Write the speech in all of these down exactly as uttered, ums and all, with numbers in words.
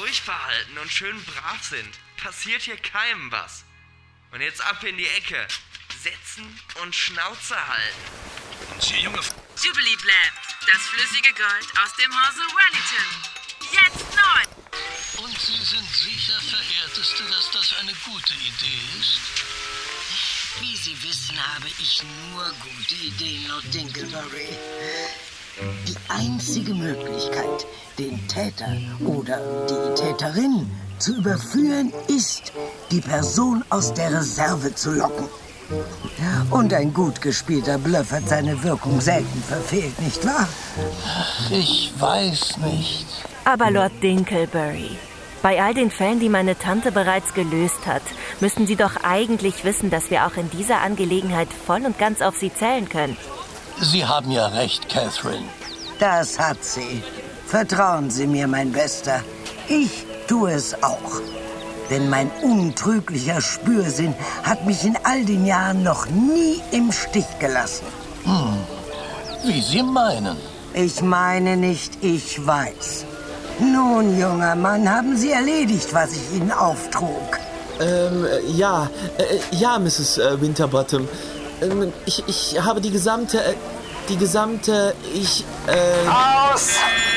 durchverhalten und schön brav sind, passiert hier keinem was. Und jetzt ab in die Ecke. Setzen und Schnauze halten. Und hier, junge F... Jubilee Blend, das flüssige Gold aus dem Hause Wellington. Jetzt neu! Und Sie sind sicher, Verehrteste, dass das eine gute Idee ist? Wie Sie wissen, habe ich nur gute Ideen, Lord Dinglebury. Die einzige Möglichkeit, den Täter oder die Täterin zu überführen, ist, die Person aus der Reserve zu locken. Und ein gut gespielter Bluff hat seine Wirkung selten verfehlt, nicht wahr? Ich weiß nicht. Aber Lord Dinglebury, bei all den Fällen, die meine Tante bereits gelöst hat, müssen Sie doch eigentlich wissen, dass wir auch in dieser Angelegenheit voll und ganz auf Sie zählen können. Sie haben ja recht, Catherine. Das hat sie. Vertrauen Sie mir, mein Bester. Ich tue es auch. Denn mein untrüglicher Spürsinn hat mich in all den Jahren noch nie im Stich gelassen. Hm. Wie Sie meinen. Ich meine nicht, ich weiß. Nun, junger Mann, haben Sie erledigt, was ich Ihnen auftrug? Ähm, ja. Äh, ja, Misses Äh, Winterbottom. Ähm, ich, ich habe die gesamte... Äh, die gesamte... Ich, äh... Aus!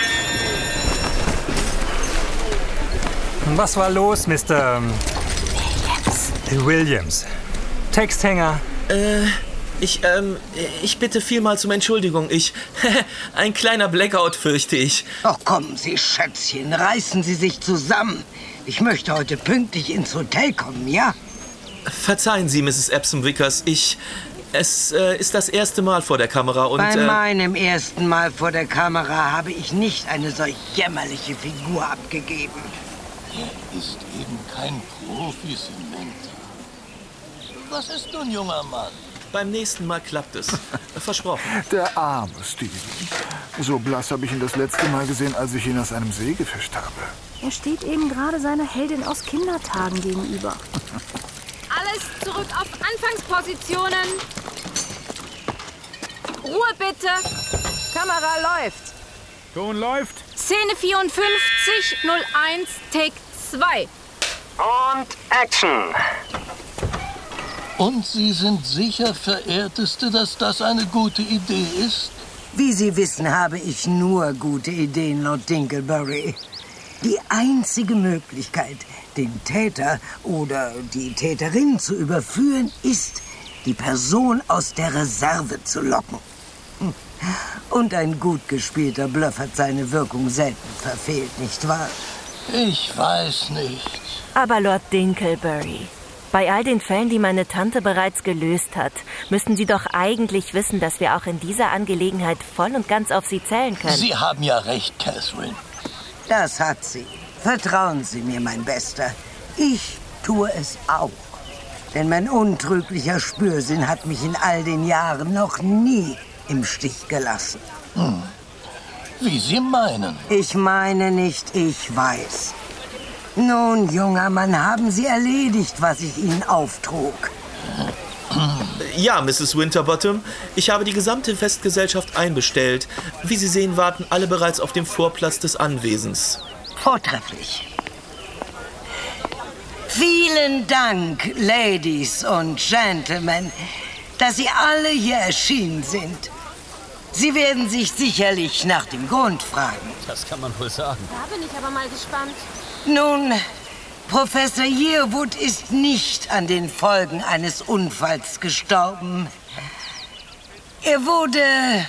Was war los, Mister Williams? Williams. Texthänger. Äh, ich, ähm, ich bitte vielmals um Entschuldigung. Ich, ein kleiner Blackout, fürchte ich. Ach, kommen Sie, Schätzchen, reißen Sie sich zusammen. Ich möchte heute pünktlich ins Hotel kommen, ja? Verzeihen Sie, Misses Epsom Vickers. Ich, es äh, ist das erste Mal vor der Kamera und... Bei äh, meinem ersten Mal vor der Kamera habe ich nicht eine solch jämmerliche Figur abgegeben. Er ist eben kein Profi, Samantha. Was ist nun, junger Mann? Beim nächsten Mal klappt es. Versprochen. Der arme Steven. So blass habe ich ihn das letzte Mal gesehen, als ich ihn aus einem See gefischt habe. Er steht eben gerade seiner Heldin aus Kindertagen gegenüber. Alles zurück auf Anfangspositionen. Ruhe bitte. Kamera läuft. Ton läuft. Szene vierundfünfzig null eins, Take zwei. Und Action! Und Sie sind sicher, Verehrteste, dass das eine gute Idee ist? Wie Sie wissen, habe ich nur gute Ideen, Lord Dinglebury. Die einzige Möglichkeit, den Täter oder die Täterin zu überführen, ist, die Person aus der Reserve zu locken. Und ein gut gespielter Bluff hat seine Wirkung selten verfehlt, nicht wahr? Ich weiß nicht. Aber Lord Dinglebury, bei all den Fällen, die meine Tante bereits gelöst hat, müssen Sie doch eigentlich wissen, dass wir auch in dieser Angelegenheit voll und ganz auf Sie zählen können. Sie haben ja recht, Catherine. Das hat sie. Vertrauen Sie mir, mein Bester. Ich tue es auch. Denn mein untrüglicher Spürsinn hat mich in all den Jahren noch nie im Stich gelassen. Hm. Wie Sie meinen. Ich meine nicht, ich weiß. Nun, junger Mann, haben Sie erledigt, was ich Ihnen auftrug? Ja, Misses Winterbottom. Ich habe die gesamte Festgesellschaft einbestellt. Wie Sie sehen, warten alle bereits auf dem Vorplatz des Anwesens. Vortrefflich. Vielen Dank, Ladies und Gentlemen, dass Sie alle hier erschienen sind. Sie werden sich sicherlich nach dem Grund fragen. Das kann man wohl sagen. Da bin ich aber mal gespannt. Nun, Professor Yearwood ist nicht an den Folgen eines Unfalls gestorben. Er wurde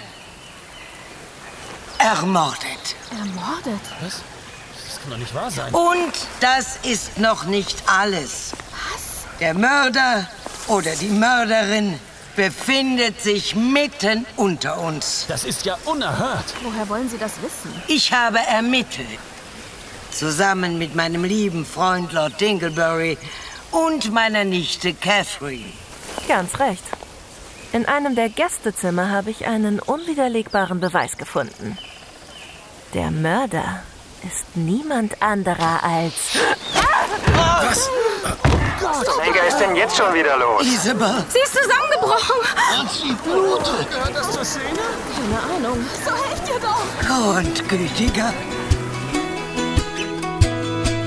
ermordet. Ermordet? Was? Das kann doch nicht wahr sein. Und das ist noch nicht alles. Was? Der Mörder oder die Mörderin befindet sich mitten unter uns. Das ist ja unerhört. Woher wollen Sie das wissen? Ich habe ermittelt. Zusammen mit meinem lieben Freund Lord Dinglebury und meiner Nichte Catherine. Ganz recht. In einem der Gästezimmer habe ich einen unwiderlegbaren Beweis gefunden. Der Mörder ist niemand anderer als... Was? Henker ist denn jetzt schon wieder los? Isabel! Sie ist zusammengebrochen. Und sie blutet. Gehört das zur Szene? Keine Ahnung. So helft ihr doch. Grundgütiger.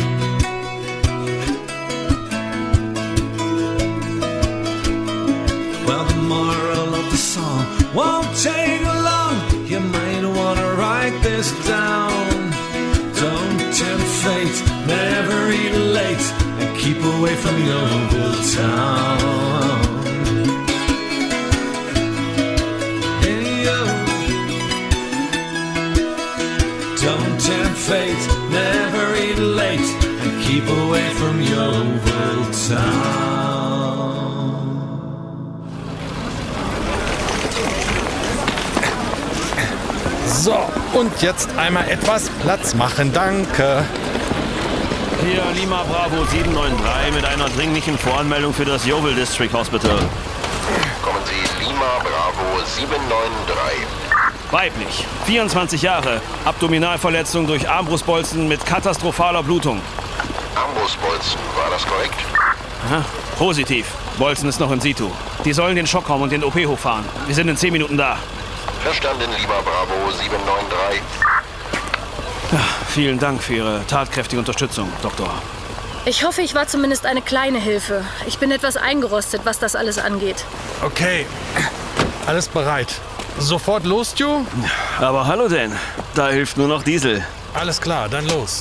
moral of the song won't take long. You might wanna write this down. Don't tempt fate, never eat late, and keep away from Yeovil town. Hey, yo. Don't tempt fate, never eat late, and keep away from Yeovil town. So, und jetzt einmal etwas Platz machen, danke. Hier Lima Bravo sieben neun drei mit einer dringlichen Voranmeldung für das Yeovil District Hospital. Kommen Sie, Lima Bravo sieben neun drei. Weiblich, vierundzwanzig Jahre, Abdominalverletzung durch Armbrustbolzen mit katastrophaler Blutung. Armbrustbolzen, war das korrekt? Aha, positiv. Bolzen ist noch in situ. Die sollen den Schockraum und den O P hochfahren. Wir sind in zehn Minuten da. Verstanden, Lima Bravo sieben neun drei. Ja, vielen Dank für Ihre tatkräftige Unterstützung, Doktor. Ich hoffe, ich war zumindest eine kleine Hilfe. Ich bin etwas eingerostet, was das alles angeht. Okay, alles bereit. Sofort los, Stu? Aber hallo denn, da hilft nur noch Diesel. Alles klar, dann los.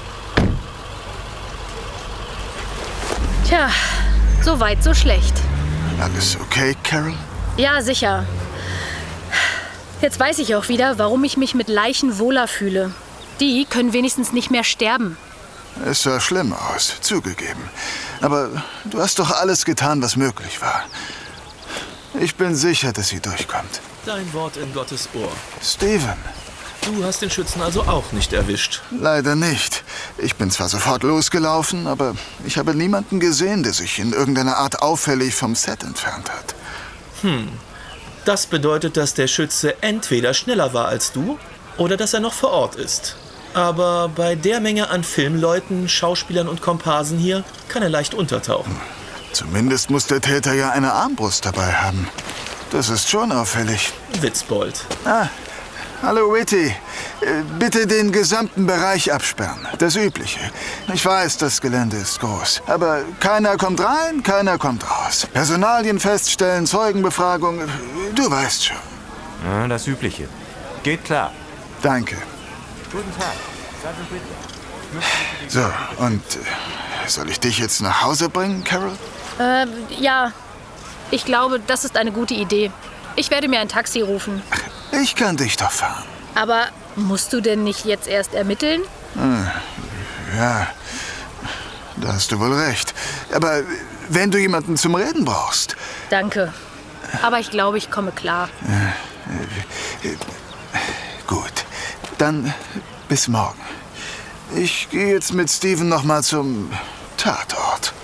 Tja, so weit, so schlecht. Alles okay, Carol? Ja, sicher. Jetzt weiß ich auch wieder, warum ich mich mit Leichen wohler fühle. Die können wenigstens nicht mehr sterben. Es sah schlimm aus, zugegeben. Aber du hast doch alles getan, was möglich war. Ich bin sicher, dass sie durchkommt. Dein Wort in Gottes Ohr. Steven. Du hast den Schützen also auch nicht erwischt? Leider nicht. Ich bin zwar sofort losgelaufen, aber ich habe niemanden gesehen, der sich in irgendeiner Art auffällig vom Set entfernt hat. Hm. Das bedeutet, dass der Schütze entweder schneller war als du oder dass er noch vor Ort ist. Aber bei der Menge an Filmleuten, Schauspielern und Komparsen hier kann er leicht untertauchen. Zumindest muss der Täter ja eine Armbrust dabei haben. Das ist schon auffällig. Witzbold. Ah, hallo Whitty. Bitte den gesamten Bereich absperren. Das Übliche. Ich weiß, das Gelände ist groß. Aber keiner kommt rein, keiner kommt raus. Personalien feststellen, Zeugenbefragung. Du weißt schon. Ja, das Übliche. Geht klar. Danke. Guten Tag. So, und äh, soll ich dich jetzt nach Hause bringen, Carol? Äh, ja. Ich glaube, das ist eine gute Idee. Ich werde mir ein Taxi rufen. Ich kann dich doch fahren. Aber musst du denn nicht jetzt erst ermitteln? Hm, ja, da hast du wohl recht. Aber wenn du jemanden zum Reden brauchst... Danke. Aber ich glaube, ich komme klar. Äh, äh, gut, dann bis morgen. Ich gehe jetzt mit Steven noch mal zum Tatort.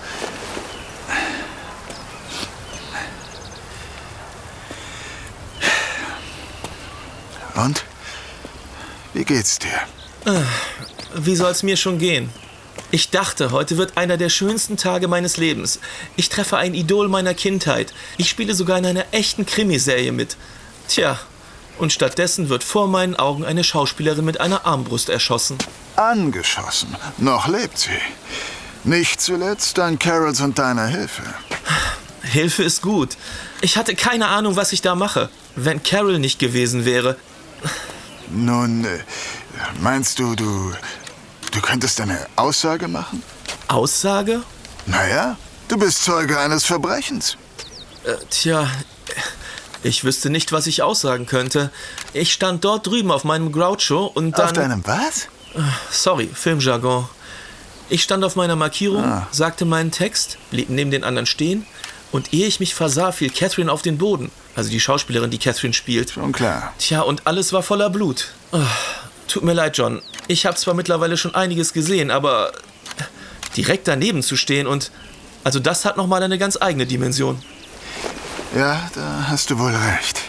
Und? Wie geht's dir? Äh, wie soll's mir schon gehen? Ich dachte, heute wird einer der schönsten Tage meines Lebens. Ich treffe ein Idol meiner Kindheit. Ich spiele sogar in einer echten Krimiserie mit. Tja, und stattdessen wird vor meinen Augen eine Schauspielerin mit einer Armbrust erschossen. Angeschossen? Noch lebt sie. Nicht zuletzt dank Carols und deiner Hilfe. Hilfe ist gut. Ich hatte keine Ahnung, was ich da mache. Wenn Carol nicht gewesen wäre... Nun, meinst du, du, du könntest eine Aussage machen? Aussage? Naja, du bist Zeuge eines Verbrechens. Äh, tja, ich wüsste nicht, was ich aussagen könnte. Ich stand dort drüben auf meinem Groucho und dann... Auf deinem was? Sorry, Filmjargon. Ich stand auf meiner Markierung, ah. sagte meinen Text, blieb neben den anderen stehen und ehe ich mich versah, fiel Catherine auf den Boden. Also die Schauspielerin, die Catherine spielt. Schon klar. Tja, und alles war voller Blut. Oh, tut mir leid, John. Ich habe zwar mittlerweile schon einiges gesehen, aber direkt daneben zu stehen und... Also das hat nochmal eine ganz eigene Dimension. Ja, da hast du wohl recht.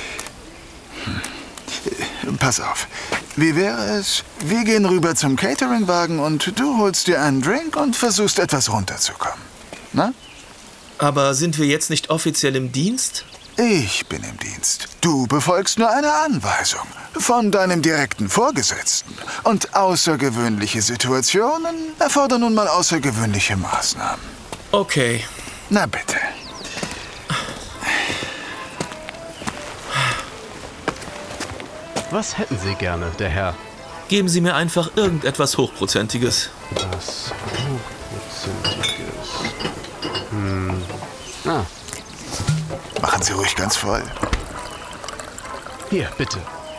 Hm. Pass auf. Wie wäre es, wir gehen rüber zum Cateringwagen und du holst dir einen Drink und versuchst etwas runterzukommen. Na? Aber sind wir jetzt nicht offiziell im Dienst? Ich bin im Dienst. Du befolgst nur eine Anweisung von deinem direkten Vorgesetzten. Und außergewöhnliche Situationen erfordern nun mal außergewöhnliche Maßnahmen. Okay. Na bitte. Was hätten Sie gerne, der Herr? Geben Sie mir einfach irgendetwas Hochprozentiges. Was Hochprozentiges? Hm. Ah. Machen Sie ruhig ganz voll. Hier, bitte.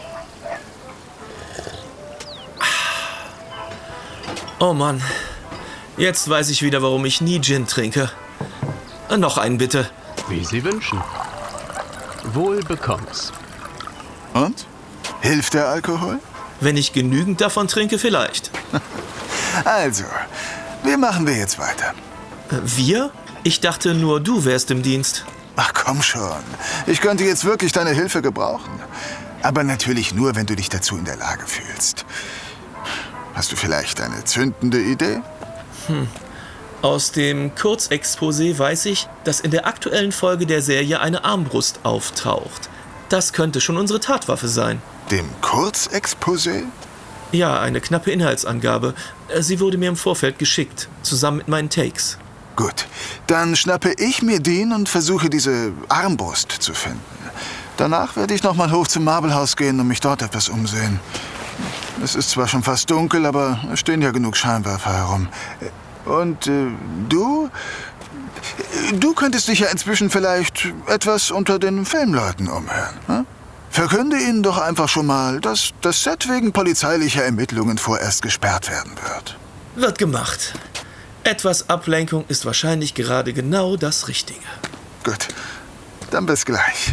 Oh Mann, jetzt weiß ich wieder, warum ich nie Gin trinke. Noch einen bitte. Wie Sie wünschen. Wohl bekomm's. Und? Hilft der Alkohol? Wenn ich genügend davon trinke, vielleicht. Also, wie machen wir jetzt weiter? Wir? Ich dachte, nur du wärst im Dienst. Ach komm schon. Ich könnte jetzt wirklich deine Hilfe gebrauchen. Aber natürlich nur, wenn du dich dazu in der Lage fühlst. Hast du vielleicht eine zündende Idee? Hm. Aus dem Kurzexposé weiß ich, dass in der aktuellen Folge der Serie eine Armbrust auftaucht. Das könnte schon unsere Tatwaffe sein. Dem Kurzexposé? Ja, eine knappe Inhaltsangabe. Sie wurde mir im Vorfeld geschickt, zusammen mit meinen Takes. Gut, dann schnappe ich mir den und versuche, diese Armbrust zu finden. Danach werde ich noch mal hoch zum Marblehaus gehen und mich dort etwas umsehen. Es ist zwar schon fast dunkel, aber es stehen ja genug Scheinwerfer herum. Und äh, du? Du könntest dich ja inzwischen vielleicht etwas unter den Filmleuten umhören. Hm? Verkünde ihnen doch einfach schon mal, dass das Set wegen polizeilicher Ermittlungen vorerst gesperrt werden wird. Wird gemacht. Etwas Ablenkung ist wahrscheinlich gerade genau das Richtige. Gut, dann bis gleich.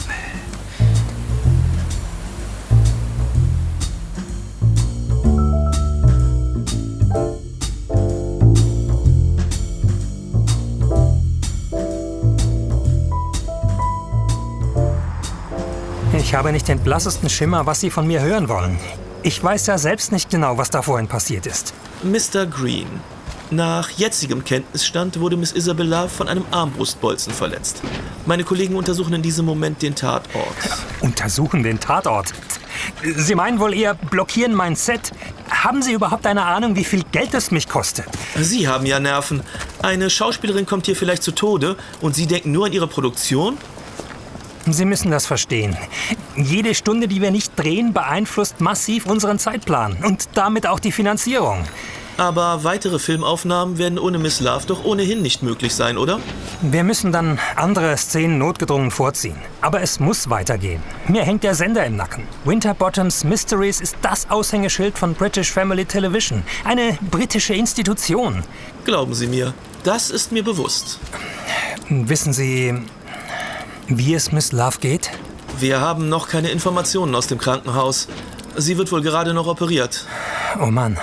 Ich habe nicht den blassesten Schimmer, was Sie von mir hören wollen. Ich weiß ja selbst nicht genau, was da vorhin passiert ist. Mister Green, nach jetzigem Kenntnisstand wurde Miss Isabel Love von einem Armbrustbolzen verletzt. Meine Kollegen untersuchen in diesem Moment den Tatort. Untersuchen den Tatort? Sie meinen wohl eher, blockieren mein Set? Haben Sie überhaupt eine Ahnung, wie viel Geld es mich kostet? Sie haben ja Nerven. Eine Schauspielerin kommt hier vielleicht zu Tode und Sie denken nur an Ihre Produktion? Sie müssen das verstehen. Jede Stunde, die wir nicht drehen, beeinflusst massiv unseren Zeitplan und damit auch die Finanzierung. Aber weitere Filmaufnahmen werden ohne Miss Love doch ohnehin nicht möglich sein, oder? Wir müssen dann andere Szenen notgedrungen vorziehen. Aber es muss weitergehen. Mir hängt der Sender im Nacken. Winterbottoms Mysteries ist das Aushängeschild von British Family Television. Eine britische Institution. Glauben Sie mir, das ist mir bewusst. Wissen Sie, wie es Miss Love geht? Wir haben noch keine Informationen aus dem Krankenhaus. Sie wird wohl gerade noch operiert. Oh Mann.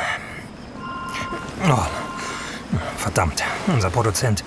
Oh, verdammt, unser Produzent.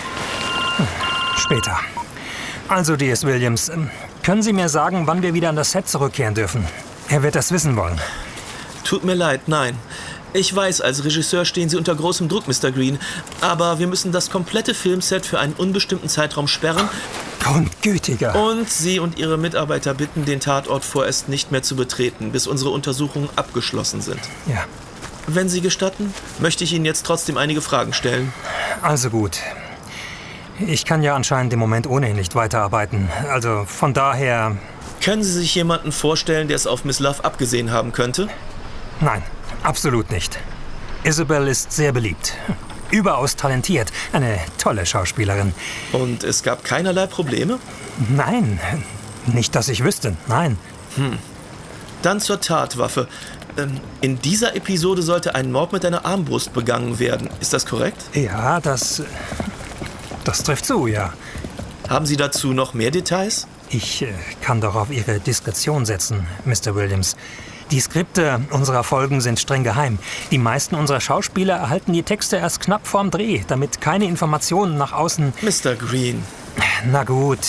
Später. Also, D S. Williams, können Sie mir sagen, wann wir wieder an das Set zurückkehren dürfen? Er wird das wissen wollen. Tut mir leid, nein. Ich weiß, als Regisseur stehen Sie unter großem Druck, Mister Green. Aber wir müssen das komplette Filmset für einen unbestimmten Zeitraum sperren. Grundgütiger. Und Sie und Ihre Mitarbeiter bitten, den Tatort vorerst nicht mehr zu betreten, bis unsere Untersuchungen abgeschlossen sind. Ja. Wenn Sie gestatten, möchte ich Ihnen jetzt trotzdem einige Fragen stellen. Also gut. Ich kann ja anscheinend im Moment ohnehin nicht weiterarbeiten. Also von daher... Können Sie sich jemanden vorstellen, der es auf Miss Love abgesehen haben könnte? Nein, absolut nicht. Isabel ist sehr beliebt. Überaus talentiert. Eine tolle Schauspielerin. Und es gab keinerlei Probleme? Nein, nicht, dass ich wüsste. Nein. Hm. Dann zur Tatwaffe. In dieser Episode sollte ein Mord mit einer Armbrust begangen werden. Ist das korrekt? Ja, das... Das trifft zu, ja. Haben Sie dazu noch mehr Details? Ich äh, kann doch auf Ihre Diskretion setzen, Mister Williams. Die Skripte unserer Folgen sind streng geheim. Die meisten unserer Schauspieler erhalten die Texte erst knapp vorm Dreh, damit keine Informationen nach außen... Mister Green. Na gut.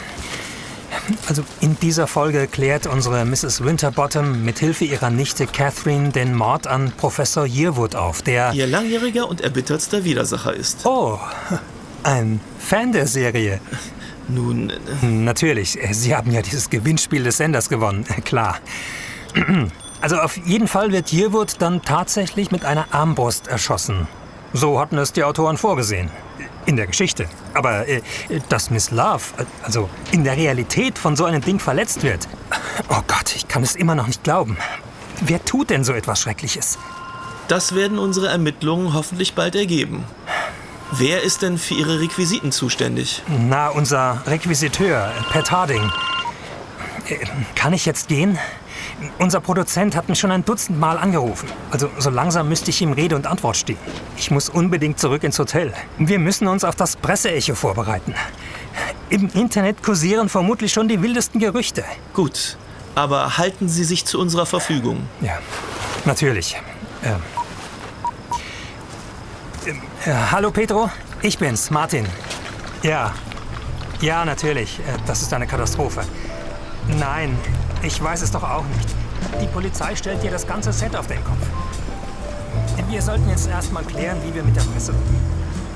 Also in dieser Folge klärt unsere Misses Winterbottom mit Hilfe ihrer Nichte Catherine den Mord an Professor Yearwood auf, der... Ihr langjähriger und erbittertster Widersacher ist. Oh, ein Fan der Serie. Nun... Natürlich, Sie haben ja dieses Gewinnspiel des Senders gewonnen, klar. Also auf jeden Fall wird Yearwood dann tatsächlich mit einer Armbrust erschossen. So hatten es die Autoren vorgesehen. in der Geschichte. Aber äh, dass Miss Love, also in der Realität, von so einem Ding verletzt wird. Oh Gott, ich kann es immer noch nicht glauben. Wer tut denn so etwas Schreckliches? Das werden unsere Ermittlungen hoffentlich bald ergeben. Wer ist denn für Ihre Requisiten zuständig? Na, unser Requisiteur, Pat Harding. Äh, kann ich jetzt gehen? Unser Produzent hat mich schon ein Dutzend Mal angerufen. Also so langsam müsste ich ihm Rede und Antwort stehen. Ich muss unbedingt zurück ins Hotel. Wir müssen uns auf das Presseecho vorbereiten. Im Internet kursieren vermutlich schon die wildesten Gerüchte. Gut, aber halten Sie sich zu unserer Verfügung. Ja, natürlich. Ähm. Äh, hallo Pedro, ich bin's, Martin. Ja, ja, natürlich. Äh, das ist eine Katastrophe. Nein, ich weiß es doch auch nicht. Die Polizei stellt dir das ganze Set auf den Kopf. Wir sollten jetzt erst mal klären, wie wir mit der Presse umgehen.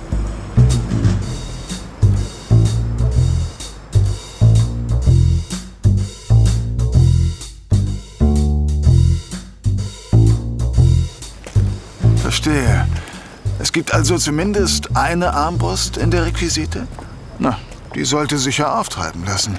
Verstehe. Es gibt also zumindest eine Armbrust in der Requisite? Na, die sollte sich ja auftreiben lassen.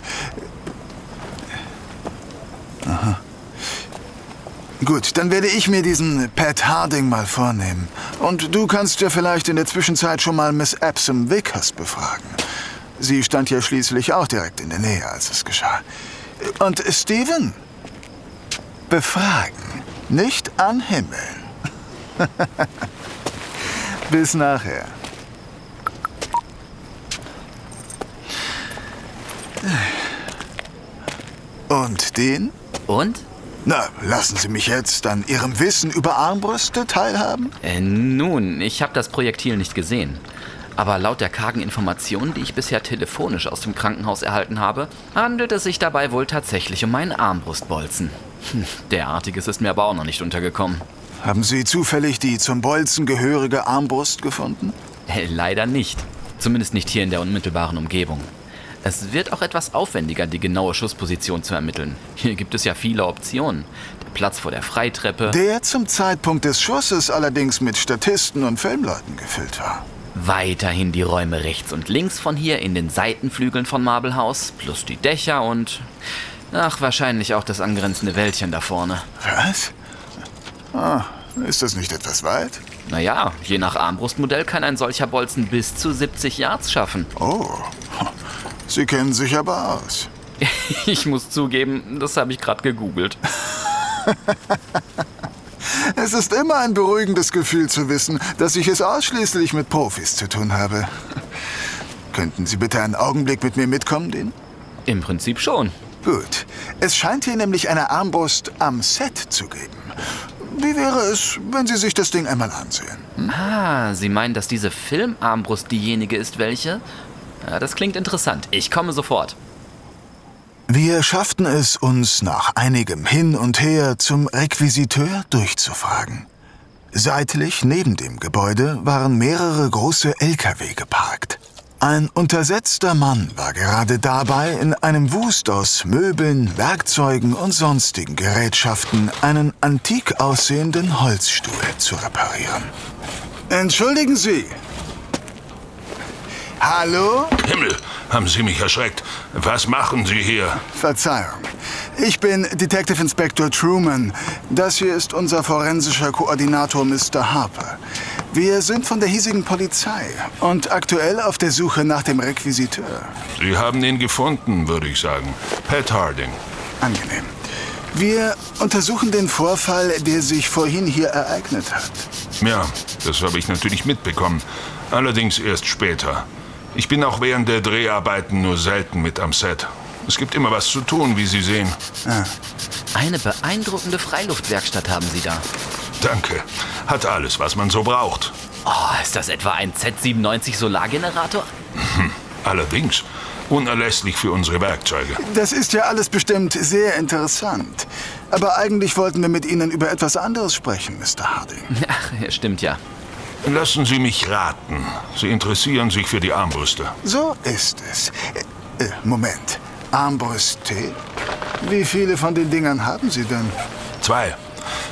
Aha. Gut, dann werde ich mir diesen Pat Harding mal vornehmen. Und du kannst ja vielleicht in der Zwischenzeit schon mal Miss Epsom Vickers befragen. Sie stand ja schließlich auch direkt in der Nähe, als es geschah. Und Steven? Befragen, nicht anhimmeln. Bis nachher. Und den? Und? Na, lassen Sie mich jetzt an Ihrem Wissen über Armbrüste teilhaben? Äh, nun, ich habe das Projektil nicht gesehen. Aber laut der kargen Informationen, die ich bisher telefonisch aus dem Krankenhaus erhalten habe, handelt es sich dabei wohl tatsächlich um einen Armbrustbolzen. Hm, derartiges ist mir aber auch noch nicht untergekommen. Haben Sie zufällig die zum Bolzen gehörige Armbrust gefunden? Äh, leider nicht. Zumindest nicht hier in der unmittelbaren Umgebung. Es wird auch etwas aufwendiger, die genaue Schussposition zu ermitteln. Hier gibt es ja viele Optionen. Der Platz vor der Freitreppe. Der zum Zeitpunkt des Schusses allerdings mit Statisten und Filmleuten gefüllt war. Weiterhin die Räume rechts und links von hier in den Seitenflügeln von Marble House, plus die Dächer und... ach, wahrscheinlich auch das angrenzende Wäldchen da vorne. Was? Ah, ist das nicht etwas weit? Naja, je nach Armbrustmodell kann ein solcher Bolzen bis zu siebzig Yards schaffen. Oh, Sie kennen sich aber aus. Ich muss zugeben, das habe ich gerade gegoogelt. Es ist immer ein beruhigendes Gefühl zu wissen, dass ich es ausschließlich mit Profis zu tun habe. Könnten Sie bitte einen Augenblick mit mir mitkommen, Dean? Im Prinzip schon. Gut. Es scheint hier nämlich eine Armbrust am Set zu geben. Wie wäre es, wenn Sie sich das Ding einmal ansehen? Hm? Ah, Sie meinen, dass diese Filmarmbrust diejenige ist, welche? Ja, das klingt interessant. Ich komme sofort. Wir schafften es, uns nach einigem Hin und Her zum Requisiteur durchzufragen. Seitlich neben dem Gebäude waren mehrere große L K W geparkt. Ein untersetzter Mann war gerade dabei, in einem Wust aus Möbeln, Werkzeugen und sonstigen Gerätschaften einen antik aussehenden Holzstuhl zu reparieren. Entschuldigen Sie. Hallo? Himmel, haben Sie mich erschreckt. Was machen Sie hier? Verzeihung. Ich bin Detective Inspector Truman. Das hier ist unser forensischer Koordinator Mister Harper. Wir sind von der hiesigen Polizei und aktuell auf der Suche nach dem Requisiteur. Sie haben ihn gefunden, würde ich sagen. Pat Harding. Angenehm. Wir untersuchen den Vorfall, der sich vorhin hier ereignet hat. Ja, das habe ich natürlich mitbekommen. Allerdings erst später. Ich bin auch während der Dreharbeiten nur selten mit am Set. Es gibt immer was zu tun, wie Sie sehen. Ah. Eine beeindruckende Freiluftwerkstatt haben Sie da. Danke. Hat alles, was man so braucht. Oh, ist das etwa ein Z siebenundneunzig Solargenerator? Hm, allerdings. Unerlässlich für unsere Werkzeuge. Das ist ja alles bestimmt sehr interessant. Aber eigentlich wollten wir mit Ihnen über etwas anderes sprechen, Mister Harding. Ach, stimmt ja. Lassen Sie mich raten. Sie interessieren sich für die Armbrüste. So ist es. Äh, Moment. Armbrüste? Wie viele von den Dingern haben Sie denn? Zwei.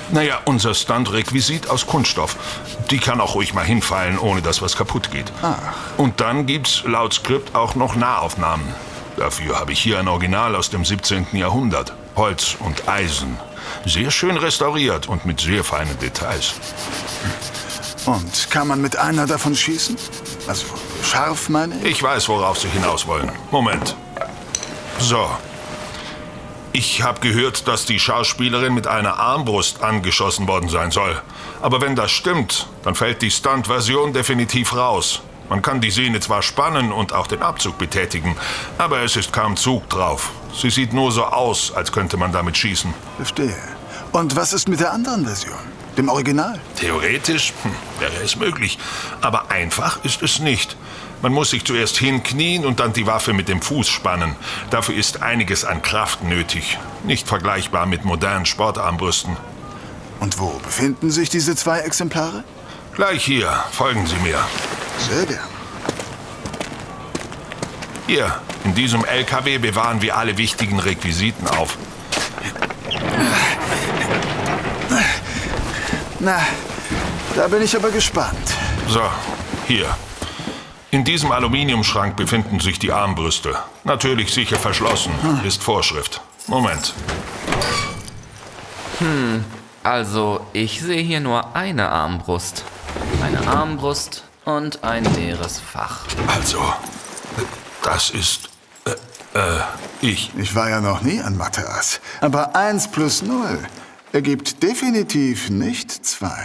Naja, unser Stunt-Requisit aus Kunststoff. Die kann auch ruhig mal hinfallen, ohne dass was kaputt geht. Ach. Und dann gibt's laut Skript auch noch Nahaufnahmen. Dafür habe ich hier ein Original aus dem siebzehnten Jahrhundert. Holz und Eisen. Sehr schön restauriert und mit sehr feinen Details. Und kann man mit einer davon schießen? Also scharf, meine ich? Ich weiß, worauf Sie hinaus wollen. Moment. So. Ich habe gehört, dass die Schauspielerin mit einer Armbrust angeschossen worden sein soll. Aber wenn das stimmt, dann fällt die Stunt-Version definitiv raus. Man kann die Sehne zwar spannen und auch den Abzug betätigen, aber es ist kaum Zug drauf. Sie sieht nur so aus, als könnte man damit schießen. Verstehe. Und was ist mit der anderen Version? Dem Original? Theoretisch hm, wäre es möglich, aber einfach ist es nicht. Man muss sich zuerst hinknien und dann die Waffe mit dem Fuß spannen. Dafür ist einiges an Kraft nötig. Nicht vergleichbar mit modernen Sportarmbrüsten. Und wo befinden sich diese zwei Exemplare? Gleich hier. Folgen Sie mir. Sehr gern. Hier, in diesem L K W bewahren wir alle wichtigen Requisiten auf. Na, da bin ich aber gespannt. So, hier. In diesem Aluminiumschrank befinden sich die Armbrüste. Natürlich sicher verschlossen, ist Vorschrift. Moment. Hm, also ich sehe hier nur eine Armbrust. Eine Armbrust und ein leeres Fach. Also, das ist... Äh, äh, ich. Ich war ja noch nie an Mathe-Ass. Aber eins plus null ergibt definitiv nicht zwei.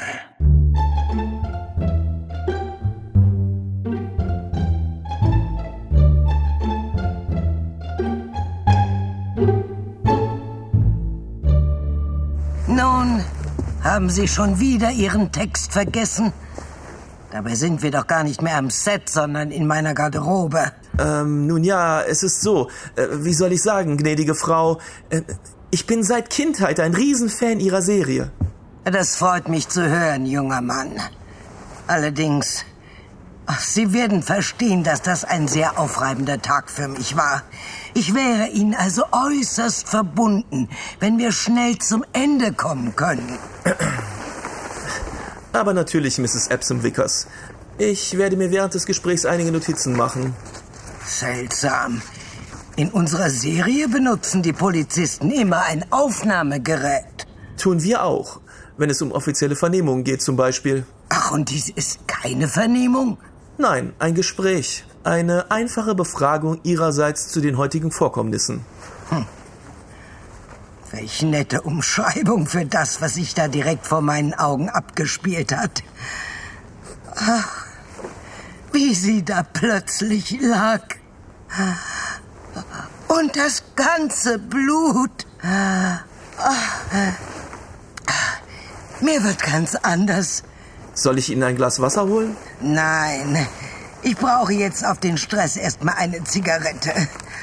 Nun, haben Sie schon wieder Ihren Text vergessen? Dabei sind wir doch gar nicht mehr am Set, sondern in meiner Garderobe. Ähm, nun ja, es ist so. Äh, wie soll ich sagen, gnädige Frau? Äh, ich bin seit Kindheit ein Riesenfan Ihrer Serie. Das freut mich zu hören, junger Mann. Allerdings, ach, Sie werden verstehen, dass das ein sehr aufreibender Tag für mich war. Ich wäre Ihnen also äußerst verbunden, wenn wir schnell zum Ende kommen können. Aber natürlich, Misses Epsom Vickers. Ich werde mir während des Gesprächs einige Notizen machen. Seltsam. In unserer Serie benutzen die Polizisten immer ein Aufnahmegerät. Tun wir auch, wenn es um offizielle Vernehmungen geht zum Beispiel. Ach, und dies ist keine Vernehmung? Nein, ein Gespräch. Eine einfache Befragung Ihrerseits zu den heutigen Vorkommnissen. Hm. Welch nette Umschreibung für das, was sich da direkt vor meinen Augen abgespielt hat. Ach, wie sie da plötzlich lag. Und das ganze Blut. Mir wird ganz anders. Soll ich Ihnen ein Glas Wasser holen? Nein, ich brauche jetzt auf den Stress erstmal eine Zigarette.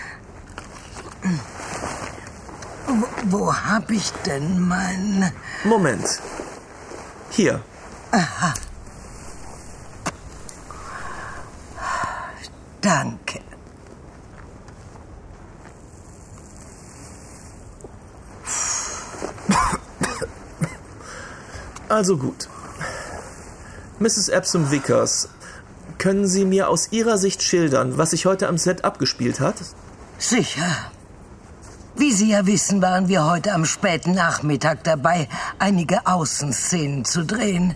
Wo, wo hab ich denn mein... Moment. Hier. Aha. Danke. Also gut. Misses Epsom Vickers, können Sie mir aus Ihrer Sicht schildern, was sich heute am Set abgespielt hat? Sicher. Wie Sie ja wissen, waren wir heute am späten Nachmittag dabei, einige Außenszenen zu drehen.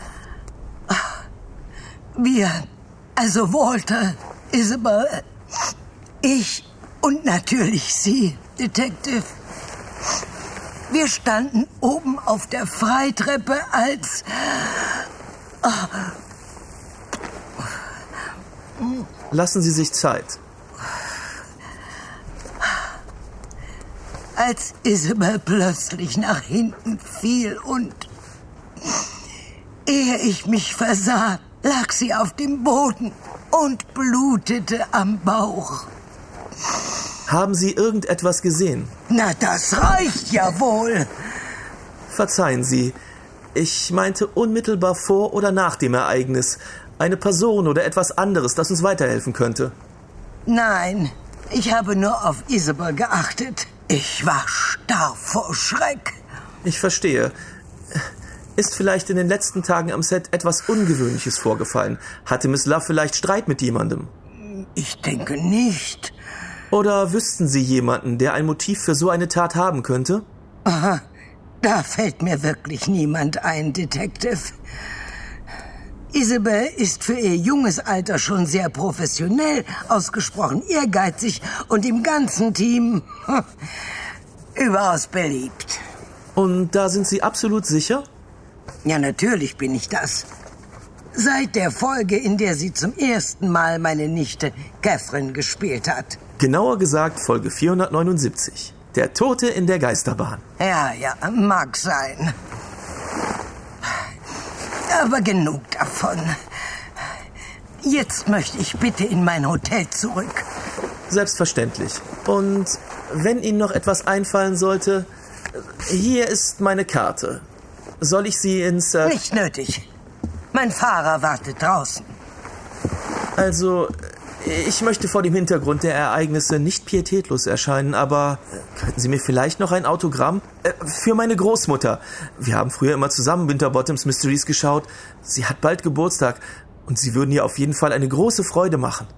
Wir, also Walter, Isabel, ich und natürlich Sie, Detective. Wir standen oben auf der Freitreppe, als... Lassen Sie sich Zeit. Als Isabel plötzlich nach hinten fiel und... Ehe ich mich versah, lag sie auf dem Boden und blutete am Bauch. Haben Sie irgendetwas gesehen? Na, das reicht ja wohl. Verzeihen Sie, ich meinte unmittelbar vor oder nach dem Ereignis. Eine Person oder etwas anderes, das uns weiterhelfen könnte. Nein, ich habe nur auf Isabel geachtet. Ich war starr vor Schreck. Ich verstehe. Ist vielleicht in den letzten Tagen am Set etwas Ungewöhnliches vorgefallen? Hatte Miss Love vielleicht Streit mit jemandem? Ich denke nicht. Oder wüssten Sie jemanden, der ein Motiv für so eine Tat haben könnte? Aha, da fällt mir wirklich niemand ein, Detective. Isabel ist für ihr junges Alter schon sehr professionell, ausgesprochen ehrgeizig und im ganzen Team überaus beliebt. Und da sind Sie absolut sicher? Ja, natürlich bin ich das. Seit der Folge, in der sie zum ersten Mal meine Nichte Catherine gespielt hat. Genauer gesagt Folge vierhundertneunundsiebzig. Der Tote in der Geisterbahn. Ja, ja, mag sein. Aber genug davon. Jetzt möchte ich bitte in mein Hotel zurück. Selbstverständlich. Und wenn Ihnen noch etwas einfallen sollte, hier ist meine Karte. Soll ich Sie ins... Äh Nicht nötig. Mein Fahrer wartet draußen. Also, ich möchte vor dem Hintergrund der Ereignisse nicht pietätlos erscheinen, aber könnten Sie mir vielleicht noch ein Autogramm? Äh, für meine Großmutter. Wir haben früher immer zusammen Winterbottoms Mysteries geschaut. Sie hat bald Geburtstag und Sie würden ihr auf jeden Fall eine große Freude machen.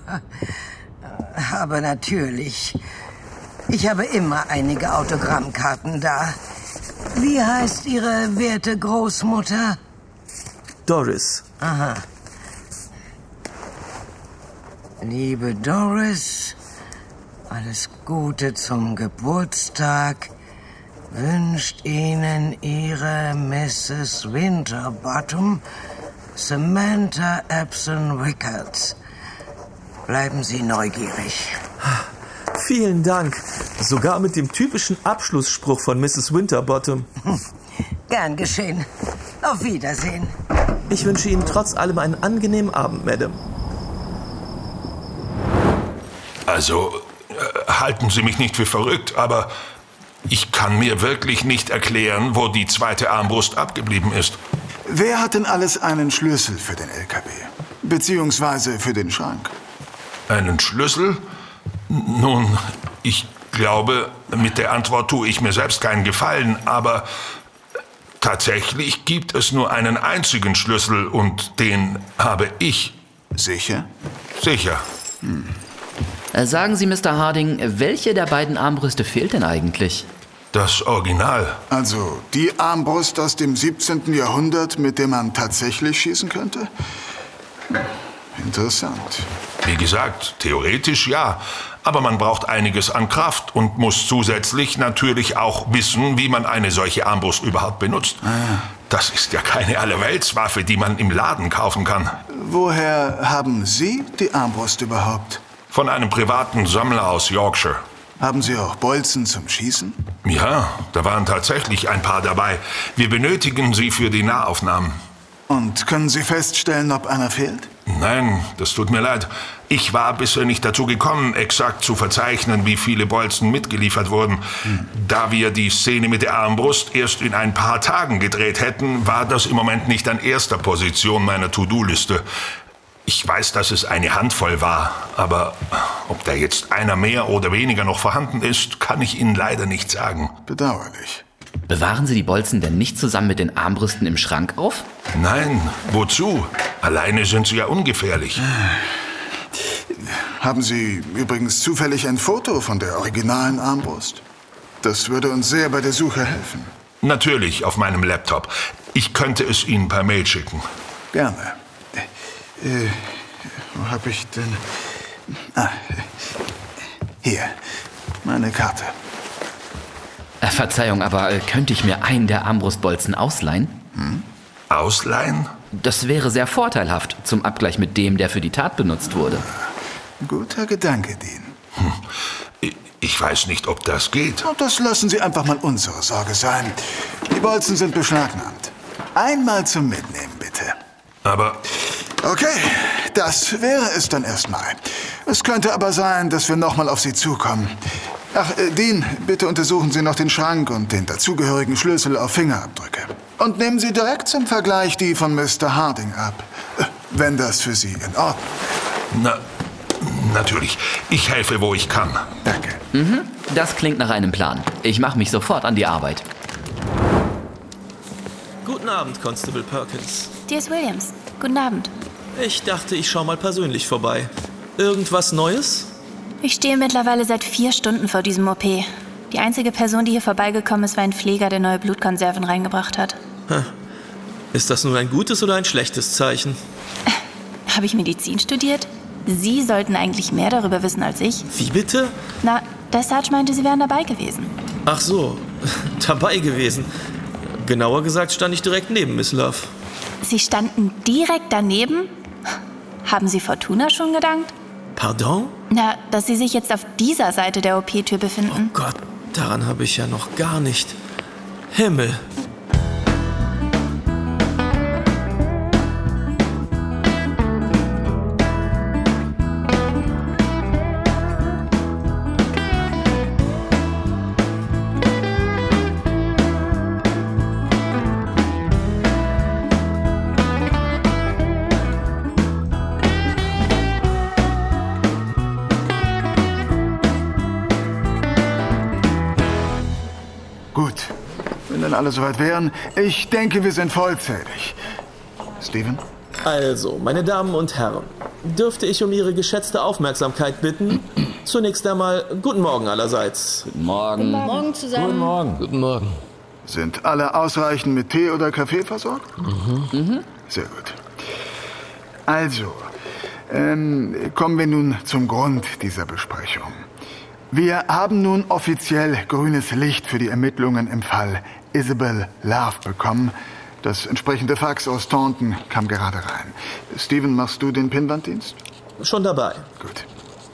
Aber natürlich. Ich habe immer einige Autogrammkarten da. Wie heißt Ihre werte Großmutter? Doris. Aha. Liebe Doris, alles Gute zum Geburtstag wünscht Ihnen Ihre Misses Winterbottom, Samantha Epson Ricketts. Bleiben Sie neugierig. Vielen Dank. Sogar mit dem typischen Abschlussspruch von Misses Winterbottom. Gern geschehen. Auf Wiedersehen. Ich wünsche Ihnen trotz allem einen angenehmen Abend, Madame. Also, äh, halten Sie mich nicht für verrückt, aber ich kann mir wirklich nicht erklären, wo die zweite Armbrust abgeblieben ist. Wer hat denn alles einen Schlüssel für den L K W? Beziehungsweise für den Schrank? Einen Schlüssel? Nun, ich glaube, mit der Antwort tue ich mir selbst keinen Gefallen, aber tatsächlich gibt es nur einen einzigen Schlüssel und den habe ich. Sicher? Sicher. Hm. Sagen Sie, Mister Harding, welche der beiden Armbrüste fehlt denn eigentlich? Das Original. Also die Armbrust aus dem siebzehnten Jahrhundert, mit der man tatsächlich schießen könnte? Hm. Interessant. Wie gesagt, theoretisch ja. Aber man braucht einiges an Kraft und muss zusätzlich natürlich auch wissen, wie man eine solche Armbrust überhaupt benutzt. Ah. Das ist ja keine Allerweltswaffe, die man im Laden kaufen kann. Woher haben Sie die Armbrust überhaupt? Von einem privaten Sammler aus Yorkshire. Haben Sie auch Bolzen zum Schießen? Ja, da waren tatsächlich ein paar dabei. Wir benötigen sie für die Nahaufnahmen. Und können Sie feststellen, ob einer fehlt? Nein, das tut mir leid. Ich war bisher nicht dazu gekommen, exakt zu verzeichnen, wie viele Bolzen mitgeliefert wurden. Hm. Da wir die Szene mit der Armbrust erst in ein paar Tagen gedreht hätten, war das im Moment nicht an erster Position meiner To-Do-Liste. Ich weiß, dass es eine Handvoll war, aber ob da jetzt einer mehr oder weniger noch vorhanden ist, kann ich Ihnen leider nicht sagen. Bedauerlich. Bewahren Sie die Bolzen denn nicht zusammen mit den Armbrüsten im Schrank auf? Nein, wozu? Alleine sind sie ja ungefährlich. Haben Sie übrigens zufällig ein Foto von der originalen Armbrust? Das würde uns sehr bei der Suche helfen. Natürlich, auf meinem Laptop. Ich könnte es Ihnen per Mail schicken. Gerne. Äh, wo habe ich denn... Ah, hier, meine Karte. Äh, Verzeihung, aber äh, könnte ich mir einen der Armbrustbolzen ausleihen? Hm? Ausleihen? Das wäre sehr vorteilhaft zum Abgleich mit dem, der für die Tat benutzt wurde. Guter Gedanke, Dean. Hm. Ich weiß nicht, ob das geht. Oh, das lassen Sie einfach mal unsere Sorge sein. Die Bolzen sind beschlagnahmt. Einmal zum Mitnehmen, bitte. Aber... Okay, das wäre es dann erstmal. Es könnte aber sein, dass wir nochmal auf Sie zukommen. Ach, äh, Dean, bitte untersuchen Sie noch den Schrank und den dazugehörigen Schlüssel auf Fingerabdrücke. Und nehmen Sie direkt zum Vergleich die von Mister Harding ab. Äh, wenn das für Sie in Ordnung ist. Na, natürlich. Ich helfe, wo ich kann. Danke. Mhm, das klingt nach einem Plan. Ich mache mich sofort an die Arbeit. Guten Abend, Constable Perkins. Dir ist Williams. Guten Abend. Ich dachte, ich schau mal persönlich vorbei. Irgendwas Neues? Ich stehe mittlerweile seit vier Stunden vor diesem O P. Die einzige Person, die hier vorbeigekommen ist, war ein Pfleger, der neue Blutkonserven reingebracht hat. Hm. Ist das nun ein gutes oder ein schlechtes Zeichen? Habe ich Medizin studiert? Sie sollten eigentlich mehr darüber wissen als ich. Wie bitte? Na, der Sarge meinte, Sie wären dabei gewesen. Ach so, dabei gewesen. Genauer gesagt stand ich direkt neben Miss Love. Sie standen direkt daneben? Haben Sie Fortuna schon gedankt? Pardon? Na, dass Sie sich jetzt auf dieser Seite der O P-Tür befinden. Oh Gott, daran habe ich ja noch gar nicht. Himmel. Gut, wenn dann alle soweit wären. Ich denke, wir sind vollzählig. Steven? Also, meine Damen und Herren, dürfte ich um Ihre geschätzte Aufmerksamkeit bitten? Zunächst einmal, guten Morgen allerseits. Guten Morgen. Guten Morgen zusammen. Guten Morgen. Guten Morgen. Sind alle ausreichend mit Tee oder Kaffee versorgt? Mhm. Mhm. Sehr gut. Also, ähm, kommen wir nun zum Grund dieser Besprechung. Wir haben nun offiziell grünes Licht für die Ermittlungen im Fall Isabel Love bekommen. Das entsprechende Fax aus Taunton kam gerade rein. Steven, machst du den Pinnwanddienst? Schon dabei. Gut.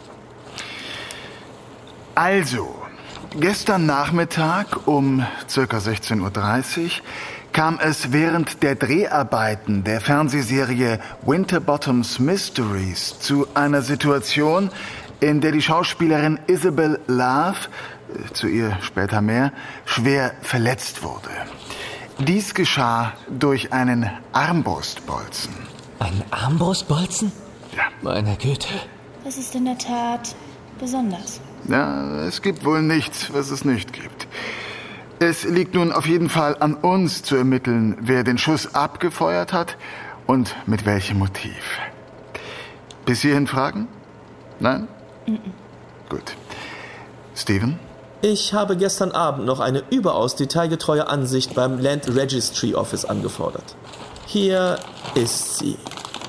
Also, gestern Nachmittag um ca. sechzehn Uhr dreißig kam es während der Dreharbeiten der Fernsehserie Winterbottom's Mysteries zu einer Situation, in der die Schauspielerin Isabel Love, zu ihr später mehr, schwer verletzt wurde. Dies geschah durch einen Armbrustbolzen. Ein Armbrustbolzen? Ja. Meine Güte. Das ist in der Tat besonders. Ja, es gibt wohl nichts, was es nicht gibt. Es liegt nun auf jeden Fall an uns zu ermitteln, wer den Schuss abgefeuert hat und mit welchem Motiv. Bis hierhin Fragen? Nein? Mhm. Gut. Steven? Ich habe gestern Abend noch eine überaus detailgetreue Ansicht beim Land Registry Office angefordert. Hier ist sie.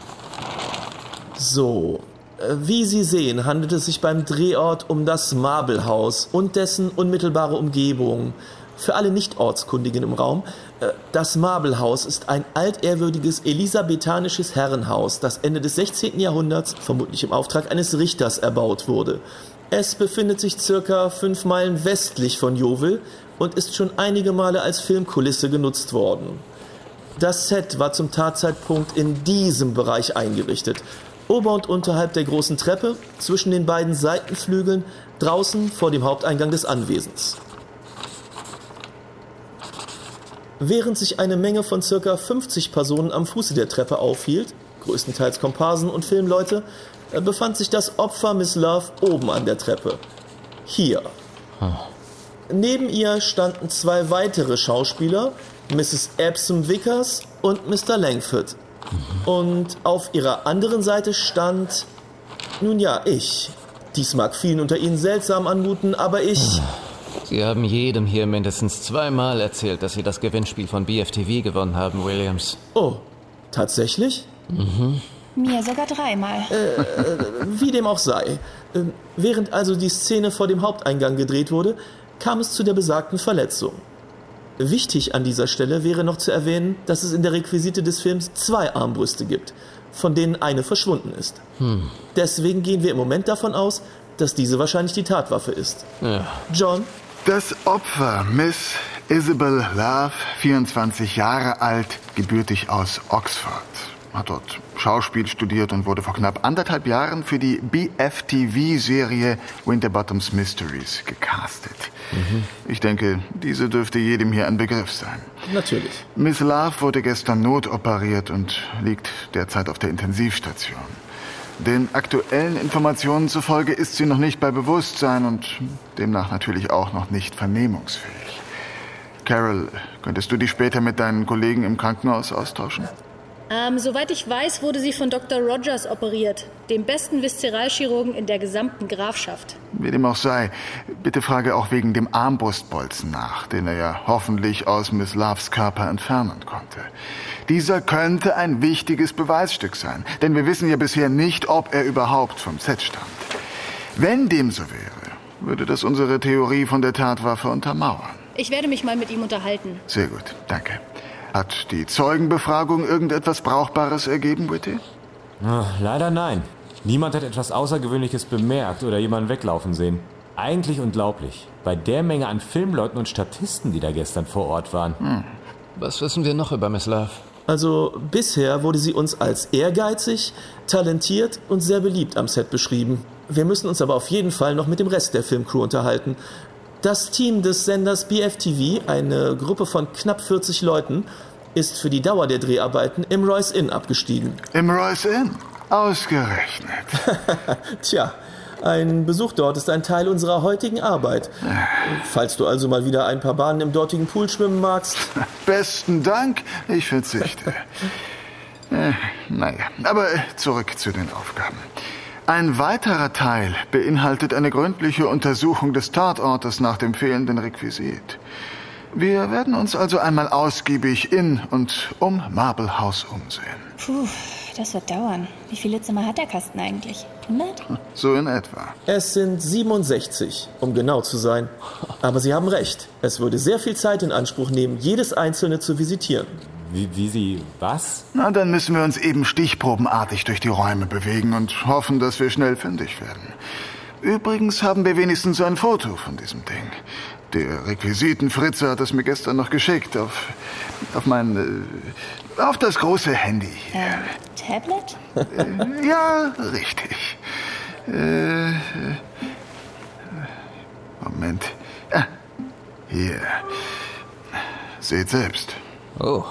So, wie Sie sehen, handelt es sich beim Drehort um das Marble House und dessen unmittelbare Umgebung. Für alle Nicht-Ortskundigen im Raum, das Marble House ist ein altehrwürdiges elisabethanisches Herrenhaus, das Ende des sechzehnten Jahrhunderts, vermutlich im Auftrag eines Richters, erbaut wurde. Es befindet sich circa fünf Meilen westlich von Yeovil und ist schon einige Male als Filmkulisse genutzt worden. Das Set war zum Tatzeitpunkt in diesem Bereich eingerichtet. Ober- und unterhalb der großen Treppe, zwischen den beiden Seitenflügeln, draußen vor dem Haupteingang des Anwesens. Während sich eine Menge von circa fünfzig Personen am Fuße der Treppe aufhielt, größtenteils Komparsen und Filmleute, befand sich das Opfer Miss Love oben an der Treppe. Hier. Hm. Neben ihr standen zwei weitere Schauspieler, Misses Epsom Vickers und Mister Langford. Mhm. Und auf ihrer anderen Seite stand, nun ja, ich. Dies mag vielen unter Ihnen seltsam anmuten, aber ich... Sie haben jedem hier mindestens zweimal erzählt, dass Sie das Gewinnspiel von B F T V gewonnen haben, Williams. Oh, tatsächlich? Mhm. Mir sogar dreimal. Äh, äh, wie dem auch sei. Äh, während also die Szene vor dem Haupteingang gedreht wurde, kam es zu der besagten Verletzung. Wichtig an dieser Stelle wäre noch zu erwähnen, dass es in der Requisite des Films zwei Armbrüste gibt, von denen eine verschwunden ist. Hm. Deswegen gehen wir im Moment davon aus, dass diese wahrscheinlich die Tatwaffe ist. Ja. John? Das Opfer, Miss Isabel Love, vierundzwanzig Jahre alt, gebürtig aus Oxford, hat dort Schauspiel studiert und wurde vor knapp anderthalb Jahren für die B F T V-Serie Winterbottom's Mysteries gecastet. Mhm. Ich denke, diese dürfte jedem hier ein Begriff sein. Natürlich. Miss Love wurde gestern notoperiert und liegt derzeit auf der Intensivstation. Den aktuellen Informationen zufolge ist sie noch nicht bei Bewusstsein und demnach natürlich auch noch nicht vernehmungsfähig. Carol, könntest du dich später mit deinen Kollegen im Krankenhaus austauschen? Ähm, soweit ich weiß, wurde sie von Doktor Rogers operiert, dem besten Viszeralchirurgen in der gesamten Grafschaft. Wie dem auch sei, bitte frage auch wegen dem Armbrustbolzen nach, den er ja hoffentlich aus Miss Loves Körper entfernen konnte. Dieser könnte ein wichtiges Beweisstück sein, denn wir wissen ja bisher nicht, ob er überhaupt vom Set stammt. Wenn dem so wäre, würde das unsere Theorie von der Tatwaffe untermauern. Ich werde mich mal mit ihm unterhalten. Sehr gut, danke. Hat die Zeugenbefragung irgendetwas Brauchbares ergeben, Whitty? Oh, leider nein. Niemand hat etwas Außergewöhnliches bemerkt oder jemanden weglaufen sehen. Eigentlich unglaublich. Bei der Menge an Filmleuten und Statisten, die da gestern vor Ort waren. Hm. Was wissen wir noch über Miss Love? Also bisher wurde sie uns als ehrgeizig, talentiert und sehr beliebt am Set beschrieben. Wir müssen uns aber auf jeden Fall noch mit dem Rest der Filmcrew unterhalten. Das Team des Senders B F T V, eine Gruppe von knapp vierzig Leuten, ist für die Dauer der Dreharbeiten im Royce Inn abgestiegen. Im Royce Inn? Ausgerechnet. Tja, ein Besuch dort ist ein Teil unserer heutigen Arbeit. Falls du also mal wieder ein paar Bahnen im dortigen Pool schwimmen magst. Besten Dank, ich verzichte. äh, naja, aber zurück zu den Aufgaben. Ein weiterer Teil beinhaltet eine gründliche Untersuchung des Tatortes nach dem fehlenden Requisit. Wir werden uns also einmal ausgiebig in und um Marble House umsehen. Puh, das wird dauern. Wie viele Zimmer hat der Kasten eigentlich? hundert? So in etwa. Es sind siebenundsechzig, um genau zu sein. Aber Sie haben recht. Es würde sehr viel Zeit in Anspruch nehmen, jedes einzelne zu visitieren. Wie, wie Sie was? Na, dann müssen wir uns eben stichprobenartig durch die Räume bewegen und hoffen, dass wir schnell fündig werden. Übrigens haben wir wenigstens ein Foto von diesem Ding. Der Requisitenfritze hat es mir gestern noch geschickt auf, auf mein, äh, auf das große Handy. Äh, Tablet? äh, ja, richtig. Äh, Moment. Ah, hier. Seht selbst. Oh.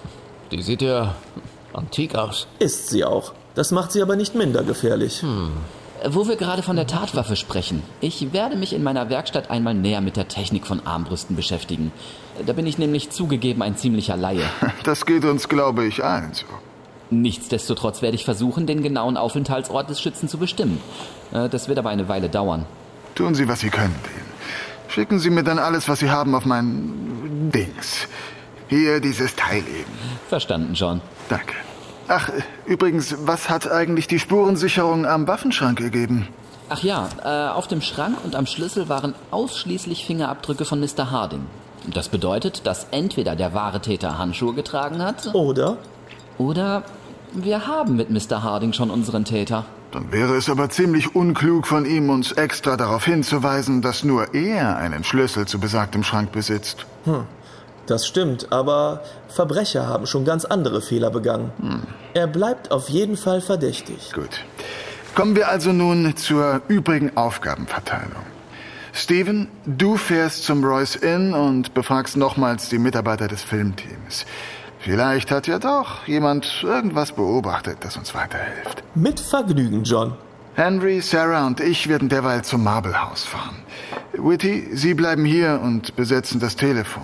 Die sieht ja antik aus. Ist sie auch. Das macht sie aber nicht minder gefährlich. Hm. Wo wir gerade von der Tatwaffe sprechen. Ich werde mich in meiner Werkstatt einmal näher mit der Technik von Armbrüsten beschäftigen. Da bin ich nämlich zugegeben ein ziemlicher Laie. Das geht uns, glaube ich, allen so. Nichtsdestotrotz werde ich versuchen, den genauen Aufenthaltsort des Schützen zu bestimmen. Das wird aber eine Weile dauern. Tun Sie, was Sie können, Dean. Schicken Sie mir dann alles, was Sie haben, auf mein Dings. Hier, dieses Teil eben. Verstanden, John. Danke. Ach, übrigens, was hat eigentlich die Spurensicherung am Waffenschrank ergeben? Ach ja, äh, auf dem Schrank und am Schlüssel waren ausschließlich Fingerabdrücke von Mister Harding. Das bedeutet, dass entweder der wahre Täter Handschuhe getragen hat... Oder? Oder wir haben mit Mister Harding schon unseren Täter. Dann wäre es aber ziemlich unklug von ihm, uns extra darauf hinzuweisen, dass nur er einen Schlüssel zu besagtem Schrank besitzt. Hm. Das stimmt, aber Verbrecher haben schon ganz andere Fehler begangen. Hm. Er bleibt auf jeden Fall verdächtig. Gut. Kommen wir also nun zur übrigen Aufgabenverteilung. Steven, du fährst zum Royce Inn und befragst nochmals die Mitarbeiter des Filmteams. Vielleicht hat ja doch jemand irgendwas beobachtet, das uns weiterhilft. Mit Vergnügen, John. Henry, Sarah und ich werden derweil zum Marble House fahren. Whitty, Sie bleiben hier und besetzen das Telefon.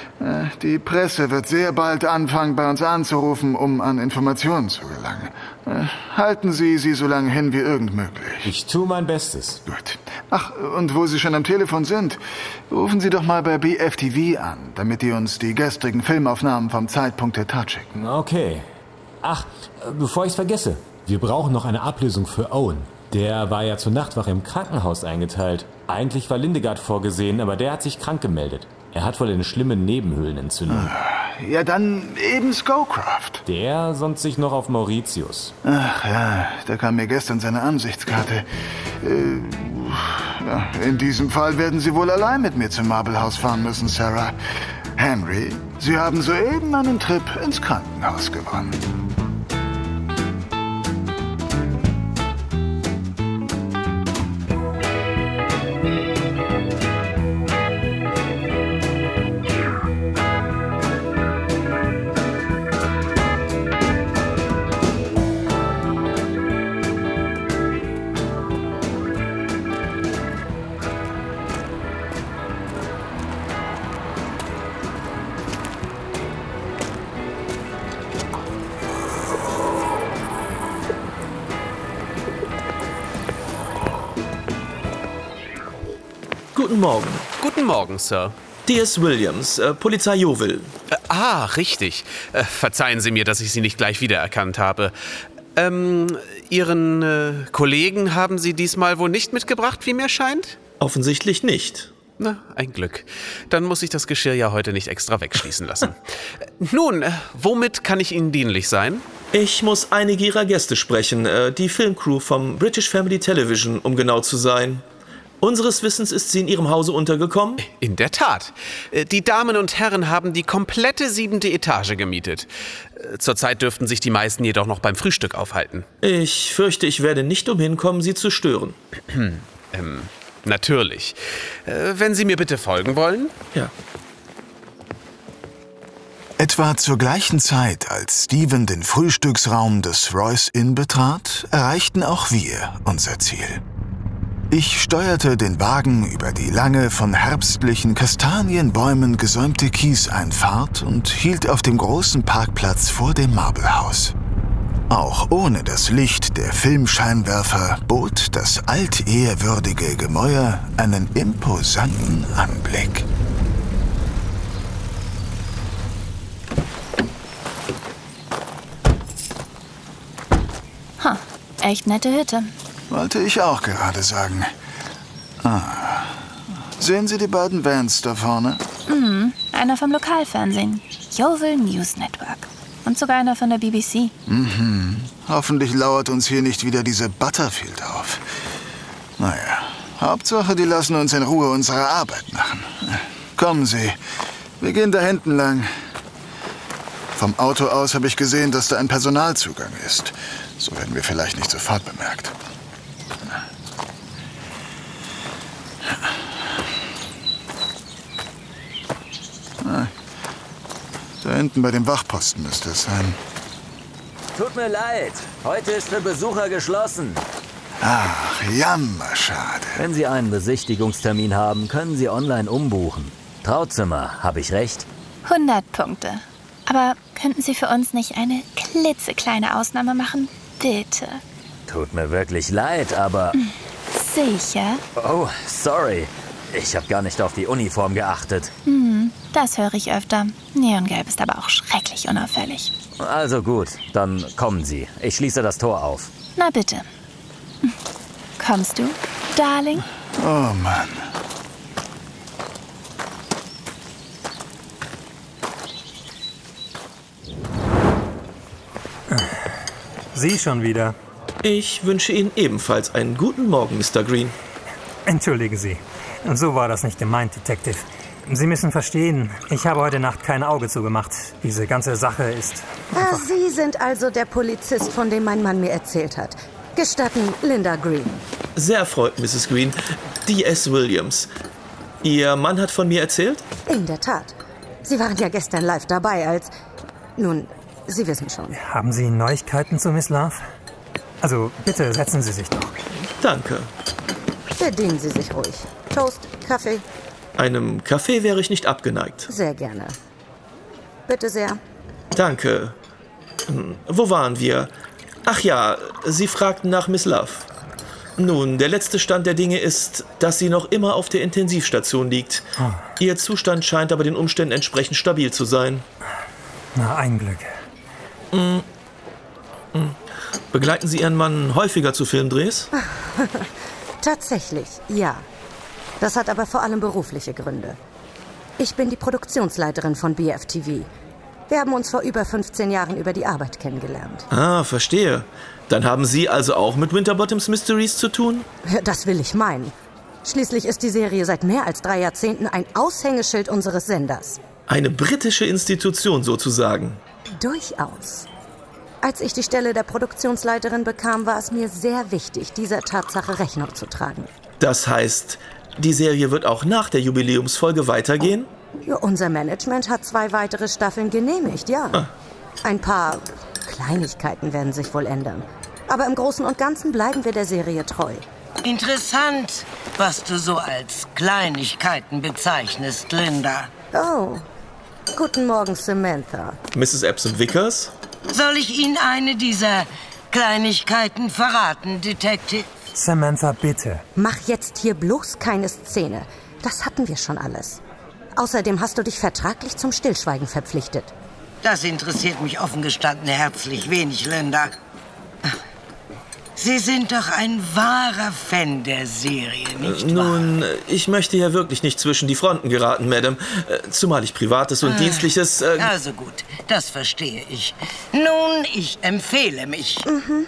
Die Presse wird sehr bald anfangen, bei uns anzurufen, um an Informationen zu gelangen. Halten Sie sie so lange hin wie irgend möglich. Ich tue mein Bestes. Gut. Ach, und wo Sie schon am Telefon sind, rufen Sie doch mal bei B F T V an, damit die uns die gestrigen Filmaufnahmen vom Zeitpunkt der Tat schicken. Okay. Ach, bevor ich's vergesse, wir brauchen noch eine Ablösung für Owen. Der war ja zur Nachtwache im Krankenhaus eingeteilt. Eigentlich war Lindegard vorgesehen, aber der hat sich krank gemeldet. Er hat wohl eine schlimme Nebenhöhlenentzündung. Ja, dann eben Scowcroft. Der sonnt sich noch auf Mauritius. Ach ja, da kam mir gestern seine Ansichtskarte. Äh, ja, in diesem Fall werden Sie wohl allein mit mir zum Marble House fahren müssen, Sarah. Henry, Sie haben soeben einen Trip ins Krankenhaus gewonnen. guten Morgen. Guten Morgen, Sir. D S. Williams, äh, Polizei Yeovil. Äh, ah, richtig. Äh, verzeihen Sie mir, dass ich Sie nicht gleich wiedererkannt habe. Ähm, Ihren äh, Kollegen haben Sie diesmal wohl nicht mitgebracht, wie mir scheint? Offensichtlich nicht. Na, ein Glück. Dann muss ich das Geschirr ja heute nicht extra wegschließen lassen. Nun, äh, womit kann ich Ihnen dienlich sein? Ich muss einige Ihrer Gäste sprechen. Äh, die Filmcrew vom British Family Television, um genau zu sein. Unseres Wissens ist sie in Ihrem Hause untergekommen? In der Tat. Äh, die Damen und Herren haben die komplette siebente Etage gemietet. Äh, zurzeit dürften sich die meisten jedoch noch beim Frühstück aufhalten. Ich fürchte, ich werde nicht umhin kommen, Sie zu stören. ähm... Natürlich. Äh, wenn Sie mir bitte folgen wollen? Ja. Etwa zur gleichen Zeit, als Steven den Frühstücksraum des Royce Inn betrat, erreichten auch wir unser Ziel. Ich steuerte den Wagen über die lange, von herbstlichen Kastanienbäumen gesäumte Kieseinfahrt und hielt auf dem großen Parkplatz vor dem Marble-Haus. Auch ohne das Licht der Filmscheinwerfer bot das altehrwürdige Gemäuer einen imposanten Anblick. Ha, echt nette Hütte. Wollte ich auch gerade sagen. Ah. Sehen Sie die beiden Vans da vorne? Mhm, einer vom Lokalfernsehen. Yeovil News Network. Und sogar einer von der B B C. Mhm. Hoffentlich lauert uns hier nicht wieder diese Butterfield auf. Naja, Hauptsache, die lassen uns in Ruhe unsere Arbeit machen. Kommen Sie, wir gehen da hinten lang. Vom Auto aus habe ich gesehen, dass da ein Personalzugang ist. So werden wir vielleicht nicht sofort bemerkt. Ah. Da hinten bei dem Wachposten müsste es sein. Tut mir leid, heute ist für Besucher geschlossen. Ach, jammerschade. Wenn Sie einen Besichtigungstermin haben, können Sie online umbuchen. Trauzimmer, habe ich recht? hundert Punkte. Aber könnten Sie für uns nicht eine klitzekleine Ausnahme machen? Bitte. Tut mir wirklich leid, aber... Sicher? Oh, sorry. Ich habe gar nicht auf die Uniform geachtet. Hm, das höre ich öfter. Neongelb ist aber auch schrecklich unauffällig. Also gut, dann kommen Sie. Ich schließe das Tor auf. Na bitte. Kommst du, Darling? Oh Mann. Sie schon wieder. Ich wünsche Ihnen ebenfalls einen guten Morgen, Mister Green. Entschuldigen Sie. So war das nicht gemeint, Detective. Sie müssen verstehen, ich habe heute Nacht kein Auge zugemacht. Diese ganze Sache ist... Ah, Sie sind also der Polizist, von dem mein Mann mir erzählt hat. Gestatten, Linda Green. Sehr erfreut, Misses Green. D S. Williams. Ihr Mann hat von mir erzählt? In der Tat. Sie waren ja gestern live dabei, als... Nun, Sie wissen schon. Haben Sie Neuigkeiten zu Miss Love? Also, bitte setzen Sie sich doch. Danke. Bedienen Sie sich ruhig. Toast, Kaffee. Einem Kaffee wäre ich nicht abgeneigt. Sehr gerne. Bitte sehr. Danke. Hm, wo waren wir? Ach ja, Sie fragten nach Miss Love. Nun, der letzte Stand der Dinge ist, dass sie noch immer auf der Intensivstation liegt. Oh. Ihr Zustand scheint aber den Umständen entsprechend stabil zu sein. Na, ein Glück. Hm. Hm. Begleiten Sie Ihren Mann häufiger zu Filmdrehs? Tatsächlich, ja. Das hat aber vor allem berufliche Gründe. Ich bin die Produktionsleiterin von B F T V. Wir haben uns vor über fünfzehn Jahren über die Arbeit kennengelernt. Ah, verstehe. Dann haben Sie also auch mit Winterbottoms Mysteries zu tun? Das will ich meinen. Schließlich ist die Serie seit mehr als drei Jahrzehnten ein Aushängeschild unseres Senders. Eine britische Institution sozusagen. Durchaus. Als ich die Stelle der Produktionsleiterin bekam, war es mir sehr wichtig, dieser Tatsache Rechnung zu tragen. Das heißt, die Serie wird auch nach der Jubiläumsfolge weitergehen? Ja, unser Management hat zwei weitere Staffeln genehmigt, ja. Ah. Ein paar Kleinigkeiten werden sich wohl ändern. Aber im Großen und Ganzen bleiben wir der Serie treu. Interessant, was du so als Kleinigkeiten bezeichnest, Linda. Oh, guten Morgen, Samantha. Misses Epsom Vickers? Soll ich Ihnen eine dieser Kleinigkeiten verraten, Detective? Samantha, bitte. Mach jetzt hier bloß keine Szene. Das hatten wir schon alles. Außerdem hast du dich vertraglich zum Stillschweigen verpflichtet. Das interessiert mich offen gestanden herzlich wenig, Linda. Sie sind doch ein wahrer Fan der Serie, nicht äh, wahr? Nun, ich möchte ja wirklich nicht zwischen die Fronten geraten, Madame. Äh, zumal ich Privates und Ah, Dienstliches... Äh, also gut, das verstehe ich. Nun, ich empfehle mich. Mhm.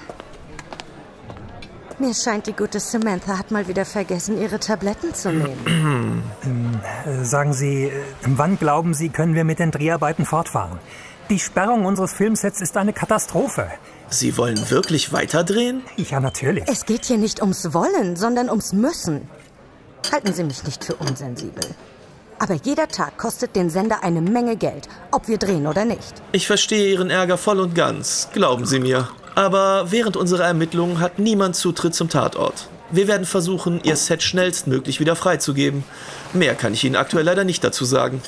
Mir scheint, die gute Samantha hat mal wieder vergessen, ihre Tabletten zu nehmen. äh, sagen Sie, äh, wann glauben Sie, können wir mit den Dreharbeiten fortfahren? Die Sperrung unseres Filmsets ist eine Katastrophe. Sie wollen wirklich weiterdrehen? Ja, natürlich. Es geht hier nicht ums Wollen, sondern ums Müssen. Halten Sie mich nicht für unsensibel. Aber jeder Tag kostet den Sender eine Menge Geld, ob wir drehen oder nicht. Ich verstehe Ihren Ärger voll und ganz, glauben Sie mir. Aber während unserer Ermittlungen hat niemand Zutritt zum Tatort. Wir werden versuchen, Ihr Set schnellstmöglich wieder freizugeben. Mehr kann ich Ihnen aktuell leider nicht dazu sagen.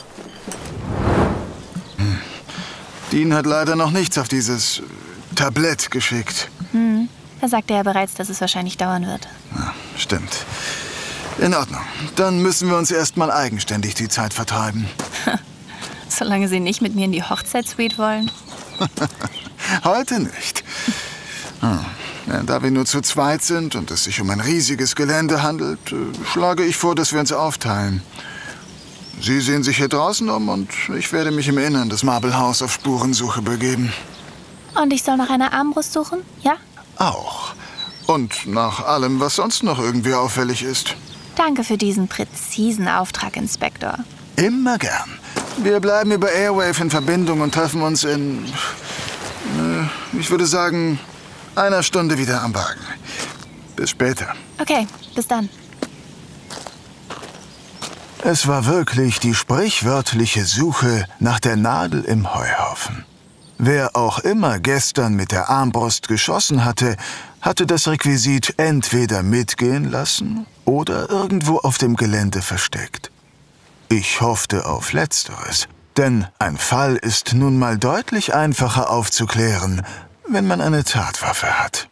Hm. Dean hat leider noch nichts auf dieses Tablett geschickt. Hm. Da sagte er bereits, dass es wahrscheinlich dauern wird. Ja, stimmt. In Ordnung. Dann müssen wir uns erstmal eigenständig die Zeit vertreiben. Solange Sie nicht mit mir in die Hochzeitssuite wollen. Heute nicht. Hm. Ja, da wir nur zu zweit sind und es sich um ein riesiges Gelände handelt, äh, schlage ich vor, dass wir uns aufteilen. Sie sehen sich hier draußen um und ich werde mich im Innern des Marble House auf Spurensuche begeben. Und ich soll nach einer Armbrust suchen, ja? Auch. Und nach allem, was sonst noch irgendwie auffällig ist. Danke für diesen präzisen Auftrag, Inspektor. Immer gern. Wir bleiben über Airwave in Verbindung und treffen uns in, äh, ich würde sagen, einer Stunde wieder am Wagen. Bis später. Okay, bis dann. Es war wirklich die sprichwörtliche Suche nach der Nadel im Heuhaufen. Wer auch immer gestern mit der Armbrust geschossen hatte, hatte das Requisit entweder mitgehen lassen oder irgendwo auf dem Gelände versteckt. Ich hoffte auf Letzteres, denn ein Fall ist nun mal deutlich einfacher aufzuklären, wenn man eine Tatwaffe hat.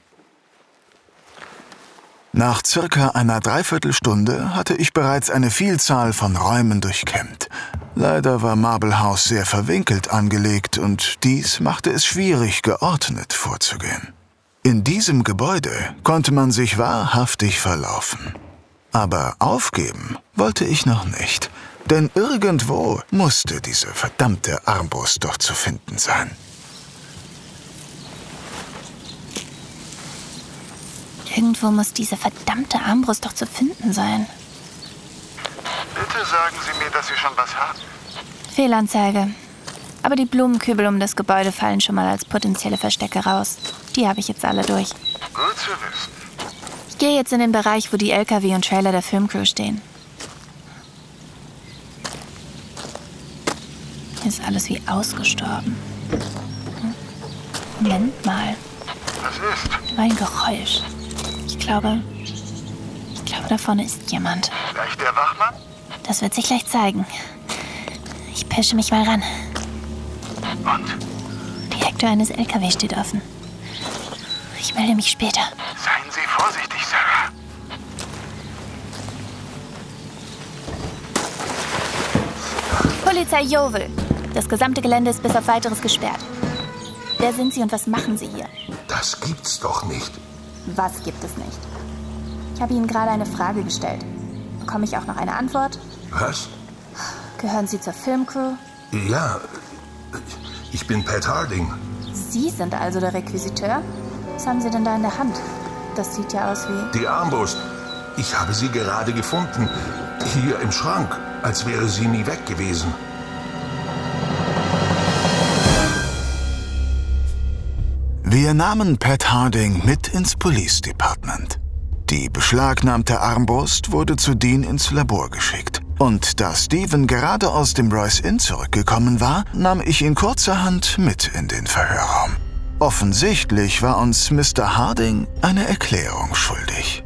Nach circa einer Dreiviertelstunde hatte ich bereits eine Vielzahl von Räumen durchkämmt. Leider war Marble House sehr verwinkelt angelegt und dies machte es schwierig, geordnet vorzugehen. In diesem Gebäude konnte man sich wahrhaftig verlaufen. Aber aufgeben wollte ich noch nicht, denn irgendwo musste diese verdammte Armbrust doch zu finden sein. Irgendwo muss diese verdammte Armbrust doch zu finden sein. Bitte sagen Sie mir, dass Sie schon was haben. Fehlanzeige. Aber die Blumenkübel um das Gebäude fallen schon mal als potenzielle Verstecke raus. Die habe ich jetzt alle durch. Gut zu wissen. Ich gehe jetzt in den Bereich, wo die L K W und Trailer der Filmcrew stehen. Hier ist alles wie ausgestorben. Hm? Moment mal. Was ist? Ein Geräusch. Ich glaube, ich glaube, da vorne ist jemand. Vielleicht der Wachmann? Das wird sich gleich zeigen. Ich pische mich mal ran. Und? Die Hecktür eines L K W steht offen. Ich melde mich später. Seien Sie vorsichtig, Sarah. Polizei Yeovil. Das gesamte Gelände ist bis auf Weiteres gesperrt. Wer sind Sie und was machen Sie hier? Das gibt's doch nicht. Was gibt es nicht? Ich habe Ihnen gerade eine Frage gestellt. Bekomme ich auch noch eine Antwort? Was? Gehören Sie zur Filmcrew? Ja, ich bin Pat Harding. Sie sind also der Requisiteur? Was haben Sie denn da in der Hand? Das sieht ja aus wie... Die Armbrust. Ich habe sie gerade gefunden. Hier im Schrank, als wäre sie nie weg gewesen. Wir nahmen Pat Harding mit ins Police Department. Die beschlagnahmte Armbrust wurde zu Dean ins Labor geschickt. Und da Steven gerade aus dem Royce Inn zurückgekommen war, nahm ich ihn kurzerhand mit in den Verhörraum. Offensichtlich war uns Mister Harding eine Erklärung schuldig.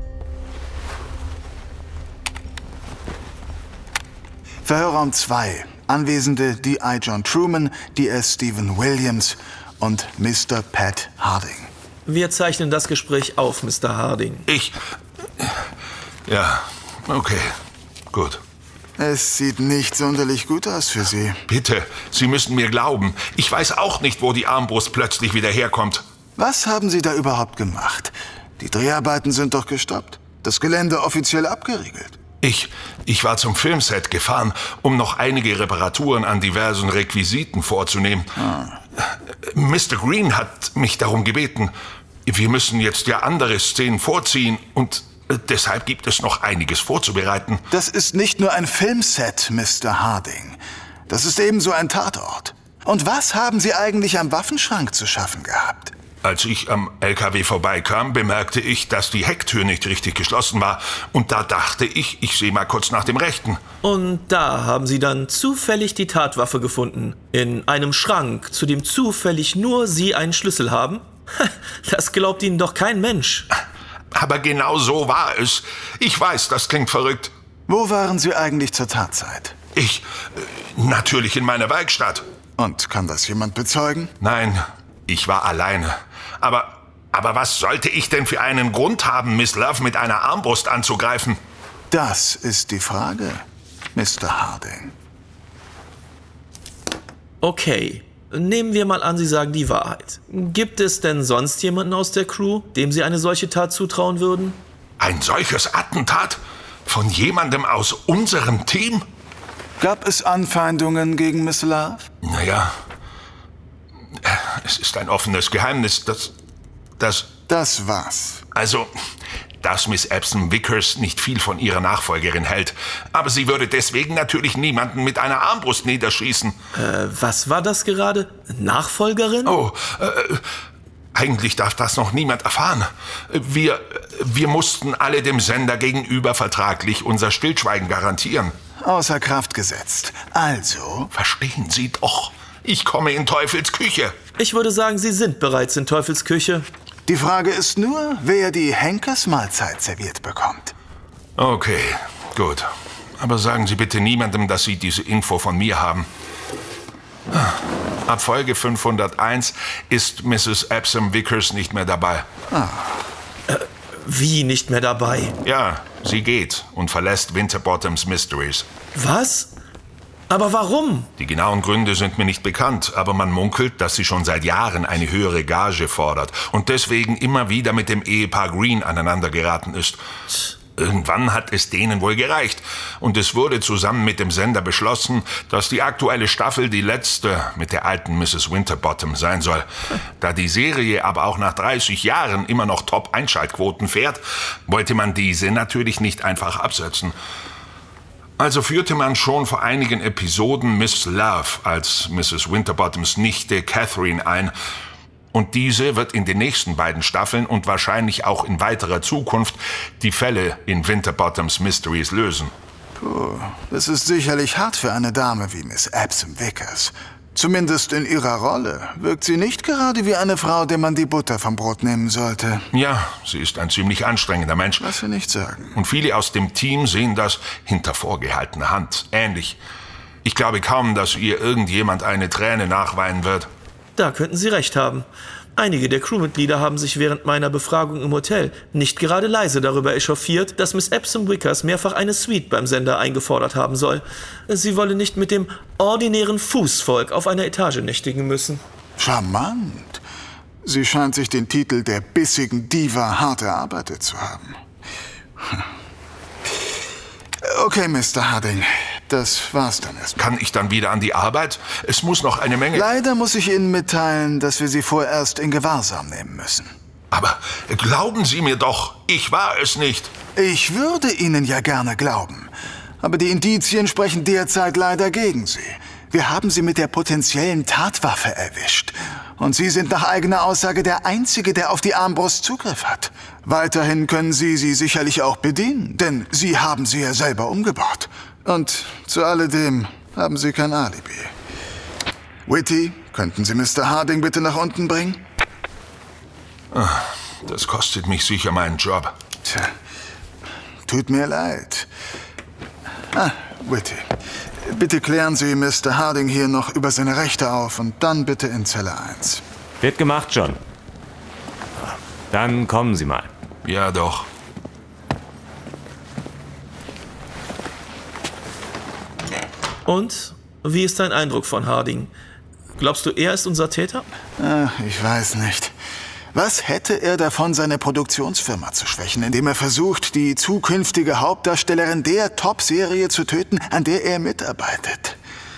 Verhörraum zwei. Anwesende D I John Truman, D S Stephen Williams und Mister Pat Harding. Wir zeichnen das Gespräch auf, Mister Harding. Ich... Ja, okay, gut. Es sieht nicht sonderlich gut aus für Sie. Bitte, Sie müssen mir glauben. Ich weiß auch nicht, wo die Armbrust plötzlich wieder herkommt. Was haben Sie da überhaupt gemacht? Die Dreharbeiten sind doch gestoppt. Das Gelände offiziell abgeriegelt. Ich, ich war zum Filmset gefahren, um noch einige Reparaturen an diversen Requisiten vorzunehmen. Ah. Mister Green hat mich darum gebeten. Wir müssen jetzt ja andere Szenen vorziehen und deshalb gibt es noch einiges vorzubereiten. Das ist nicht nur ein Filmset, Mister Harding. Das ist ebenso ein Tatort. Und was haben Sie eigentlich am Waffenschrank zu schaffen gehabt? Als ich am L K W vorbeikam, bemerkte ich, dass die Hecktür nicht richtig geschlossen war. Und da dachte ich, ich sehe mal kurz nach dem Rechten. Und da haben Sie dann zufällig die Tatwaffe gefunden. In einem Schrank, zu dem zufällig nur Sie einen Schlüssel haben? Das glaubt Ihnen doch kein Mensch. Aber genau so war es. Ich weiß, das klingt verrückt. Wo waren Sie eigentlich zur Tatzeit? Ich, äh, natürlich in meiner Werkstatt. Und kann das jemand bezeugen? Nein, ich war alleine. Aber, aber was sollte ich denn für einen Grund haben, Miss Love mit einer Armbrust anzugreifen? Das ist die Frage, Mister Harding. Okay, nehmen wir mal an, Sie sagen die Wahrheit. Gibt es denn sonst jemanden aus der Crew, dem Sie eine solche Tat zutrauen würden? Ein solches Attentat? Von jemandem aus unserem Team? Gab es Anfeindungen gegen Miss Love? Naja, es ist ein offenes Geheimnis, dass... dass das was? Also, dass Miss Epsom Vickers nicht viel von ihrer Nachfolgerin hält. Aber sie würde deswegen natürlich niemanden mit einer Armbrust niederschießen. Äh, was war das gerade? Nachfolgerin? Oh, äh, eigentlich darf das noch niemand erfahren. Wir, wir mussten alle dem Sender gegenüber vertraglich unser Stillschweigen garantieren. Außer Kraft gesetzt. Also? Verstehen Sie doch. Ich komme in Teufels Küche. Ich würde sagen, Sie sind bereits in Teufels Küche. Die Frage ist nur, wer die Henkersmahlzeit serviert bekommt. Okay, gut. Aber sagen Sie bitte niemandem, dass Sie diese Info von mir haben. Ab Folge fünfhunderteins ist Misses Epsom Vickers nicht mehr dabei. Ah. Äh, wie nicht mehr dabei? Ja, sie geht und verlässt Winterbottoms Mysteries. Was? Aber warum? Die genauen Gründe sind mir nicht bekannt, aber man munkelt, dass sie schon seit Jahren eine höhere Gage fordert und deswegen immer wieder mit dem Ehepaar Green aneinandergeraten ist. Irgendwann hat es denen wohl gereicht und es wurde zusammen mit dem Sender beschlossen, dass die aktuelle Staffel die letzte mit der alten Misses Winterbottom sein soll. Da die Serie aber auch nach dreißig Jahren immer noch Top-Einschaltquoten fährt, wollte man diese natürlich nicht einfach absetzen. Also führte man schon vor einigen Episoden Miss Love als Misses Winterbottoms Nichte Catherine ein. Und diese wird in den nächsten beiden Staffeln und wahrscheinlich auch in weiterer Zukunft die Fälle in Winterbottoms Mysteries lösen. Puh, das ist sicherlich hart für eine Dame wie Miss Epsom Vickers. Zumindest in ihrer Rolle wirkt sie nicht gerade wie eine Frau, der man die Butter vom Brot nehmen sollte. Ja, sie ist ein ziemlich anstrengender Mensch. Was wir nicht sagen. Und viele aus dem Team sehen das hinter vorgehaltener Hand ähnlich. Ich glaube kaum, dass ihr irgendjemand eine Träne nachweinen wird. Da könnten Sie recht haben. Einige der Crewmitglieder haben sich während meiner Befragung im Hotel nicht gerade leise darüber echauffiert, dass Miss Epsom Vickers mehrfach eine Suite beim Sender eingefordert haben soll. Sie wolle nicht mit dem ordinären Fußvolk auf einer Etage nächtigen müssen. Charmant. Sie scheint sich den Titel der bissigen Diva hart erarbeitet zu haben. Okay, Mister Harding, das war's dann erst. Kann ich dann wieder an die Arbeit? Es muss noch eine Menge... Leider muss ich Ihnen mitteilen, dass wir Sie vorerst in Gewahrsam nehmen müssen. Aber glauben Sie mir doch, ich war es nicht. Ich würde Ihnen ja gerne glauben. Aber die Indizien sprechen derzeit leider gegen Sie. Wir haben Sie mit der potenziellen Tatwaffe erwischt. Und Sie sind nach eigener Aussage der Einzige, der auf die Armbrust Zugriff hat. Weiterhin können Sie sie sicherlich auch bedienen, denn Sie haben sie ja selber umgebaut. Und zu alledem haben Sie kein Alibi. Whitty, könnten Sie Mister Harding bitte nach unten bringen? Das kostet mich sicher meinen Job. Tja, tut mir leid. Ah, Whitty, bitte klären Sie Mister Harding hier noch über seine Rechte auf und dann bitte in Zelle eins. Wird gemacht, John. Dann kommen Sie mal. Ja, doch. Und wie ist dein Eindruck von Harding? Glaubst du, er ist unser Täter? Ach, ich weiß nicht. Was hätte er davon, seine Produktionsfirma zu schwächen, indem er versucht, die zukünftige Hauptdarstellerin der Top-Serie zu töten, an der er mitarbeitet?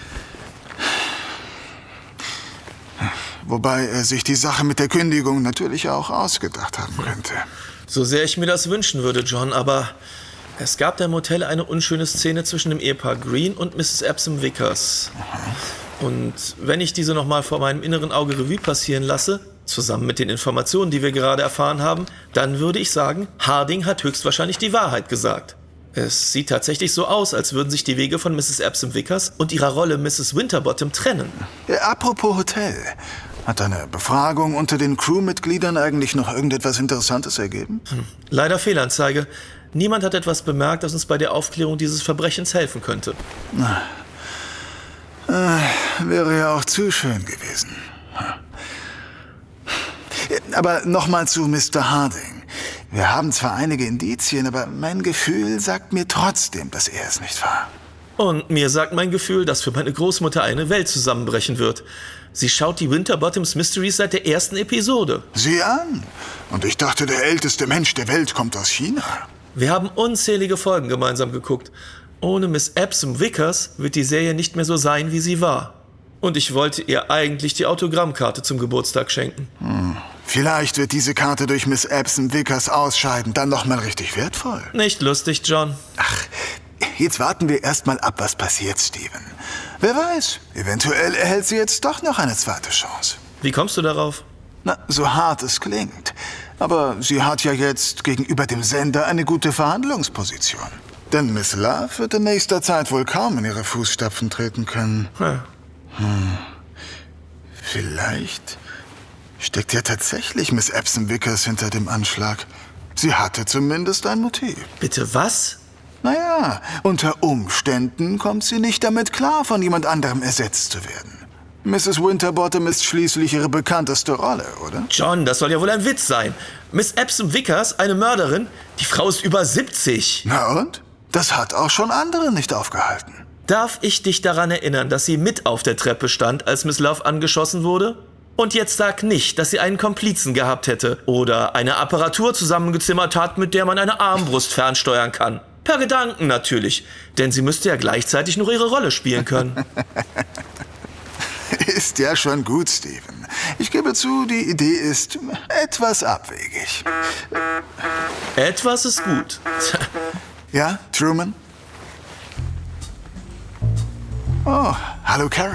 Wobei er sich die Sache mit der Kündigung natürlich auch ausgedacht haben könnte. So sehr ich mir das wünschen würde, John, aber es gab da im Hotel eine unschöne Szene zwischen dem Ehepaar Green und Misses Epsom Vickers. Und wenn ich diese nochmal vor meinem inneren Auge Revue passieren lasse, zusammen mit den Informationen, die wir gerade erfahren haben, dann würde ich sagen, Harding hat höchstwahrscheinlich die Wahrheit gesagt. Es sieht tatsächlich so aus, als würden sich die Wege von Misses Epsom Vickers und ihrer Rolle Misses Winterbottom trennen. Ja, apropos Hotel. Hat eine Befragung unter den Crewmitgliedern eigentlich noch irgendetwas Interessantes ergeben? Hm. Leider Fehlanzeige. Niemand hat etwas bemerkt, das uns bei der Aufklärung dieses Verbrechens helfen könnte. Na, äh, wäre ja auch zu schön gewesen. Aber nochmal zu Mister Harding. Wir haben zwar einige Indizien, aber mein Gefühl sagt mir trotzdem, dass er es nicht war. Und mir sagt mein Gefühl, dass für meine Großmutter eine Welt zusammenbrechen wird. Sie schaut die Winterbottoms Mysteries seit der ersten Episode. Sieh an! Und ich dachte, der älteste Mensch der Welt kommt aus China. Wir haben unzählige Folgen gemeinsam geguckt. Ohne Miss Epsom Vickers wird die Serie nicht mehr so sein, wie sie war. Und ich wollte ihr eigentlich die Autogrammkarte zum Geburtstag schenken. Hm. Vielleicht wird diese Karte durch Miss Epsom Vickers Ausscheiden dann noch mal richtig wertvoll. Nicht lustig, John. Ach, jetzt warten wir erst mal ab, was passiert, Steven. Wer weiß, eventuell erhält sie jetzt doch noch eine zweite Chance. Wie kommst du darauf? Na, so hart es klingt. Aber sie hat ja jetzt gegenüber dem Sender eine gute Verhandlungsposition. Denn Miss Love wird in nächster Zeit wohl kaum in ihre Fußstapfen treten können. Hm. Hm. Vielleicht steckt ja tatsächlich Miss Epsom Vickers hinter dem Anschlag. Sie hatte zumindest ein Motiv. Bitte was? Naja, unter Umständen kommt sie nicht damit klar, von jemand anderem ersetzt zu werden. Misses Winterbottom ist schließlich ihre bekannteste Rolle, oder? John, das soll ja wohl ein Witz sein. Miss Epsom Vickers, eine Mörderin? Die Frau ist über siebzig. Na und? Das hat auch schon andere nicht aufgehalten. Darf ich dich daran erinnern, dass sie mit auf der Treppe stand, als Miss Love angeschossen wurde? Und jetzt sag nicht, dass sie einen Komplizen gehabt hätte oder eine Apparatur zusammengezimmert hat, mit der man eine Armbrust fernsteuern kann. Per Gedanken natürlich, denn sie müsste ja gleichzeitig noch ihre Rolle spielen können. Ist ja schon gut, Steven. Ich gebe zu, die Idee ist etwas abwegig. Etwas ist gut. Ja, Truman? Oh, hallo Carol.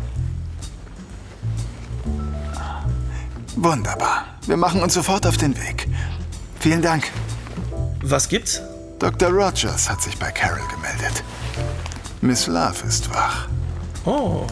Wunderbar. Wir machen uns sofort auf den Weg. Vielen Dank. Was gibt's? Doktor Rogers hat sich bei Carol gemeldet. Miss Love ist wach. Oh.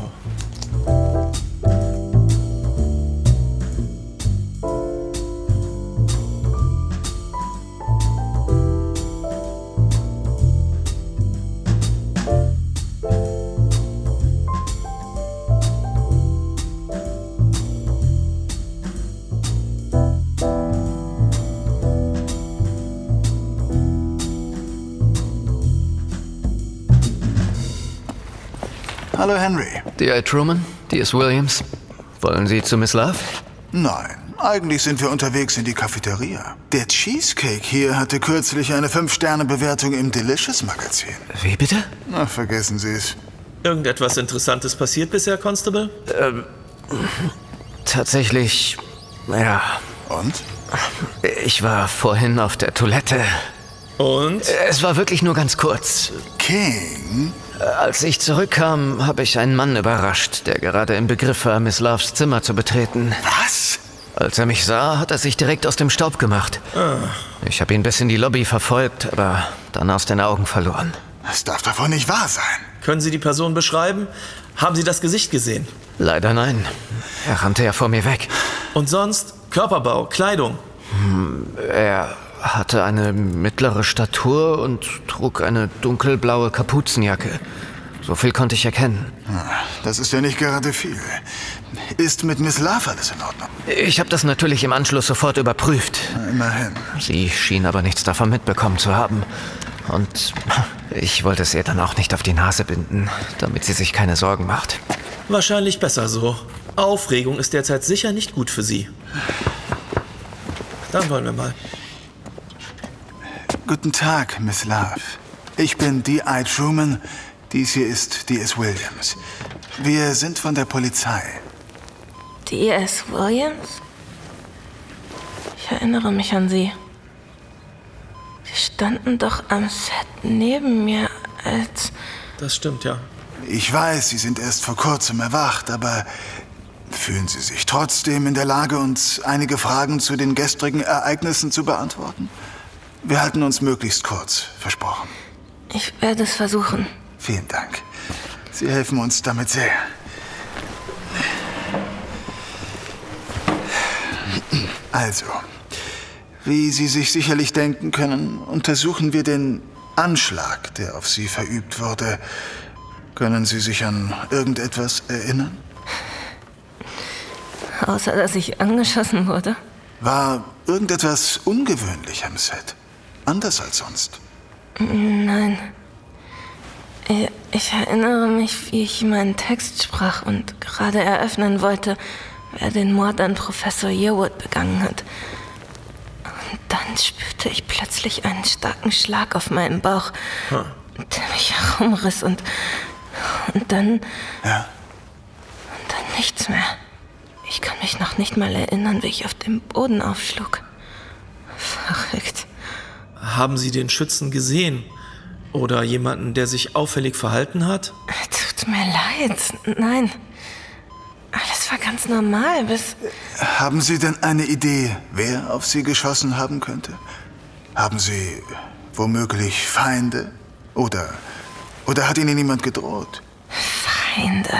Hallo Henry. D I Truman, D S Williams. Wollen Sie zu Miss Love? Nein, eigentlich sind wir unterwegs in die Cafeteria. Der Cheesecake hier hatte kürzlich eine fünf Sterne Bewertung im Delicious-Magazin. Wie bitte? Na, vergessen Sie es. Irgendetwas Interessantes passiert bisher, Constable? Ähm, tatsächlich, ja. Und? Ich war vorhin auf der Toilette. Und? Es war wirklich nur ganz kurz. King? Als ich zurückkam, habe ich einen Mann überrascht, der gerade im Begriff war, Miss Loves Zimmer zu betreten. Was? Als er mich sah, hat er sich direkt aus dem Staub gemacht. Ah. Ich habe ihn bis in die Lobby verfolgt, aber dann aus den Augen verloren. Das darf doch wohl nicht wahr sein. Können Sie die Person beschreiben? Haben Sie das Gesicht gesehen? Leider nein. Er rannte ja vor mir weg. Und sonst? Körperbau, Kleidung? Hm, er hatte eine mittlere Statur und trug eine dunkelblaue Kapuzenjacke. So viel konnte ich erkennen. Das ist ja nicht gerade viel. Ist mit Miss Love alles in Ordnung? Ich habe das natürlich im Anschluss sofort überprüft. Na, immerhin. Sie schien aber nichts davon mitbekommen zu haben. Und ich wollte es ihr dann auch nicht auf die Nase binden, damit sie sich keine Sorgen macht. Wahrscheinlich besser so. Aufregung ist derzeit sicher nicht gut für Sie. Dann wollen wir mal. Guten Tag, Miss Love. Ich bin D I Truman. Dies hier ist D S Williams. Wir sind von der Polizei. D S Williams? Ich erinnere mich an Sie. Sie standen doch am Set neben mir, als... Das stimmt, ja. Ich weiß, Sie sind erst vor kurzem erwacht, aber fühlen Sie sich trotzdem in der Lage, uns einige Fragen zu den gestrigen Ereignissen zu beantworten? Wir halten uns möglichst kurz, versprochen. Ich werde es versuchen. Vielen Dank. Sie helfen uns damit sehr. Also, wie Sie sich sicherlich denken können, untersuchen wir den Anschlag, der auf Sie verübt wurde. Können Sie sich an irgendetwas erinnern? Außer, dass ich angeschossen wurde? War irgendetwas ungewöhnlich am Set? Anders als sonst? Nein. Ich, ich erinnere mich, wie ich meinen Text sprach und gerade eröffnen wollte, wer den Mord an Professor Yearwood begangen hat. Und dann spürte ich plötzlich einen starken Schlag auf meinen Bauch, hm. der mich herumriss und, und dann... Ja? Und dann nichts mehr. Ich kann mich noch nicht mal erinnern, wie ich auf dem Boden aufschlug. Verrückt. Haben Sie den Schützen gesehen? Oder jemanden, der sich auffällig verhalten hat? Tut mir leid. Nein. Alles war ganz normal, bis... Haben Sie denn eine Idee, wer auf Sie geschossen haben könnte? Haben Sie womöglich Feinde? Oder, oder hat Ihnen niemand gedroht? Feinde?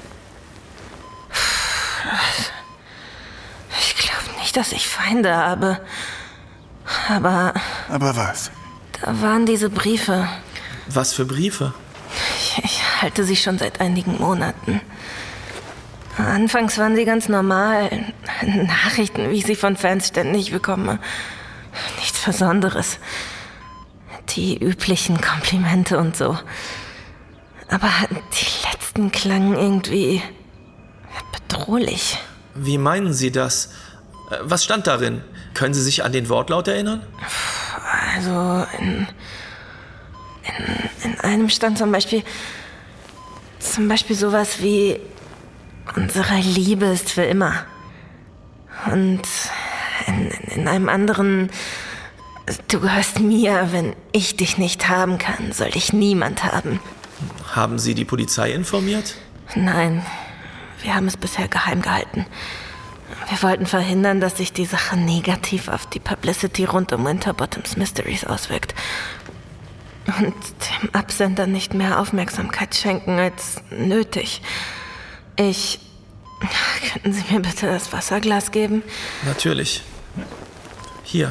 Ich glaube nicht, dass ich Feinde habe. Aber... Aber was? Da waren diese Briefe. Was für Briefe? Ich, ich halte sie schon seit einigen Monaten. Anfangs waren sie ganz normal. Nachrichten, wie ich sie von Fans ständig bekomme. Nichts Besonderes. Die üblichen Komplimente und so. Aber die letzten klangen irgendwie bedrohlich. Wie meinen Sie das? Was stand darin? Können Sie sich an den Wortlaut erinnern? Also, in, in, in einem stand zum Beispiel, zum Beispiel sowas wie, unsere Liebe ist für immer. Und in, in einem anderen, du gehörst mir, wenn ich dich nicht haben kann, soll dich niemand haben. Haben Sie die Polizei informiert? Nein, wir haben es bisher geheim gehalten. Wir wollten verhindern, dass sich die Sache negativ auf die Publicity rund um Winterbottoms Mysteries auswirkt. Und dem Absender nicht mehr Aufmerksamkeit schenken als nötig. Ich... Könnten Sie mir bitte das Wasserglas geben? Natürlich. Hier.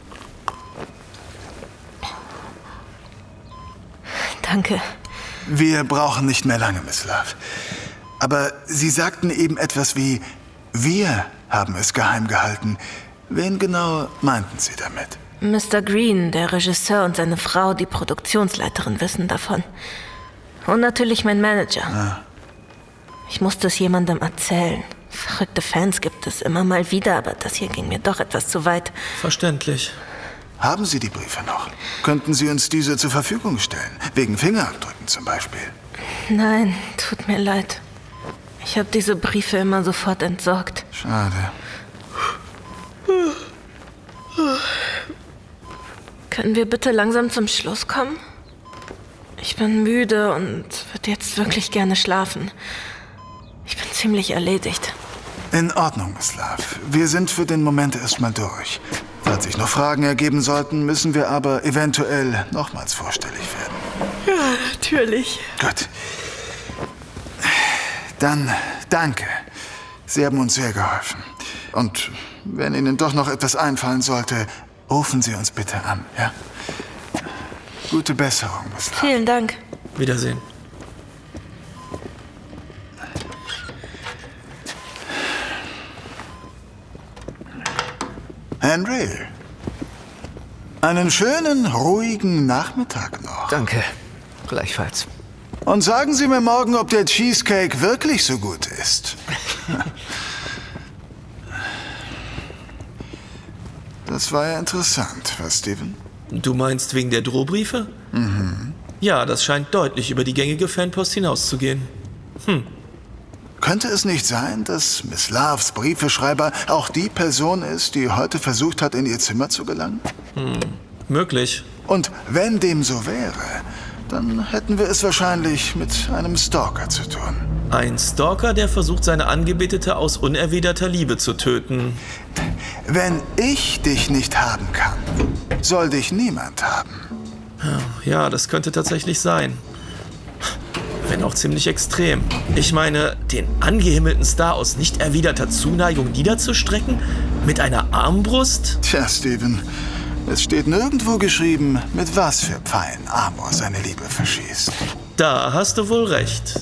Danke. Wir brauchen nicht mehr lange, Miss Love. Aber Sie sagten eben etwas wie... Wir haben es geheim gehalten. Wen genau meinten Sie damit? Mister Green, der Regisseur, und seine Frau, die Produktionsleiterin, wissen davon. Und natürlich mein Manager. Ah. Ich musste es jemandem erzählen. Verrückte Fans gibt es immer mal wieder, aber das hier ging mir doch etwas zu weit. Verständlich. Haben Sie die Briefe noch? Könnten Sie uns diese zur Verfügung stellen? Wegen Fingerabdrücken zum Beispiel? Nein, tut mir leid. Ich habe diese Briefe immer sofort entsorgt. Schade. Können wir bitte langsam zum Schluss kommen? Ich bin müde und würde jetzt wirklich gerne schlafen. Ich bin ziemlich erledigt. In Ordnung, Miss Love. Wir sind für den Moment erstmal durch. Falls sich noch Fragen ergeben sollten, müssen wir aber eventuell nochmals vorstellig werden. Ja, natürlich. Gut. Dann danke. Sie haben uns sehr geholfen. Und wenn Ihnen doch noch etwas einfallen sollte, rufen Sie uns bitte an, ja? Gute Besserung, Miss Love. Vielen Dank. Wiedersehen. Henry. Einen schönen, ruhigen Nachmittag noch. Danke. Gleichfalls. Und sagen Sie mir morgen, ob der Cheesecake wirklich so gut ist. Das war ja interessant, was, Steven? Du meinst wegen der Drohbriefe? Mhm. Ja, das scheint deutlich über die gängige Fanpost hinauszugehen. Hm. Könnte es nicht sein, dass Miss Loves Briefeschreiber auch die Person ist, die heute versucht hat, in ihr Zimmer zu gelangen? Hm. Möglich. Und wenn dem so wäre, dann hätten wir es wahrscheinlich mit einem Stalker zu tun. Ein Stalker, der versucht, seine Angebetete aus unerwiderter Liebe zu töten. Wenn ich dich nicht haben kann, soll dich niemand haben. Ja, das könnte tatsächlich sein. Wenn auch ziemlich extrem. Ich meine, den angehimmelten Star aus nicht erwiderter Zuneigung niederzustrecken? Mit einer Armbrust? Tja, Steven, es steht nirgendwo geschrieben, mit was für Pfeilen Amor seine Liebe verschießt. Da hast du wohl recht.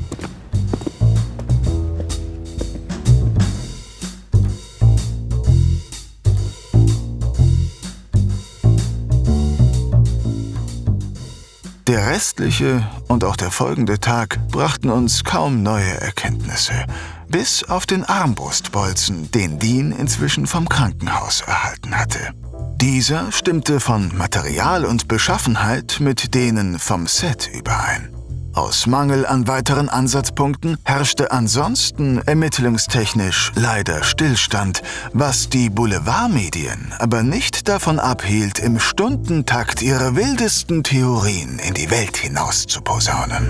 Der restliche und auch der folgende Tag brachten uns kaum neue Erkenntnisse, bis auf den Armbrustbolzen, den Dean inzwischen vom Krankenhaus erhalten hatte. Dieser stimmte von Material und Beschaffenheit mit denen vom Set überein. Aus Mangel an weiteren Ansatzpunkten herrschte ansonsten ermittlungstechnisch leider Stillstand, was die Boulevardmedien aber nicht davon abhielt, im Stundentakt ihre wildesten Theorien in die Welt hinaus zu posaunen.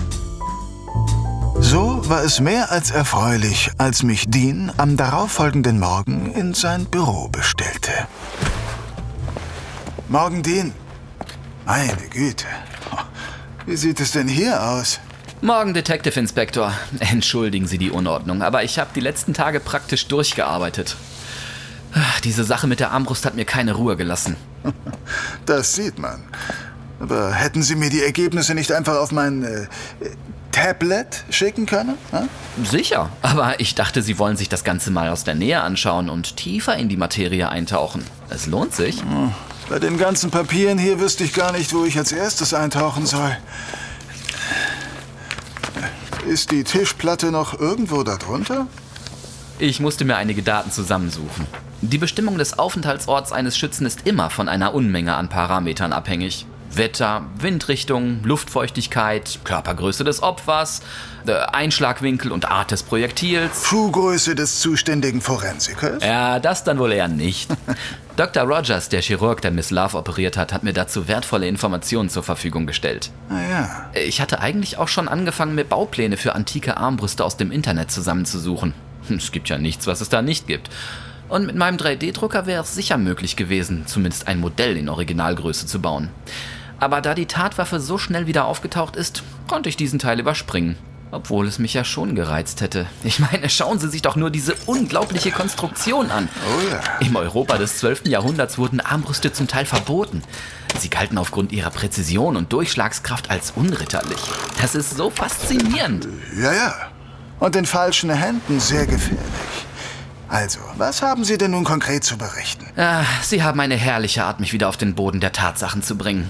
So war es mehr als erfreulich, als mich Dean am darauffolgenden Morgen in sein Büro bestellte. Morgen, Dean. Meine Güte. Wie sieht es denn hier aus? Morgen, Detective Inspector. Entschuldigen Sie die Unordnung, aber ich habe die letzten Tage praktisch durchgearbeitet. Diese Sache mit der Armbrust hat mir keine Ruhe gelassen. Das sieht man. Aber hätten Sie mir die Ergebnisse nicht einfach auf mein äh, Tablet schicken können? Hm? Sicher, aber ich dachte, Sie wollen sich das Ganze mal aus der Nähe anschauen und tiefer in die Materie eintauchen. Es lohnt sich. Hm. Bei den ganzen Papieren hier wüsste ich gar nicht, wo ich als erstes eintauchen soll. Ist die Tischplatte noch irgendwo darunter? Ich musste mir einige Daten zusammensuchen. Die Bestimmung des Aufenthaltsorts eines Schützen ist immer von einer Unmenge an Parametern abhängig. Wetter, Windrichtung, Luftfeuchtigkeit, Körpergröße des Opfers, Einschlagwinkel und Art des Projektils. Schuhgröße des zuständigen Forensikers? Ja, das dann wohl eher nicht. Doktor Rogers, der Chirurg, der Miss Love operiert hat, hat mir dazu wertvolle Informationen zur Verfügung gestellt. Ah ja. Ich hatte eigentlich auch schon angefangen, mir Baupläne für antike Armbrüste aus dem Internet zusammenzusuchen. Es gibt ja nichts, was es da nicht gibt. Und mit meinem drei D Drucker wäre es sicher möglich gewesen, zumindest ein Modell in Originalgröße zu bauen. Aber da die Tatwaffe so schnell wieder aufgetaucht ist, konnte ich diesen Teil überspringen. Obwohl es mich ja schon gereizt hätte. Ich meine, schauen Sie sich doch nur diese unglaubliche Konstruktion an. Oh ja. Im Europa des zwölften Jahrhunderts wurden Armbrüste zum Teil verboten. Sie galten aufgrund ihrer Präzision und Durchschlagskraft als unritterlich. Das ist so faszinierend. Ja, ja. Und in falschen Händen sehr gefährlich. Also, was haben Sie denn nun konkret zu berichten? Ah, Sie haben eine herrliche Art, mich wieder auf den Boden der Tatsachen zu bringen.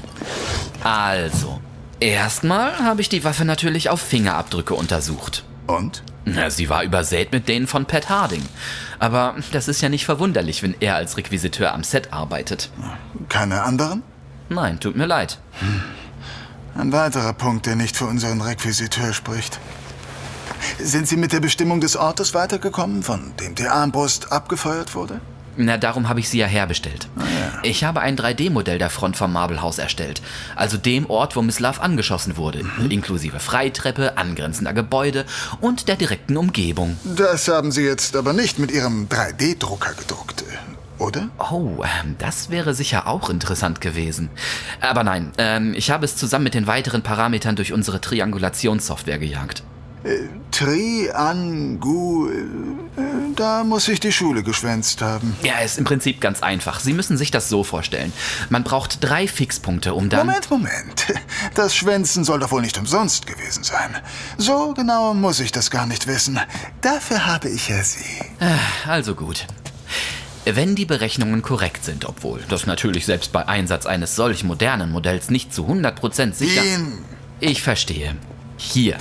Also, erstmal habe ich die Waffe natürlich auf Fingerabdrücke untersucht. Und? Na, sie war übersät mit denen von Pat Harding. Aber das ist ja nicht verwunderlich, wenn er als Requisiteur am Set arbeitet. Keine anderen? Nein, tut mir leid. Hm. Ein weiterer Punkt, der nicht für unseren Requisiteur spricht. Sind Sie mit der Bestimmung des Ortes weitergekommen, von dem die Armbrust abgefeuert wurde? Na, darum habe ich sie ja herbestellt. Ah, ja. Ich habe ein drei D Modell der Front vom Marble House erstellt. Also dem Ort, wo Miss Love angeschossen wurde. Mhm. Inklusive Freitreppe, angrenzender Gebäude und der direkten Umgebung. Das haben Sie jetzt aber nicht mit Ihrem drei D Drucker gedruckt, oder? Oh, das wäre sicher auch interessant gewesen. Aber nein, ähm, ich habe es zusammen mit den weiteren Parametern durch unsere Triangulationssoftware gejagt. Äh, Triangu... Äh, da muss ich die Schule geschwänzt haben. Ja, ist im Prinzip ganz einfach. Sie müssen sich das so vorstellen. Man braucht drei Fixpunkte, um dann... Moment, Moment. Das Schwänzen soll doch wohl nicht umsonst gewesen sein. So genau muss ich das gar nicht wissen. Dafür habe ich ja Sie. Also gut. Wenn die Berechnungen korrekt sind, obwohl das natürlich selbst bei Einsatz eines solch modernen Modells nicht zu hundert Prozent sicher... Dean. Ich verstehe. Hier.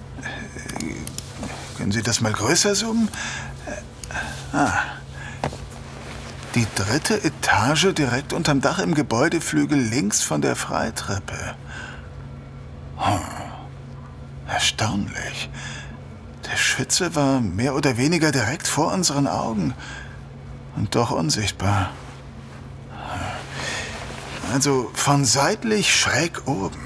Können Sie das mal größer zoomen? Ah. Die dritte Etage direkt unterm Dach im Gebäudeflügel links von der Freitreppe. Hm. Erstaunlich. Der Schütze war mehr oder weniger direkt vor unseren Augen und doch unsichtbar. Also von seitlich schräg oben.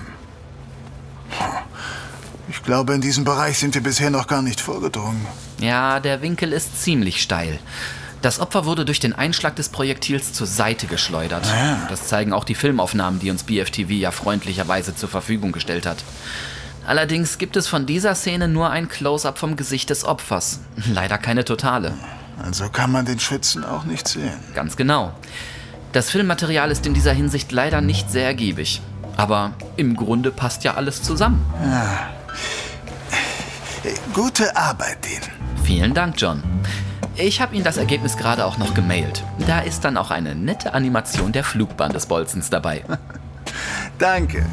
Ich glaube, in diesem Bereich sind wir bisher noch gar nicht vorgedrungen. Ja, der Winkel ist ziemlich steil. Das Opfer wurde durch den Einschlag des Projektils zur Seite geschleudert. Ja. Das zeigen auch die Filmaufnahmen, die uns B F T V ja freundlicherweise zur Verfügung gestellt hat. Allerdings gibt es von dieser Szene nur ein Close-up vom Gesicht des Opfers. Leider keine totale. Also kann man den Schützen auch nicht sehen. Ganz genau. Das Filmmaterial ist in dieser Hinsicht leider nicht sehr ergiebig. Aber im Grunde passt ja alles zusammen. Ja. Gute Arbeit, Dean. Vielen Dank, John. Ich habe Ihnen das Ergebnis gerade auch noch gemailt. Da ist dann auch eine nette Animation der Flugbahn des Bolzens dabei. Danke.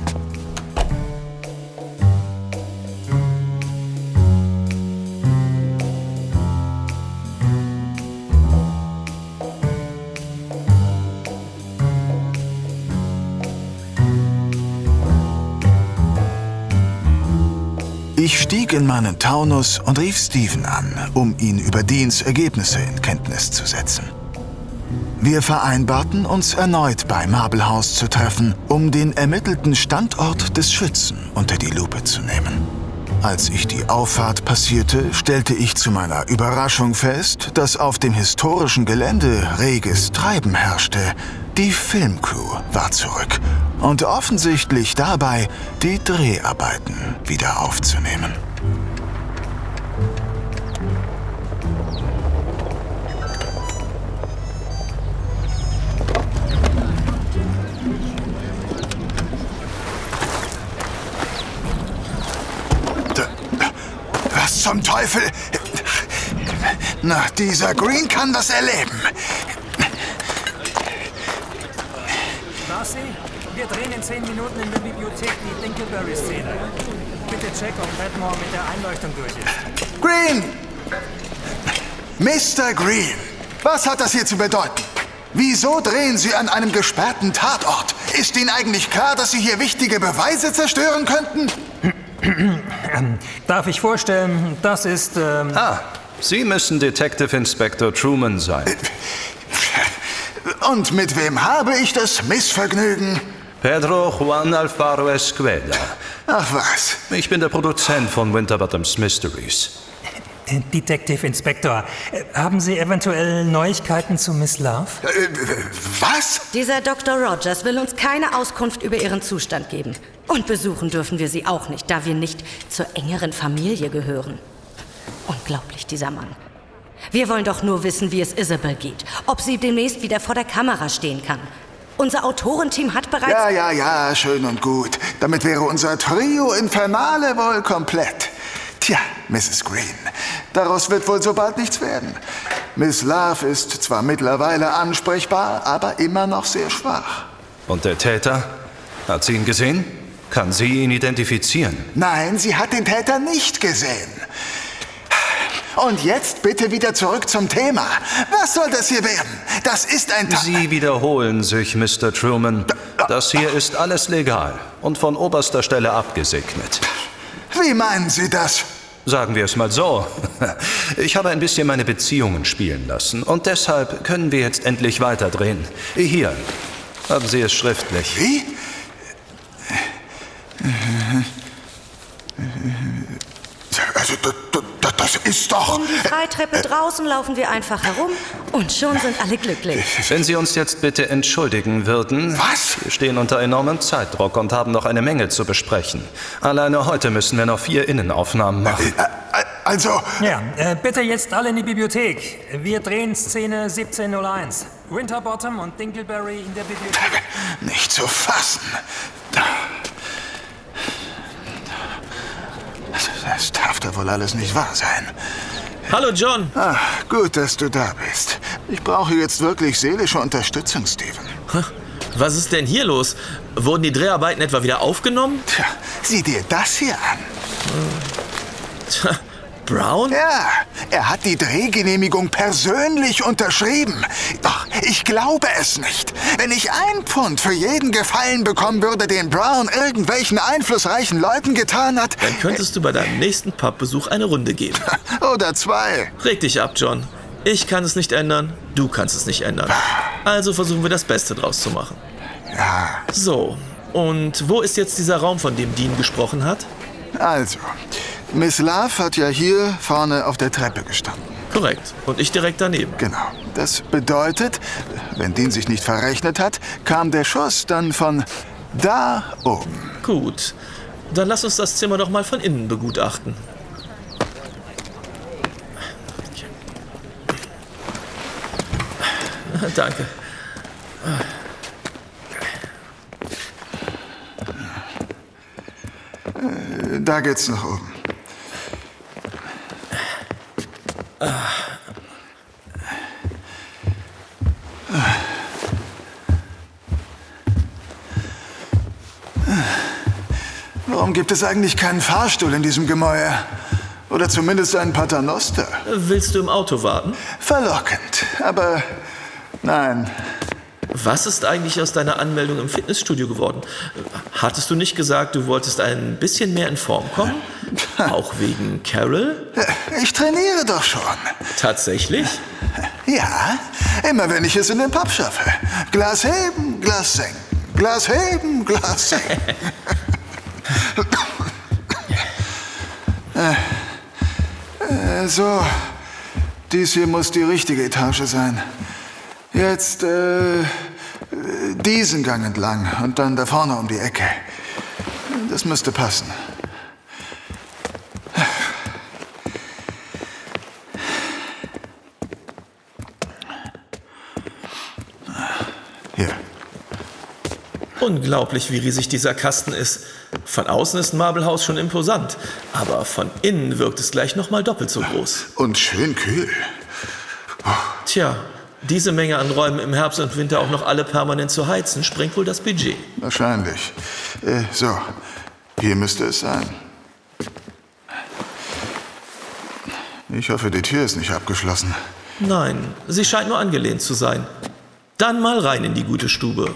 Ich stieg in meinen Taunus und rief Steven an, um ihn über Deans Ergebnisse in Kenntnis zu setzen. Wir vereinbarten, uns erneut bei Marble House zu treffen, um den ermittelten Standort des Schützen unter die Lupe zu nehmen. Als ich die Auffahrt passierte, stellte ich zu meiner Überraschung fest, dass auf dem historischen Gelände reges Treiben herrschte. Die Filmcrew war zurück und offensichtlich dabei, die Dreharbeiten wieder aufzunehmen. Was zum Teufel? Na, dieser Green kann das erleben. Marcy, wir drehen in zehn Minuten in der Bibliothek die Dingleberry-Szene. Bitte check, ob Redmore mit der Einleuchtung durch ist. Green! Mister Green, was hat das hier zu bedeuten? Wieso drehen Sie an einem gesperrten Tatort? Ist Ihnen eigentlich klar, dass Sie hier wichtige Beweise zerstören könnten? Ähm, darf ich vorstellen, das ist... Ähm ah, Sie müssen Detective Inspector Truman sein. Und mit wem habe ich das Missvergnügen? Pedro Juan Alfaro Esqueda. Ach was. Ich bin der Produzent von Winterbottom's Mysteries. Detective Inspector, haben Sie eventuell Neuigkeiten zu Miss Love? Äh, was? Dieser Doktor Rogers will uns keine Auskunft über ihren Zustand geben. Und besuchen dürfen wir sie auch nicht, da wir nicht zur engeren Familie gehören. Unglaublich, dieser Mann. Wir wollen doch nur wissen, wie es Isabel geht. Ob sie demnächst wieder vor der Kamera stehen kann. Unser Autorenteam hat bereits... Ja, ja, ja, schön und gut. Damit wäre unser Trio Infernale wohl komplett. Tja, Misses Green, daraus wird wohl so bald nichts werden. Miss Love ist zwar mittlerweile ansprechbar, aber immer noch sehr schwach. Und der Täter? Hat sie ihn gesehen? Kann sie ihn identifizieren? Nein, sie hat den Täter nicht gesehen. Und jetzt bitte wieder zurück zum Thema. Was soll das hier werden? Das ist ein... Ta- Sie wiederholen sich, Mister Truman. Das hier ist alles legal und von oberster Stelle abgesegnet. Wie meinen Sie das? Sagen wir es mal so. Ich habe ein bisschen meine Beziehungen spielen lassen und deshalb können wir jetzt endlich weiterdrehen. Hier, haben Sie es schriftlich. Wie? Also, das ist doch... Um die Freitreppe draußen laufen wir einfach herum und schon sind alle glücklich. Wenn Sie uns jetzt bitte entschuldigen würden. Was? Wir stehen unter enormem Zeitdruck und haben noch eine Menge zu besprechen. Alleine heute müssen wir noch vier Innenaufnahmen machen. Also... Ja, äh, bitte jetzt alle in die Bibliothek. Wir drehen Szene siebzehn null eins. Winterbottom und Dingleberry in der Bibliothek. Nicht zu fassen. Das darf doch wohl alles nicht wahr sein. Hallo, John. Ah, gut, dass du da bist. Ich brauche jetzt wirklich seelische Unterstützung, Steven. Was ist denn hier los? Wurden die Dreharbeiten etwa wieder aufgenommen? Tja, sieh dir das hier an. Tja, Brown? Ja, er hat die Drehgenehmigung persönlich unterschrieben. Doch ich glaube es nicht. Wenn ich ein Pfund für jeden Gefallen bekommen würde, den Brown irgendwelchen einflussreichen Leuten getan hat... Dann könntest du bei deinem nächsten Pubbesuch eine Runde geben. Oder zwei. Reg dich ab, John. Ich kann es nicht ändern, du kannst es nicht ändern. Also versuchen wir das Beste draus zu machen. Ja. So, und wo ist jetzt dieser Raum, von dem Dean gesprochen hat? Also, Miss Love hat ja hier vorne auf der Treppe gestanden. Korrekt. Und ich direkt daneben. Genau. Das bedeutet, wenn Dean sich nicht verrechnet hat, kam der Schuss dann von da oben. Gut. Dann lass uns das Zimmer doch mal von innen begutachten. Danke. Da geht's nach oben. Warum gibt es eigentlich keinen Fahrstuhl in diesem Gemäuer? Oder zumindest einen Paternoster? Willst du im Auto warten? Verlockend, aber nein. Was ist eigentlich aus deiner Anmeldung im Fitnessstudio geworden? Hattest du nicht gesagt, du wolltest ein bisschen mehr in Form kommen? Auch wegen Carol? Ich trainiere doch schon. Tatsächlich? Ja, immer wenn ich es in den Pub schaffe. Glas heben, Glas senken. Glas heben, Glas senken. äh, äh, so, dies hier muss die richtige Etage sein. Jetzt äh, diesen Gang entlang und dann da vorne um die Ecke. Das müsste passen. Hier. Unglaublich, wie riesig dieser Kasten ist. Von außen ist Marble House schon imposant, aber von innen wirkt es gleich noch mal doppelt so groß. Und schön kühl. Tja, diese Menge an Räumen im Herbst und Winter auch noch alle permanent zu heizen, sprengt wohl das Budget. Wahrscheinlich. Äh, so, hier müsste es sein. Ich hoffe, die Tür ist nicht abgeschlossen. Nein, sie scheint nur angelehnt zu sein. Dann mal rein in die gute Stube.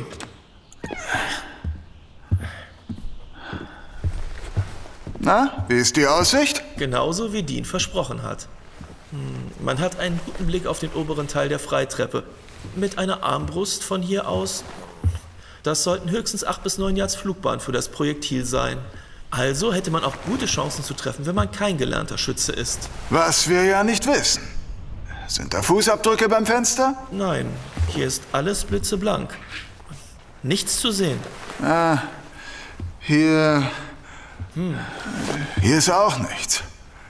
Na, wie ist die Aussicht? Genauso wie Dean versprochen hat. Man hat einen guten Blick auf den oberen Teil der Freitreppe. Mit einer Armbrust von hier aus. Das sollten höchstens acht bis neun Yards Flugbahn für das Projektil sein. Also hätte man auch gute Chancen zu treffen, wenn man kein gelernter Schütze ist. Was wir ja nicht wissen. Sind da Fußabdrücke beim Fenster? Nein, hier ist alles blitzeblank. Nichts zu sehen. Ah, hier... Hm. Hier ist auch nichts.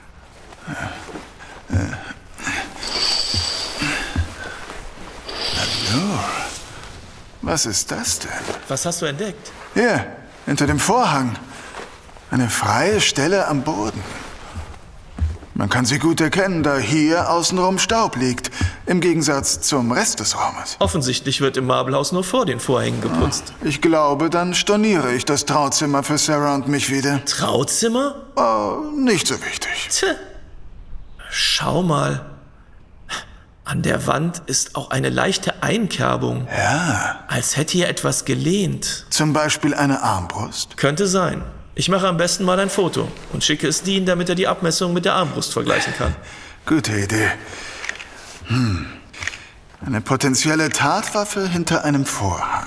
Hallo? Was ist das denn? Was hast du entdeckt? Hier, hinter dem Vorhang. Eine freie Stelle am Boden. Man kann sie gut erkennen, da hier außenrum Staub liegt, im Gegensatz zum Rest des Raumes. Offensichtlich wird im Marblehaus nur vor den Vorhängen geputzt. Ich glaube, dann storniere ich das Trauzimmer für Sarah und mich wieder. Trauzimmer? Oh, nicht so wichtig. Tja. Schau mal. An der Wand ist auch eine leichte Einkerbung. Ja. Als hätte hier etwas gelehnt. Zum Beispiel eine Armbrust? Könnte sein. Ich mache am besten mal ein Foto und schicke es Dean, damit er die Abmessung mit der Armbrust vergleichen kann. Gute Idee. Hm. Eine potenzielle Tatwaffe hinter einem Vorhang.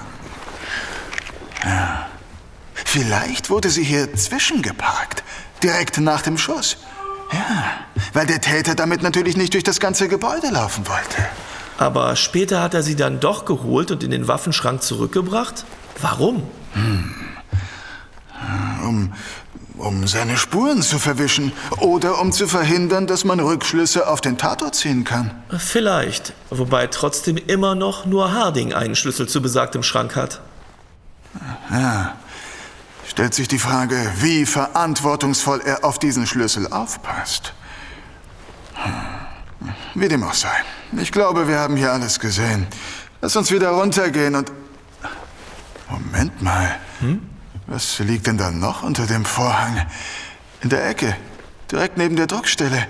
Ja. Vielleicht wurde sie hier zwischengeparkt, direkt nach dem Schuss. Ja, weil der Täter damit natürlich nicht durch das ganze Gebäude laufen wollte. Aber später hat er sie dann doch geholt und in den Waffenschrank zurückgebracht? Warum? Hm. Um, um seine Spuren zu verwischen oder um zu verhindern, dass man Rückschlüsse auf den Tatort ziehen kann. Vielleicht, wobei trotzdem immer noch nur Harding einen Schlüssel zu besagtem Schrank hat. Ja, stellt sich die Frage, wie verantwortungsvoll er auf diesen Schlüssel aufpasst. Wie dem auch sei. Ich glaube, wir haben hier alles gesehen. Lass uns wieder runtergehen und... Moment mal. Hm? Was liegt denn da noch unter dem Vorhang? In der Ecke, direkt neben der Druckstelle.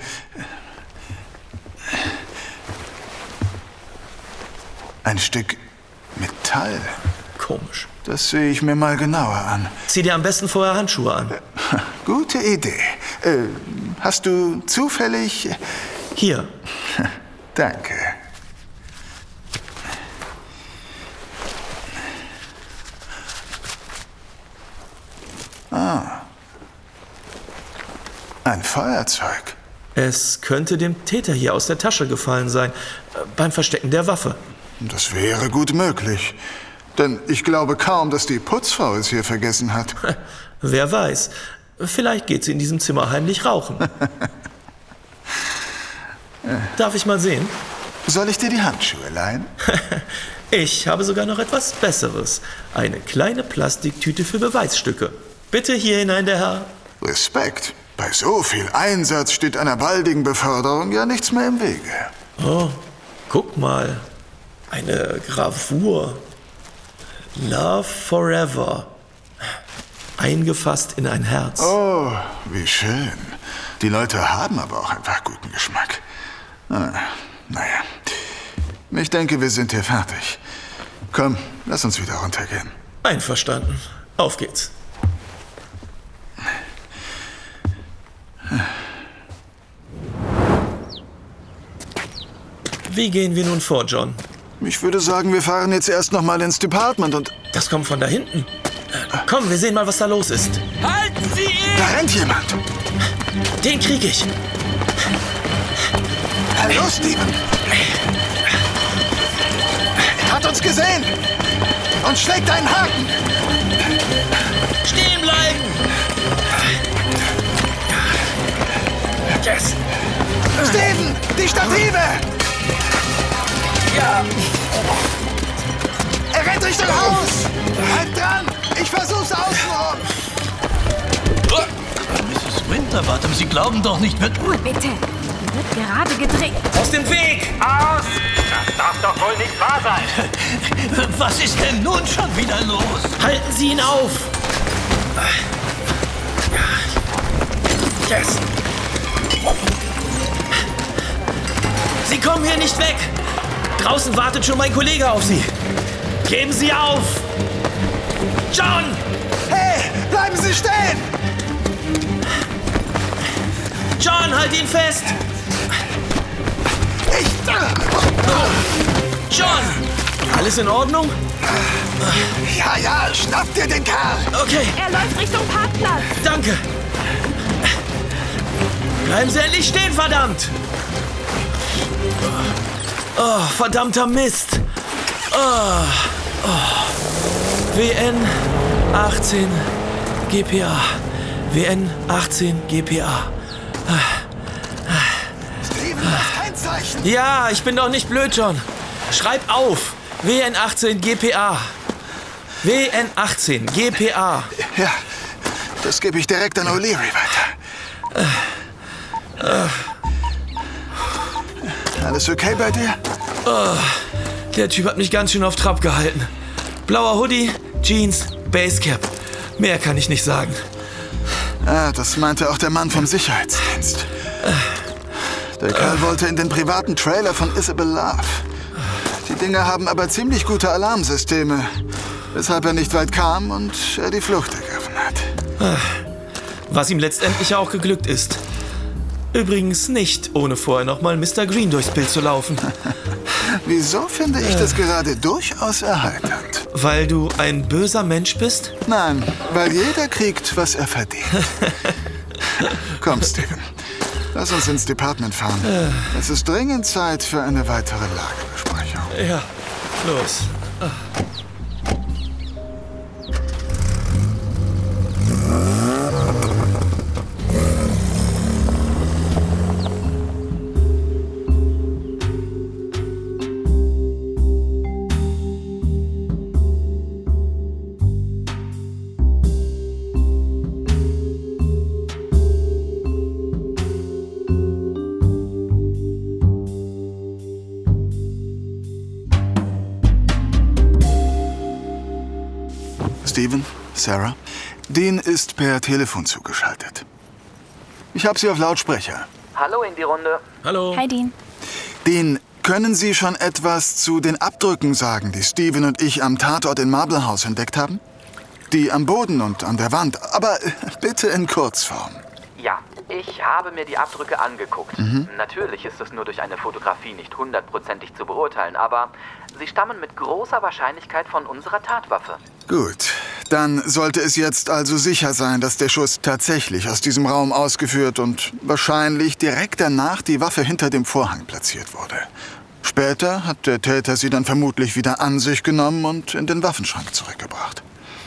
Ein Stück Metall. Komisch. Das sehe ich mir mal genauer an. Zieh dir am besten vorher Handschuhe an. Gute Idee. Äh, hast du zufällig... Hier. Danke. Ah. Ein Feuerzeug. Es könnte dem Täter hier aus der Tasche gefallen sein, beim Verstecken der Waffe. Das wäre gut möglich. Denn ich glaube kaum, dass die Putzfrau es hier vergessen hat. Wer weiß. Vielleicht geht sie in diesem Zimmer heimlich rauchen. Darf ich mal sehen? Soll ich dir die Handschuhe leihen? Ich habe sogar noch etwas Besseres. Eine kleine Plastiktüte für Beweisstücke. Bitte hier hinein, der Herr. Respekt. Bei so viel Einsatz steht einer baldigen Beförderung ja nichts mehr im Wege. Oh, guck mal. Eine Gravur. Love Forever. Eingefasst in ein Herz. Oh, wie schön. Die Leute haben aber auch einfach guten Geschmack. Ah, naja. Ich denke, wir sind hier fertig. Komm, lass uns wieder runtergehen. Einverstanden. Auf geht's. Wie gehen wir nun vor, John? Ich würde sagen, wir fahren jetzt erst noch mal ins Department und... Das kommt von da hinten. Komm, wir sehen mal, was da los ist. Halten Sie ihn! Da rennt jemand. Den krieg ich. Hallo, Steven. Er hat uns gesehen und schlägt einen Haken. Stehen bleiben! Yes. Steven, die Stative! Ja! Er rennt Richtung Haus! Halt dran! Ich versuch's außenrum! Misses Winterbottom, Sie glauben doch nicht, wird... Ruhe bitte! Hier wird gerade gedreht. Aus dem Weg! Aus! Das darf doch wohl nicht wahr sein! Was ist denn nun schon wieder los? Halten Sie ihn auf! Yes! Sie kommen hier nicht weg! Draußen wartet schon mein Kollege auf Sie! Geben Sie auf! John! Hey, bleiben Sie stehen! John, halt ihn fest! Ich... John! Alles in Ordnung? Ja, ja, schnapp dir den Kerl! Okay. Er läuft Richtung Parkplatz. Danke. Bleiben Sie endlich stehen, verdammt! Oh, verdammter Mist! Oh, oh. W N achtzehn G P A. W N achtzehn G P A. Steven, das Kennzeichen! Ja, ich bin doch nicht blöd, John. Schreib auf. W N achtzehn G P A. W N achtzehn G P A. Ja, das gebe ich direkt an O'Leary weiter. Äh, äh. Alles okay bei dir? Oh, der Typ hat mich ganz schön auf Trab gehalten. Blauer Hoodie, Jeans, Basecap. Mehr kann ich nicht sagen. Ah, das meinte auch der Mann vom Sicherheitsdienst. Der Kerl wollte in den privaten Trailer von Isabel Love. Die Dinger haben aber ziemlich gute Alarmsysteme, weshalb er nicht weit kam und er die Flucht ergriffen hat. Was ihm letztendlich auch geglückt ist. Übrigens nicht, ohne vorher noch mal Mister Green durchs Bild zu laufen. Wieso finde ich das gerade durchaus erheiternd? Weil du ein böser Mensch bist? Nein, weil jeder kriegt, was er verdient. Komm, Steven. Lass uns ins Department fahren. Es ist dringend Zeit für eine weitere Lagebesprechung. Ja, los. Steven, Sarah, Dean ist per Telefon zugeschaltet. Ich habe Sie auf Lautsprecher. Hallo in die Runde. Hallo. Hi, Dean. Dean, können Sie schon etwas zu den Abdrücken sagen, die Steven und ich am Tatort in Marble House entdeckt haben? Die am Boden und an der Wand, aber bitte in Kurzform. Ja, ich habe mir die Abdrücke angeguckt. Mhm. Natürlich ist es nur durch eine Fotografie nicht hundertprozentig zu beurteilen, aber sie stammen mit großer Wahrscheinlichkeit von unserer Tatwaffe. Gut, dann sollte es jetzt also sicher sein, dass der Schuss tatsächlich aus diesem Raum ausgeführt und wahrscheinlich direkt danach die Waffe hinter dem Vorhang platziert wurde. Später hat der Täter sie dann vermutlich wieder an sich genommen und in den Waffenschrank zurückgebracht.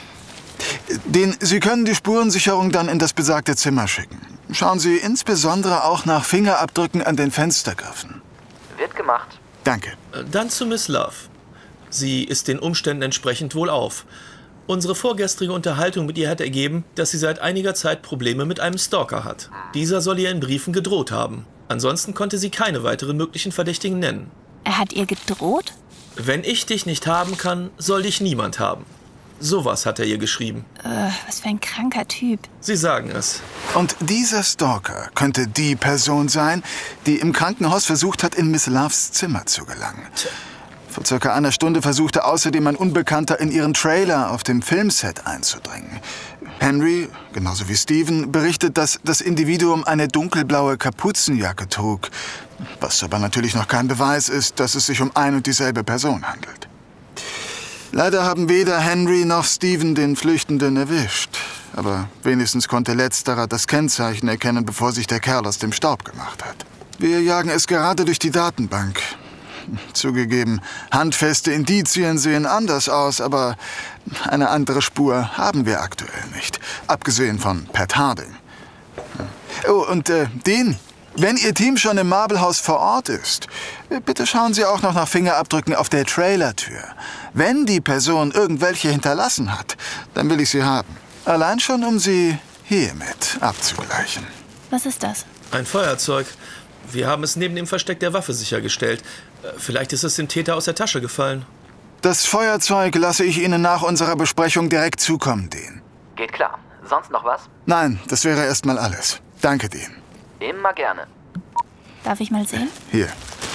Den, Sie können die Spurensicherung dann in das besagte Zimmer schicken. Schauen Sie insbesondere auch nach Fingerabdrücken an den Fenstergriffen. Wird gemacht. Danke. Dann zu Miss Love. Sie ist den Umständen entsprechend wohlauf. Unsere vorgestrige Unterhaltung mit ihr hat ergeben, dass sie seit einiger Zeit Probleme mit einem Stalker hat. Dieser soll ihr in Briefen gedroht haben. Ansonsten konnte sie keine weiteren möglichen Verdächtigen nennen. Er hat ihr gedroht? Wenn ich dich nicht haben kann, soll dich niemand haben. Sowas hat er ihr geschrieben. Äh, was für ein kranker Typ. Sie sagen es. Und dieser Stalker könnte die Person sein, die im Krankenhaus versucht hat, in Miss Loves Zimmer zu gelangen. Vor circa einer Stunde versuchte außerdem ein Unbekannter in ihren Trailer auf dem Filmset einzudringen. Henry, genauso wie Steven, berichtet, dass das Individuum eine dunkelblaue Kapuzenjacke trug, was aber natürlich noch kein Beweis ist, dass es sich um ein und dieselbe Person handelt. Leider haben weder Henry noch Steven den Flüchtenden erwischt. Aber wenigstens konnte letzterer das Kennzeichen erkennen, bevor sich der Kerl aus dem Staub gemacht hat. Wir jagen es gerade durch die Datenbank. Zugegeben, handfeste Indizien sehen anders aus, aber eine andere Spur haben wir aktuell nicht. Abgesehen von Pat Harding. Oh, und äh, Dean, wenn Ihr Team schon im Marble House vor Ort ist, bitte schauen Sie auch noch nach Fingerabdrücken auf der Trailertür. Wenn die Person irgendwelche hinterlassen hat, dann will ich sie haben. Allein schon, um sie hiermit abzugleichen. Was ist das? Ein Feuerzeug. Wir haben es neben dem Versteck der Waffe sichergestellt. Vielleicht ist es dem Täter aus der Tasche gefallen. Das Feuerzeug lasse ich Ihnen nach unserer Besprechung direkt zukommen, Dean. Geht klar. Sonst noch was? Nein, das wäre erstmal alles. Danke, Dean. Immer gerne. Darf ich mal sehen? Hier.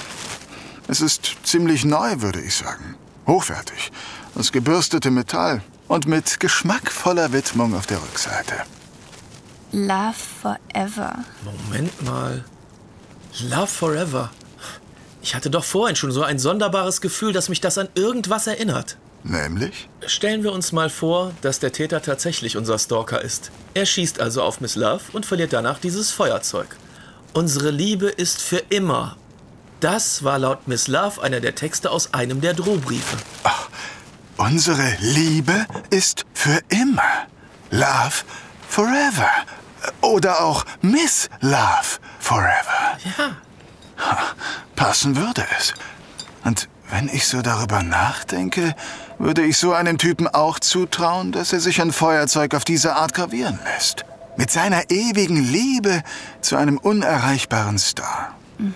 Es ist ziemlich neu, würde ich sagen. Hochwertig. Aus gebürstetem Metall. Und mit geschmackvoller Widmung auf der Rückseite. Love Forever. Moment mal. Love Forever. Ich hatte doch vorhin schon so ein sonderbares Gefühl, dass mich das an irgendwas erinnert. Nämlich? Stellen wir uns mal vor, dass der Täter tatsächlich unser Stalker ist. Er schießt also auf Miss Love und verliert danach dieses Feuerzeug. Unsere Liebe ist für immer. Das war laut Miss Love einer der Texte aus einem der Drohbriefe. Ach, unsere Liebe ist für immer. Love Forever. Oder auch Miss Love Forever. Ja. Passen würde es. Und wenn ich so darüber nachdenke, würde ich so einem Typen auch zutrauen, dass er sich ein Feuerzeug auf diese Art gravieren lässt. Mit seiner ewigen Liebe zu einem unerreichbaren Star.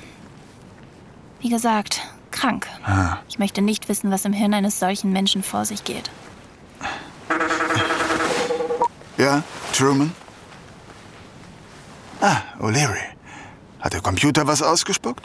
Wie gesagt, krank. Ah. Ich möchte nicht wissen, was im Hirn eines solchen Menschen vor sich geht. Ja, Truman? Ah, O'Leary. Hat der Computer was ausgespuckt?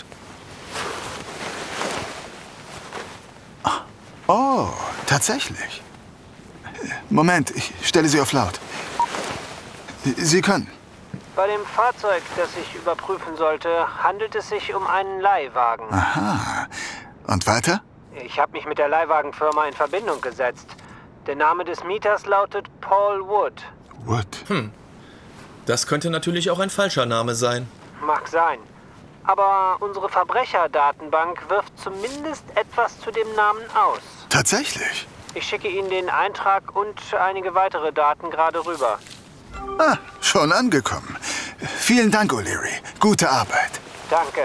Oh, tatsächlich. Moment, ich stelle Sie auf laut. Sie können. Bei dem Fahrzeug, das ich überprüfen sollte, handelt es sich um einen Leihwagen. Aha. Und weiter? Ich habe mich mit der Leihwagenfirma in Verbindung gesetzt. Der Name des Mieters lautet Paul Wood. Wood? Hm. Das könnte natürlich auch ein falscher Name sein. Mag sein. Aber unsere Verbrecherdatenbank wirft zumindest etwas zu dem Namen aus. Tatsächlich? Ich schicke Ihnen den Eintrag und einige weitere Daten gerade rüber. Ah, schon angekommen. Vielen Dank, O'Leary. Gute Arbeit. Danke.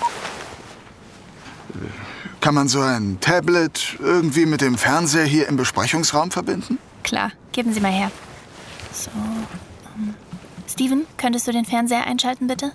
Kann man so ein Tablet irgendwie mit dem Fernseher hier im Besprechungsraum verbinden? Klar, geben Sie mal her. So. Um, Steven, könntest du den Fernseher einschalten, bitte?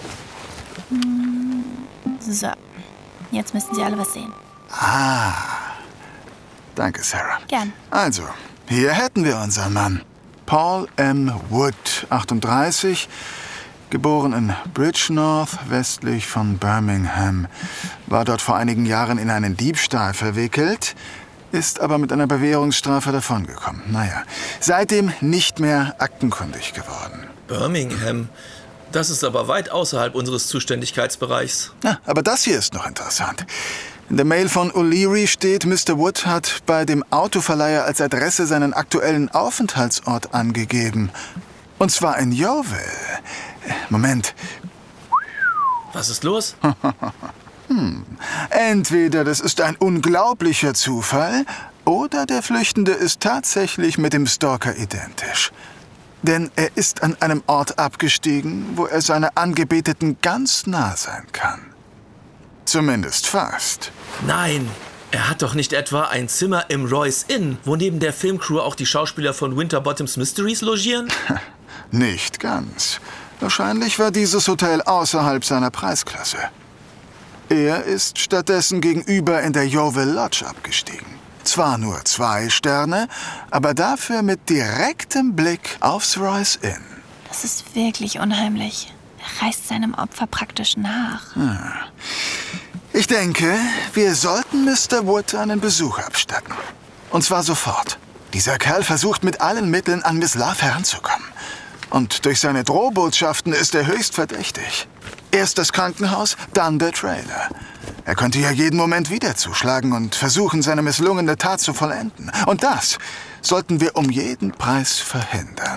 So. Jetzt müssten Sie alle was sehen. Ah. Danke, Sarah. Gern. Also, Hier hätten wir unseren Mann. Paul M. Wood, achtunddreißig, geboren in Bridgnorth, westlich von Birmingham. War dort vor einigen Jahren in einen Diebstahl verwickelt, ist aber mit einer Bewährungsstrafe davongekommen. Naja, seitdem nicht mehr aktenkundig geworden. Birmingham? Das ist aber weit außerhalb unseres Zuständigkeitsbereichs. Ja, aber das hier ist noch interessant. In der Mail von O'Leary steht, Mister Wood hat bei dem Autoverleiher als Adresse seinen aktuellen Aufenthaltsort angegeben. Und zwar in Yeovil. Moment. Was ist los? hm. Entweder das ist ein unglaublicher Zufall oder der Flüchtende ist tatsächlich mit dem Stalker identisch. Denn er ist an einem Ort abgestiegen, wo er seiner Angebeteten ganz nah sein kann. Zumindest fast. Nein, er hat doch nicht etwa ein Zimmer im Royce Inn, wo neben der Filmcrew auch die Schauspieler von Winterbottom's Mysteries logieren? Nicht ganz. Wahrscheinlich war dieses Hotel außerhalb seiner Preisklasse. Er ist stattdessen gegenüber in der Yeovil Lodge abgestiegen. Zwar nur zwei Sterne, aber dafür mit direktem Blick aufs Royce Inn. Das ist wirklich unheimlich. Er reist seinem Opfer praktisch nach. Hm. Ich denke, wir sollten Mister Wood einen Besuch abstatten. Und zwar sofort. Dieser Kerl versucht mit allen Mitteln an Miss Love heranzukommen. Und durch seine Drohbotschaften ist er höchst verdächtig. Erst das Krankenhaus, dann der Trailer. Er könnte ja jeden Moment wieder zuschlagen und versuchen, seine misslungene Tat zu vollenden. Und das sollten wir um jeden Preis verhindern.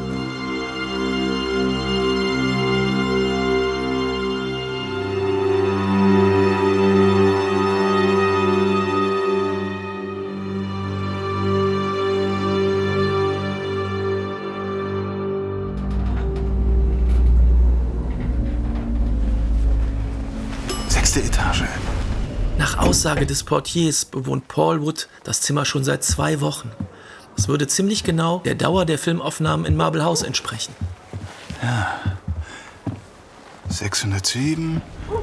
Etage. Nach Aussage des Portiers bewohnt Paul Wood das Zimmer schon seit zwei Wochen. Das würde ziemlich genau der Dauer der Filmaufnahmen in Marble House entsprechen. Ja. sechshundertsieben.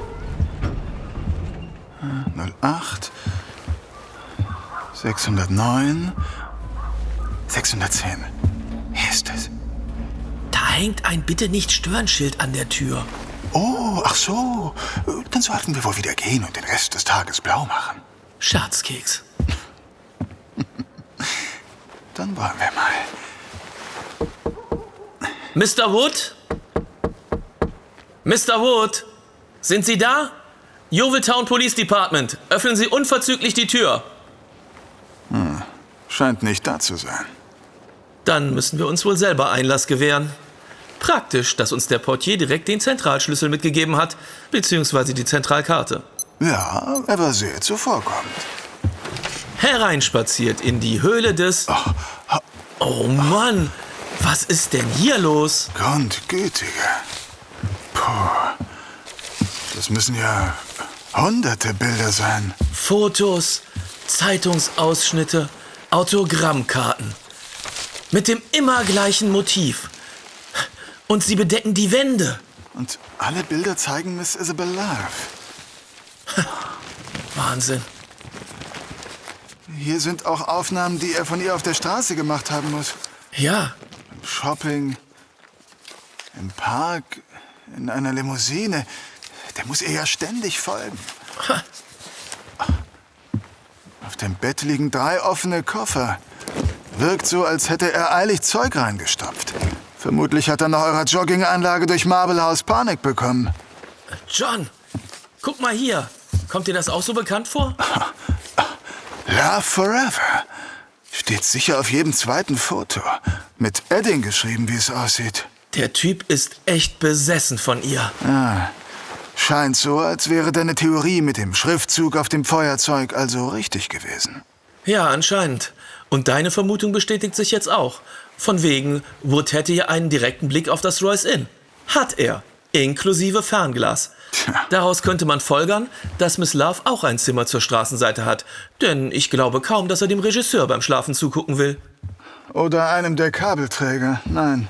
null acht. sechshundertneun. sechshundertzehn. Hier ist es. Da hängt ein Bitte-nicht-stören-Schild an der Tür. Oh, ach so. Dann sollten wir wohl wieder gehen und den Rest des Tages blau machen. Scherzkeks. Dann wollen wir mal. Mister Wood? Mister Wood? Sind Sie da? Yeovil Town Police Department. Öffnen Sie unverzüglich die Tür. Hm, scheint nicht da zu sein. Dann müssen wir uns wohl selber Einlass gewähren. Praktisch, dass uns der Portier direkt den Zentralschlüssel mitgegeben hat, beziehungsweise die Zentralkarte. Ja, er war sehr zuvorkommend. Hereinspaziert in die Höhle des... Oh, oh Mann, was ist denn hier los? Grundgütige. Puh, das müssen ja hunderte Bilder sein. Fotos, Zeitungsausschnitte, Autogrammkarten. Mit dem immer gleichen Motiv. Und sie bedecken die Wände. Und alle Bilder zeigen Miss Isabel Love. Wahnsinn. Hier sind auch Aufnahmen, die er von ihr auf der Straße gemacht haben muss. Ja. Im Shopping, im Park, in einer Limousine. Der muss ihr ja ständig folgen. Ha. Auf dem Bett liegen drei offene Koffer. Wirkt so, als hätte er eilig Zeug reingestopft. Vermutlich hat er nach eurer Jogginganlage durch Marble House Panik bekommen. John, guck mal hier. Kommt dir das auch so bekannt vor? Love Forever. Steht sicher auf jedem zweiten Foto. Mit Edding geschrieben, wie es aussieht. Der Typ ist echt besessen von ihr. Ah, scheint so, als wäre deine Theorie mit dem Schriftzug auf dem Feuerzeug also richtig gewesen. Ja, anscheinend. Und deine Vermutung bestätigt sich jetzt auch. Von wegen, Wood hätte ja einen direkten Blick auf das Royce Inn. Hat er. Inklusive Fernglas. Daraus könnte man folgern, dass Miss Love auch ein Zimmer zur Straßenseite hat. Denn ich glaube kaum, dass er dem Regisseur beim Schlafen zugucken will. Oder einem der Kabelträger. Nein.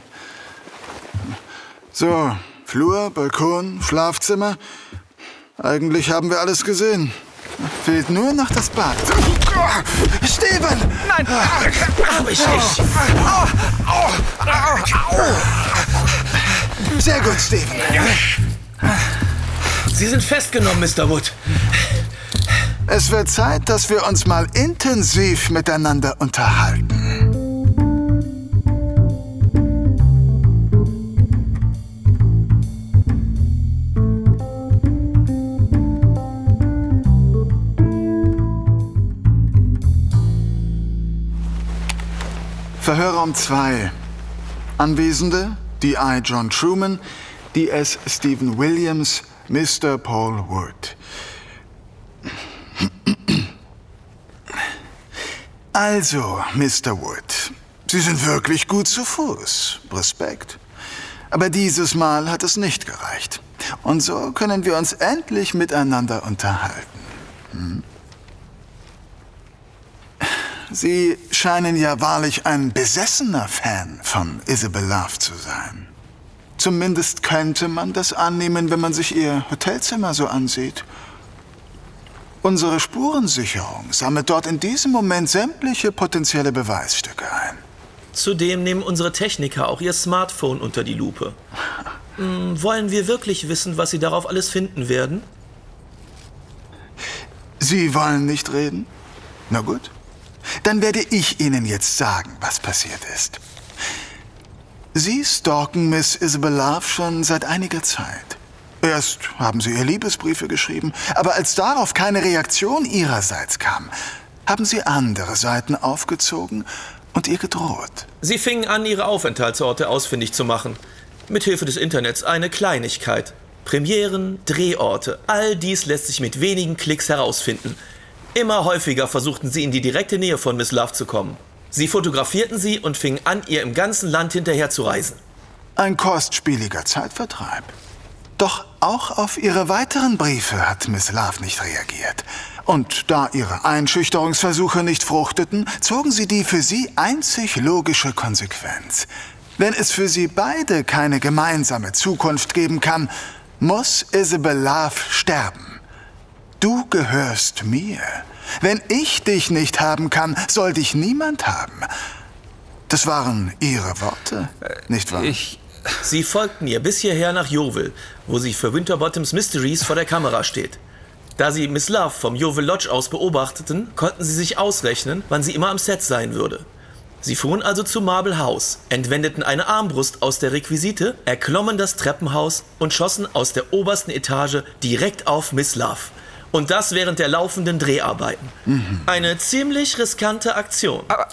So, Flur, Balkon, Schlafzimmer. Eigentlich haben wir alles gesehen. Fehlt nur noch das Bad. Steven! Nein! Hab ich nicht! Sehr gut, Steven. Sie sind festgenommen, Mister Wood. Es wird Zeit, dass wir uns mal intensiv miteinander unterhalten. Verhörraum zwei. Anwesende: D I John Truman, D S Stephen Williams, Mister Paul Wood. Also, Mister Wood, Sie sind wirklich gut zu Fuß. Respekt. Aber dieses Mal hat es nicht gereicht. Und so können wir uns endlich miteinander unterhalten. Hm? Sie scheinen ja wahrlich ein besessener Fan von Isabel Love zu sein. Zumindest könnte man das annehmen, wenn man sich ihr Hotelzimmer so ansieht. Unsere Spurensicherung sammelt dort in diesem Moment sämtliche potenzielle Beweisstücke ein. Zudem nehmen unsere Techniker auch ihr Smartphone unter die Lupe. Hm, wollen wir wirklich wissen, was sie darauf alles finden werden? Sie wollen nicht reden? Na gut. Dann werde ich Ihnen jetzt sagen, was passiert ist. Sie stalken Miss Isabel Love schon seit einiger Zeit. Erst haben Sie ihr Liebesbriefe geschrieben, aber als darauf keine Reaktion Ihrerseits kam, haben Sie andere Seiten aufgezogen und ihr gedroht. Sie fingen an, ihre Aufenthaltsorte ausfindig zu machen. Mithilfe des Internets eine Kleinigkeit. Premieren, Drehorte, all dies lässt sich mit wenigen Klicks herausfinden. Immer häufiger versuchten sie in die direkte Nähe von Miss Love zu kommen. Sie fotografierten sie und fingen an, ihr im ganzen Land hinterher zu reisen. Ein kostspieliger Zeitvertreib. Doch auch auf ihre weiteren Briefe hat Miss Love nicht reagiert. Und da ihre Einschüchterungsversuche nicht fruchteten, zogen sie die für sie einzig logische Konsequenz. Wenn es für sie beide keine gemeinsame Zukunft geben kann, muss Isabel Love sterben. Du gehörst mir. Wenn ich dich nicht haben kann, soll dich niemand haben. Das waren Ihre Worte, nicht wahr? Ich... Sie folgten ihr bis hierher nach Yeovil, wo sie für Winterbottoms Mysteries vor der Kamera steht. Da sie Miss Love vom Yeovil Lodge aus beobachteten, konnten sie sich ausrechnen, wann sie immer am Set sein würde. Sie fuhren also zu Marble House, entwendeten eine Armbrust aus der Requisite, erklommen das Treppenhaus und schossen aus der obersten Etage direkt auf Miss Love. Und das während der laufenden Dreharbeiten. Mhm. Eine ziemlich riskante Aktion. Aber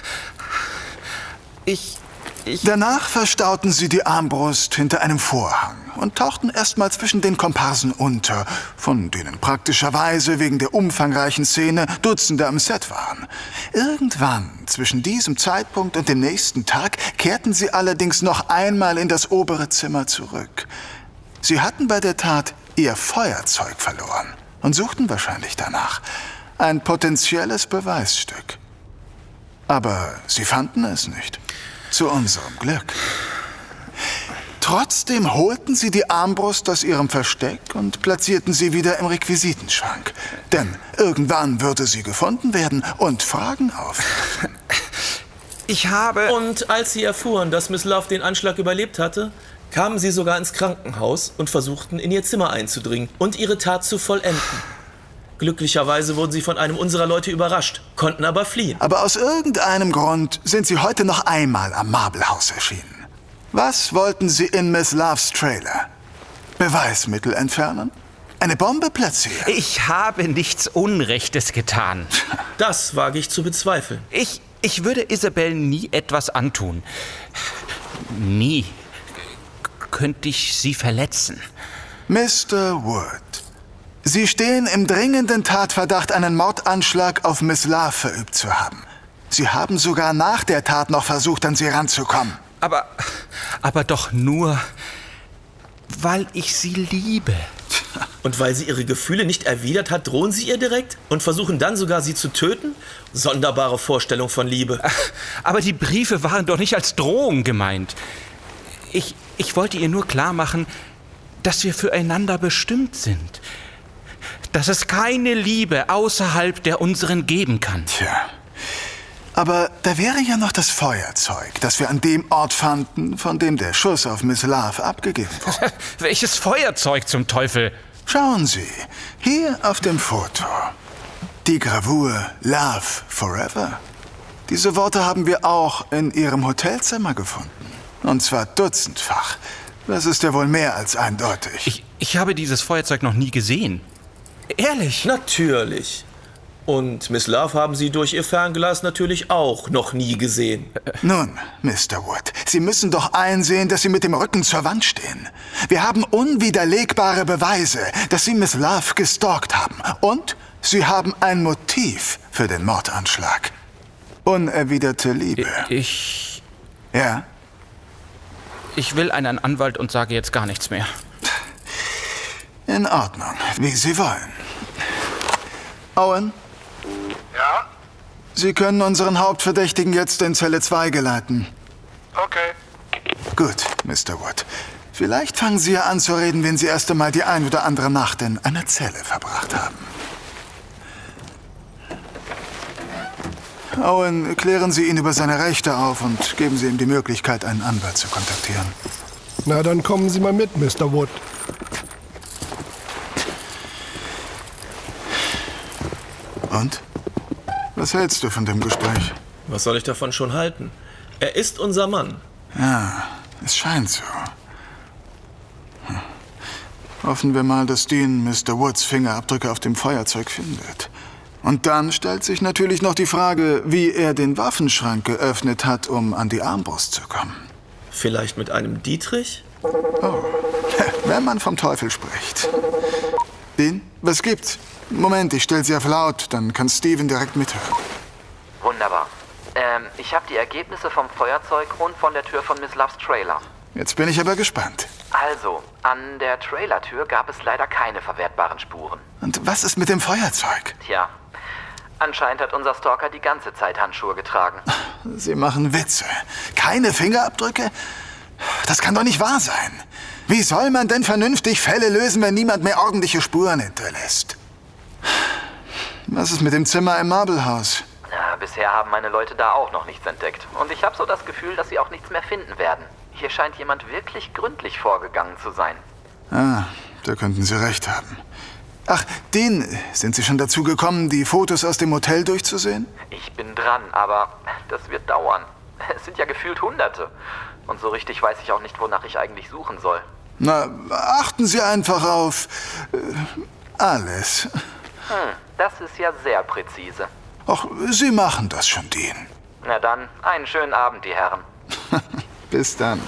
ich, ich... Danach verstauten sie die Armbrust hinter einem Vorhang und tauchten erstmal zwischen den Komparsen unter, von denen praktischerweise wegen der umfangreichen Szene Dutzende am Set waren. Irgendwann, zwischen diesem Zeitpunkt und dem nächsten Tag, kehrten sie allerdings noch einmal in das obere Zimmer zurück. Sie hatten bei der Tat ihr Feuerzeug verloren und suchten wahrscheinlich danach. Ein potenzielles Beweisstück. Aber sie fanden es nicht. Zu unserem Glück. Trotzdem holten sie die Armbrust aus ihrem Versteck und platzierten sie wieder im Requisitenschrank. Denn irgendwann würde sie gefunden werden und Fragen aufwerfen. Ich habe... Und als sie erfuhren, dass Miss Love den Anschlag überlebt hatte, kamen sie sogar ins Krankenhaus und versuchten, in ihr Zimmer einzudringen und ihre Tat zu vollenden. Glücklicherweise wurden sie von einem unserer Leute überrascht, konnten aber fliehen. Aber aus irgendeinem Grund sind sie heute noch einmal am Marble House erschienen. Was wollten sie in Miss Loves Trailer? Beweismittel entfernen? Eine Bombe platzieren? Ich habe nichts Unrechtes getan. Das wage ich zu bezweifeln. Ich, ich würde Isabel nie etwas antun. Nie könnte ich sie verletzen. Mister Wood, Sie stehen im dringenden Tatverdacht, einen Mordanschlag auf Miss Love verübt zu haben. Sie haben sogar nach der Tat noch versucht, an sie ranzukommen. Aber, aber doch nur, weil ich sie liebe. Und weil sie ihre Gefühle nicht erwidert hat, drohen sie ihr direkt und versuchen dann sogar, sie zu töten? Sonderbare Vorstellung von Liebe. Aber die Briefe waren doch nicht als Drohung gemeint. Ich, ich wollte ihr nur klar machen, dass wir füreinander bestimmt sind. dass es keine Liebe außerhalb der unseren geben kann. Tja. Aber da wäre ja noch das Feuerzeug, das wir an dem Ort fanden, von dem der Schuss auf Miss Love abgegeben wurde. Welches Feuerzeug zum Teufel? Schauen Sie, hier auf dem Foto. Die Gravur Love Forever. Diese Worte haben wir auch in Ihrem Hotelzimmer gefunden. Und zwar dutzendfach. Das ist ja wohl mehr als eindeutig. Ich, ich habe dieses Feuerzeug noch nie gesehen. Ehrlich? Natürlich. Und Miss Love haben Sie durch Ihr Fernglas natürlich auch noch nie gesehen. Nun, Mister Wood, Sie müssen doch einsehen, dass Sie mit dem Rücken zur Wand stehen. Wir haben unwiderlegbare Beweise, dass Sie Miss Love gestalkt haben. Und Sie haben ein Motiv für den Mordanschlag. Unerwiderte Liebe. Ich... Ja? Ich will einen Anwalt und sage jetzt gar nichts mehr. In Ordnung, wie Sie wollen. Owen? Ja? Sie können unseren Hauptverdächtigen jetzt in Zelle zwei geleiten. Okay. Gut, Mister Wood. Vielleicht fangen Sie ja an zu reden, wenn Sie erst einmal die ein oder andere Nacht in einer Zelle verbracht haben. Owen, klären Sie ihn über seine Rechte auf und geben Sie ihm die Möglichkeit, einen Anwalt zu kontaktieren. Na, dann kommen Sie mal mit, Mister Wood. Und? Was hältst du von dem Gespräch? Was soll ich davon schon halten? Er ist unser Mann. Ja, es scheint so. Hm. Hoffen wir mal, dass Dean Mister Woods Fingerabdrücke auf dem Feuerzeug findet. Und dann stellt sich natürlich noch die Frage, wie er den Waffenschrank geöffnet hat, um an die Armbrust zu kommen. Vielleicht mit einem Dietrich? Oh, wenn man vom Teufel spricht. Dean, was gibt's? Moment, ich stelle sie auf laut, dann kann Steven direkt mithören. Wunderbar. Ähm, ich habe die Ergebnisse vom Feuerzeug und von der Tür von Miss Loves Trailer. Jetzt bin ich aber gespannt. Also, an der Trailertür gab es leider keine verwertbaren Spuren. Und was ist mit dem Feuerzeug? Tja, anscheinend hat unser Stalker die ganze Zeit Handschuhe getragen. Sie machen Witze. Keine Fingerabdrücke? Das kann doch nicht wahr sein. Wie soll man denn vernünftig Fälle lösen, wenn niemand mehr ordentliche Spuren hinterlässt? Was ist mit dem Zimmer im Marble-Haus? Ja, bisher haben meine Leute da auch noch nichts entdeckt. Und ich habe so das Gefühl, dass sie auch nichts mehr finden werden. Hier scheint jemand wirklich gründlich vorgegangen zu sein. Ah, da könnten Sie recht haben. Ach, Dean, sind Sie schon dazu gekommen, die Fotos aus dem Hotel durchzusehen? Ich bin dran, aber das wird dauern. Es sind ja gefühlt Hunderte. Und so richtig weiß ich auch nicht, wonach ich eigentlich suchen soll. Na, achten Sie einfach auf äh, alles. Hm, das ist ja sehr präzise. Ach, Sie machen das schon, Dean. Na dann, einen schönen Abend, die Herren. Bis dann.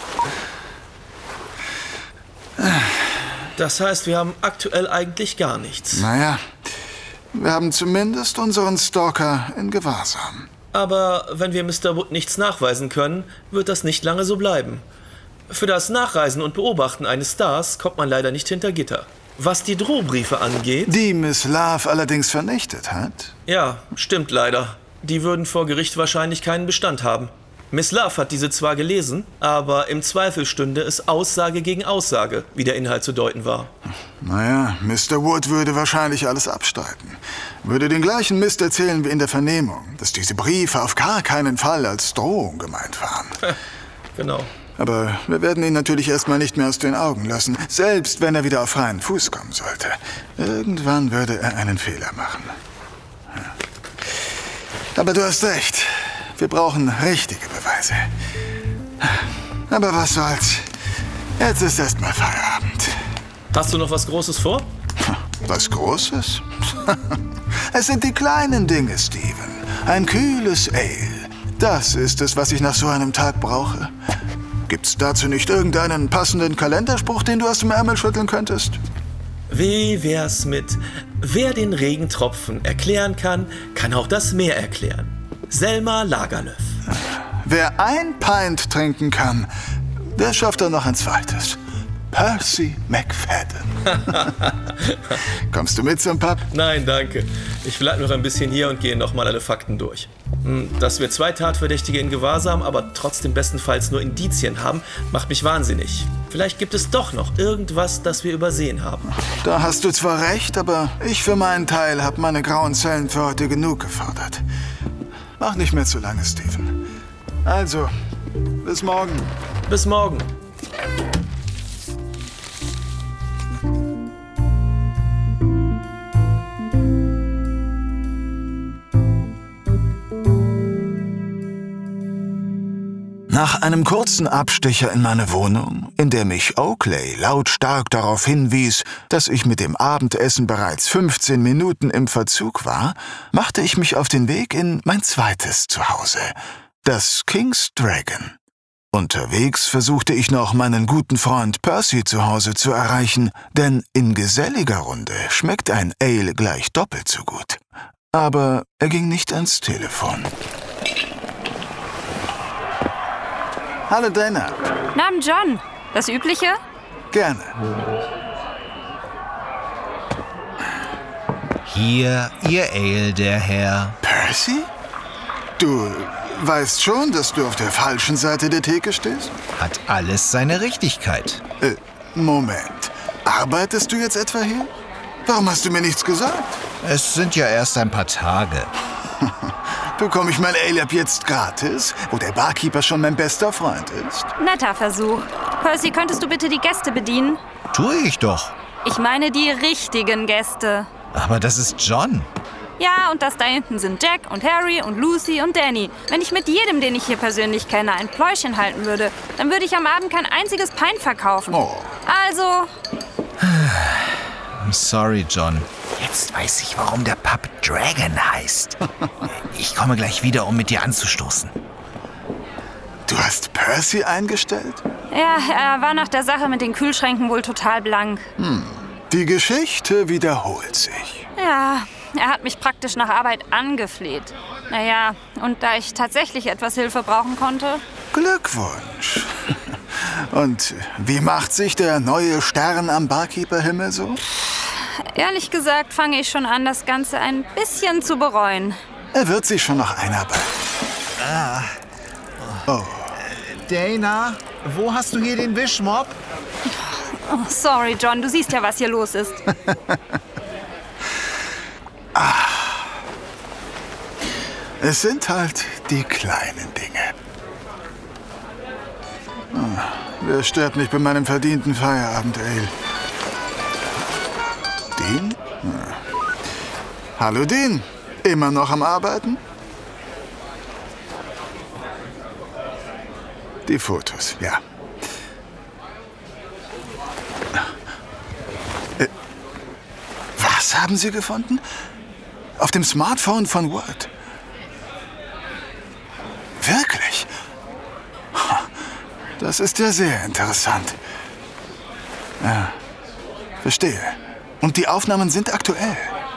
Das heißt, wir haben aktuell eigentlich gar nichts. Naja, wir haben zumindest unseren Stalker in Gewahrsam. Aber wenn wir Mister Wood nichts nachweisen können, wird das nicht lange so bleiben. Für das Nachreisen und Beobachten eines Stars kommt man leider nicht hinter Gitter. Was die Drohbriefe angeht... Die Miss Love allerdings vernichtet hat? Ja, stimmt leider. Die würden vor Gericht wahrscheinlich keinen Bestand haben. Miss Love hat diese zwar gelesen, aber im Zweifel stünde es Aussage gegen Aussage, wie der Inhalt zu deuten war. Naja, Mister Wood würde wahrscheinlich alles abstreiten. Würde den gleichen Mist erzählen wie in der Vernehmung, dass diese Briefe auf gar keinen Fall als Drohung gemeint waren. Genau. Aber wir werden ihn natürlich erstmal nicht mehr aus den Augen lassen, selbst wenn er wieder auf freien Fuß kommen sollte. Irgendwann würde er einen Fehler machen. Aber du hast recht. Wir brauchen richtige Beweise. Aber was soll's. Jetzt ist erstmal Feierabend. Hast du noch was Großes vor? Was Großes? Es sind die kleinen Dinge, Steven. Ein kühles Ale. Das ist es, was ich nach so einem Tag brauche. Gibt's dazu nicht irgendeinen passenden Kalenderspruch, den du aus dem Ärmel schütteln könntest? Wie wär's mit: Wer den Regentropfen erklären kann, kann auch das Meer erklären. Selma Lagerlöf. Wer ein Pint trinken kann, der schafft dann noch ein zweites. Percy McFadden. Kommst du mit zum Pub? Nein, danke. Ich bleibe noch ein bisschen hier und gehe nochmal alle Fakten durch. Dass wir zwei Tatverdächtige in Gewahrsam, aber trotzdem bestenfalls nur Indizien haben, macht mich wahnsinnig. Vielleicht gibt es doch noch irgendwas, das wir übersehen haben. Da hast du zwar recht, aber ich für meinen Teil habe meine grauen Zellen für heute genug gefordert. Mach nicht mehr zu lange, Stephen. Also, bis morgen. Bis morgen. Nach einem kurzen Abstecher in meine Wohnung, in der mich Oakley lautstark darauf hinwies, dass ich mit dem Abendessen bereits fünfzehn Minuten im Verzug war, machte ich mich auf den Weg in mein zweites Zuhause, das King's Dragon. Unterwegs versuchte ich noch, meinen guten Freund Percy zu Hause zu erreichen, denn in geselliger Runde schmeckt ein Ale gleich doppelt so gut. Aber er ging nicht ans Telefon. Hallo Dana. Namen John. Das Übliche? Gerne. Hier, Ihr Ale, der Herr. Percy? Du weißt schon, dass du auf der falschen Seite der Theke stehst? Hat alles seine Richtigkeit. Äh, Moment. Arbeitest du jetzt etwa hier? Warum hast du mir nichts gesagt? Es sind ja erst ein paar Tage. Bekomme ich mein Ale ab jetzt gratis, wo der Barkeeper schon mein bester Freund ist? Netter Versuch. Percy, könntest du bitte die Gäste bedienen? Tue ich doch. Ich meine die richtigen Gäste. Aber das ist John. Ja, und das da hinten sind Jack und Harry und Lucy und Danny. Wenn ich mit jedem, den ich hier persönlich kenne, ein Pläuschen halten würde, dann würde ich am Abend kein einziges Pint verkaufen. Oh. Also... Sorry, John. Jetzt weiß ich, warum der Pub Dragon heißt. Ich komme gleich wieder, um mit dir anzustoßen. Du hast Percy eingestellt? Ja, er war nach der Sache mit den Kühlschränken wohl total blank. Hm. Die Geschichte wiederholt sich. Ja, er hat mich praktisch nach Arbeit angefleht. Naja, und da ich tatsächlich etwas Hilfe brauchen konnte... Glückwunsch. Und wie macht sich der neue Stern am Barkeeper-Himmel so? Ehrlich gesagt fange ich schon an, das Ganze ein bisschen zu bereuen. Er wird sich schon noch einarbeiten. Ah. Oh. Dana, wo hast du hier den Wischmopp? Oh, sorry, John, du siehst ja, was hier los ist. Ah. Es sind halt die kleinen Dinge. Ah, wer stört mich bei meinem verdienten Feierabend, Ale? Dean? Ah. Hallo, Dean. Immer noch am Arbeiten? Die Fotos, ja. Äh, was haben Sie gefunden? Auf dem Smartphone von Ward? Wirklich? Das ist ja sehr interessant. Ja, verstehe. Und die Aufnahmen sind aktuell?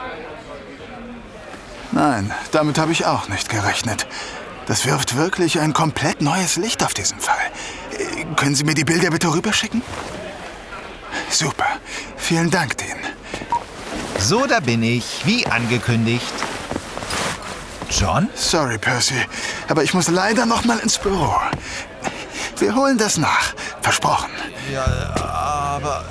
Nein, damit habe ich auch nicht gerechnet. Das wirft wirklich ein komplett neues Licht auf diesen Fall. Äh, können Sie mir die Bilder bitte rüberschicken? Super. Vielen Dank, Dean. So, da bin ich, wie angekündigt. John? Sorry, Percy, aber ich muss leider noch mal ins Büro. Wir holen das nach. Versprochen. Ja, aber...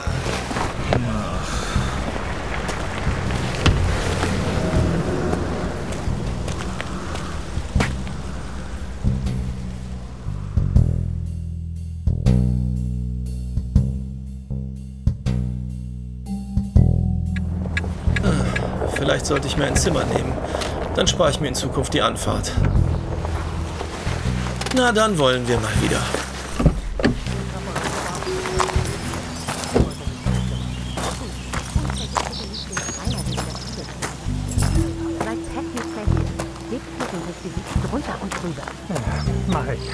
Vielleicht sollte ich mir ein Zimmer nehmen. Dann spare ich mir in Zukunft die Anfahrt. Na, dann wollen wir mal wieder. Mach ich.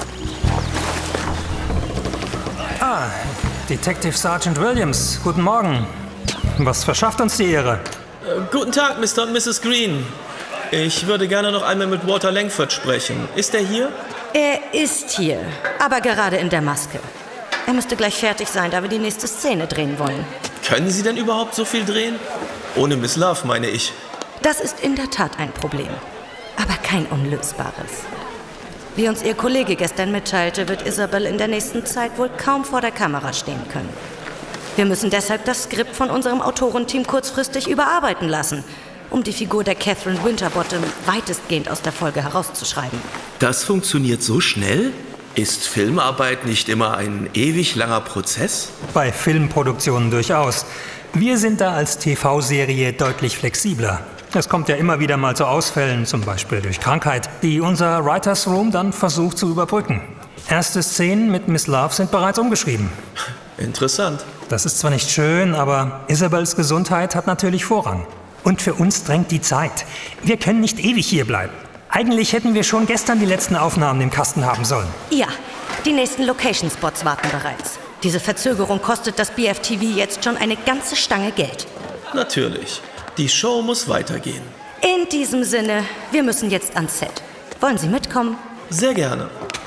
Ah, Detective Sergeant Williams. Guten Morgen. Was verschafft uns die Ehre? Äh, guten Tag, Mister und Misses Green. Ich würde gerne noch einmal mit Walter Langford sprechen. Ist er hier? Er ist hier, aber gerade in der Maske. Er müsste gleich fertig sein, da wir die nächste Szene drehen wollen. Können Sie denn überhaupt so viel drehen? Ohne Miss Love, meine ich. Das ist in der Tat ein Problem, aber kein unlösbares. Wie uns Ihr Kollege gestern mitteilte, wird Isabel in der nächsten Zeit wohl kaum vor der Kamera stehen können. Wir müssen deshalb das Skript von unserem Autorenteam kurzfristig überarbeiten lassen, um die Figur der Catherine Winterbottom weitestgehend aus der Folge herauszuschreiben. Das funktioniert so schnell? Ist Filmarbeit nicht immer ein ewig langer Prozess? Bei Filmproduktionen durchaus. Wir sind da als T V-Serie deutlich flexibler. Es kommt ja immer wieder mal zu Ausfällen, zum Beispiel durch Krankheit, die unser Writers Room dann versucht zu überbrücken. Erste Szenen mit Miss Love sind bereits umgeschrieben. Interessant. Das ist zwar nicht schön, aber Isabels Gesundheit hat natürlich Vorrang. Und für uns drängt die Zeit. Wir können nicht ewig hier bleiben. Eigentlich hätten wir schon gestern die letzten Aufnahmen im Kasten haben sollen. Ja, die nächsten Location-Spots warten bereits. Diese Verzögerung kostet das B F T V jetzt schon eine ganze Stange Geld. Natürlich. Die Show muss weitergehen. In diesem Sinne, wir müssen jetzt ans Set. Wollen Sie mitkommen? Sehr gerne.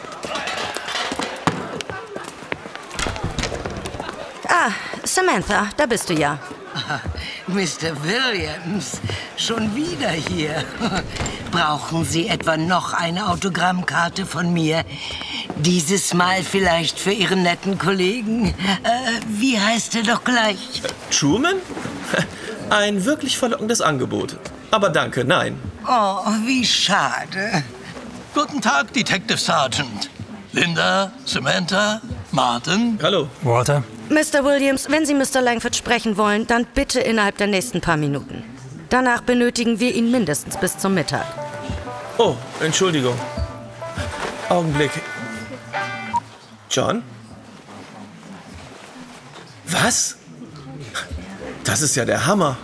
Ah, Samantha, da bist du ja. Mister Williams, schon wieder hier. Brauchen Sie etwa noch eine Autogrammkarte von mir? Dieses Mal vielleicht für Ihren netten Kollegen. Äh, wie heißt er doch gleich? Truman? Ein wirklich verlockendes Angebot. Aber danke, nein. Oh, wie schade. Guten Tag, Detective Sergeant. Linda, Samantha, Martin. Hallo. Walter. Mister Williams, wenn Sie Mister Langford sprechen wollen, dann bitte innerhalb der nächsten paar Minuten. Danach benötigen wir ihn mindestens bis zum Mittag. Oh, Entschuldigung. Augenblick. John? Was? Das ist ja der Hammer.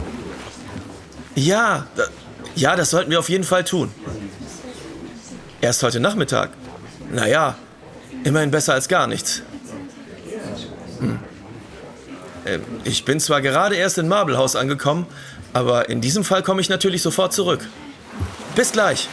Ja, da, ja, das sollten wir auf jeden Fall tun. Erst heute Nachmittag. Naja, immerhin besser als gar nichts. Hm. Äh, ich bin zwar gerade erst in Marble House angekommen, aber in diesem Fall komme ich natürlich sofort zurück. Bis gleich.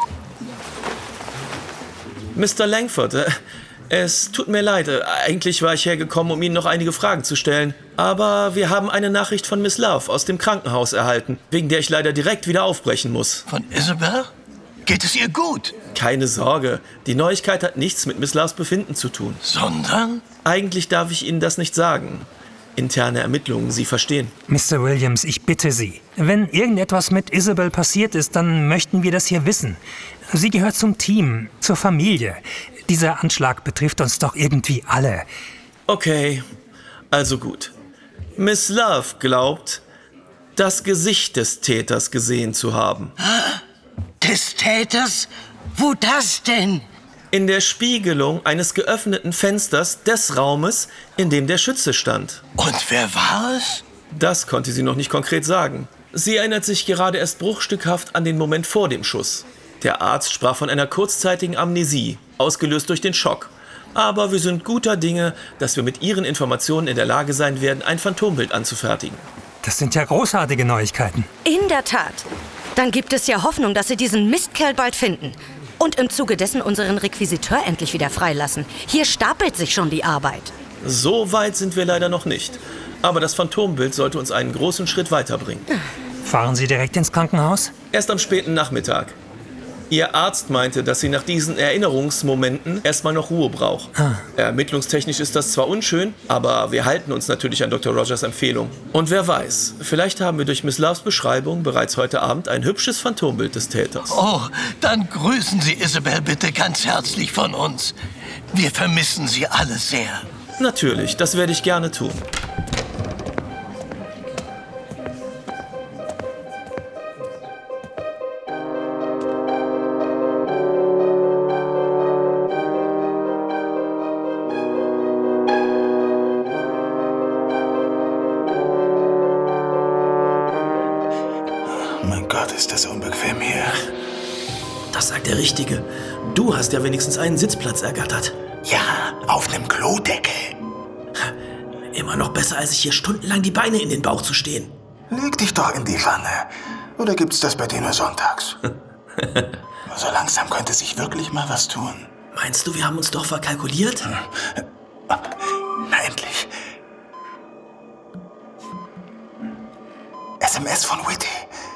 Mister Langford, äh, es tut mir leid. Äh, eigentlich war ich hergekommen, um Ihnen noch einige Fragen zu stellen. Aber wir haben eine Nachricht von Miss Love aus dem Krankenhaus erhalten, wegen der ich leider direkt wieder aufbrechen muss. Von Isabel? Geht es ihr gut? Keine Sorge. Die Neuigkeit hat nichts mit Miss Loves Befinden zu tun. Sondern? Eigentlich darf ich Ihnen das nicht sagen. Interne Ermittlungen, Sie verstehen. Mister Williams, ich bitte Sie. Wenn irgendetwas mit Isabel passiert ist, dann möchten wir das hier wissen. Sie gehört zum Team, zur Familie. Dieser Anschlag betrifft uns doch irgendwie alle. Okay, also gut. Miss Love glaubt, das Gesicht des Täters gesehen zu haben. Des Täters? Wo das denn? In der Spiegelung eines geöffneten Fensters des Raumes, in dem der Schütze stand. Und wer war es? Das konnte sie noch nicht konkret sagen. Sie erinnert sich gerade erst bruchstückhaft an den Moment vor dem Schuss. Der Arzt sprach von einer kurzzeitigen Amnesie, ausgelöst durch den Schock. Aber wir sind guter Dinge, dass wir mit Ihren Informationen in der Lage sein werden, ein Phantombild anzufertigen. Das sind ja großartige Neuigkeiten. In der Tat. Dann gibt es ja Hoffnung, dass Sie diesen Mistkerl bald finden. Und im Zuge dessen unseren Requisiteur endlich wieder freilassen. Hier stapelt sich schon die Arbeit. So weit sind wir leider noch nicht. Aber das Phantombild sollte uns einen großen Schritt weiterbringen. Fahren Sie direkt ins Krankenhaus? Erst am späten Nachmittag. Ihr Arzt meinte, dass sie nach diesen Erinnerungsmomenten erstmal noch Ruhe braucht. Ah. Ermittlungstechnisch ist das zwar unschön, aber wir halten uns natürlich an Doktor Rogers Empfehlung. Und wer weiß, vielleicht haben wir durch Miss Loves Beschreibung bereits heute Abend ein hübsches Phantombild des Täters. Oh, dann grüßen Sie Isabel bitte ganz herzlich von uns. Wir vermissen Sie alle sehr. Natürlich, das werde ich gerne tun. Ist das unbequem hier? Das sagt der Richtige. Du hast ja wenigstens einen Sitzplatz ergattert. Ja, auf einem Klodeckel. Immer noch besser, als sich hier stundenlang die Beine in den Bauch zu stehen. Leg dich doch in die Wanne. Oder gibt's das bei dir nur sonntags? So langsam könnte sich wirklich mal was tun. Meinst du, wir haben uns doch verkalkuliert? Na endlich. S M S von Whitty.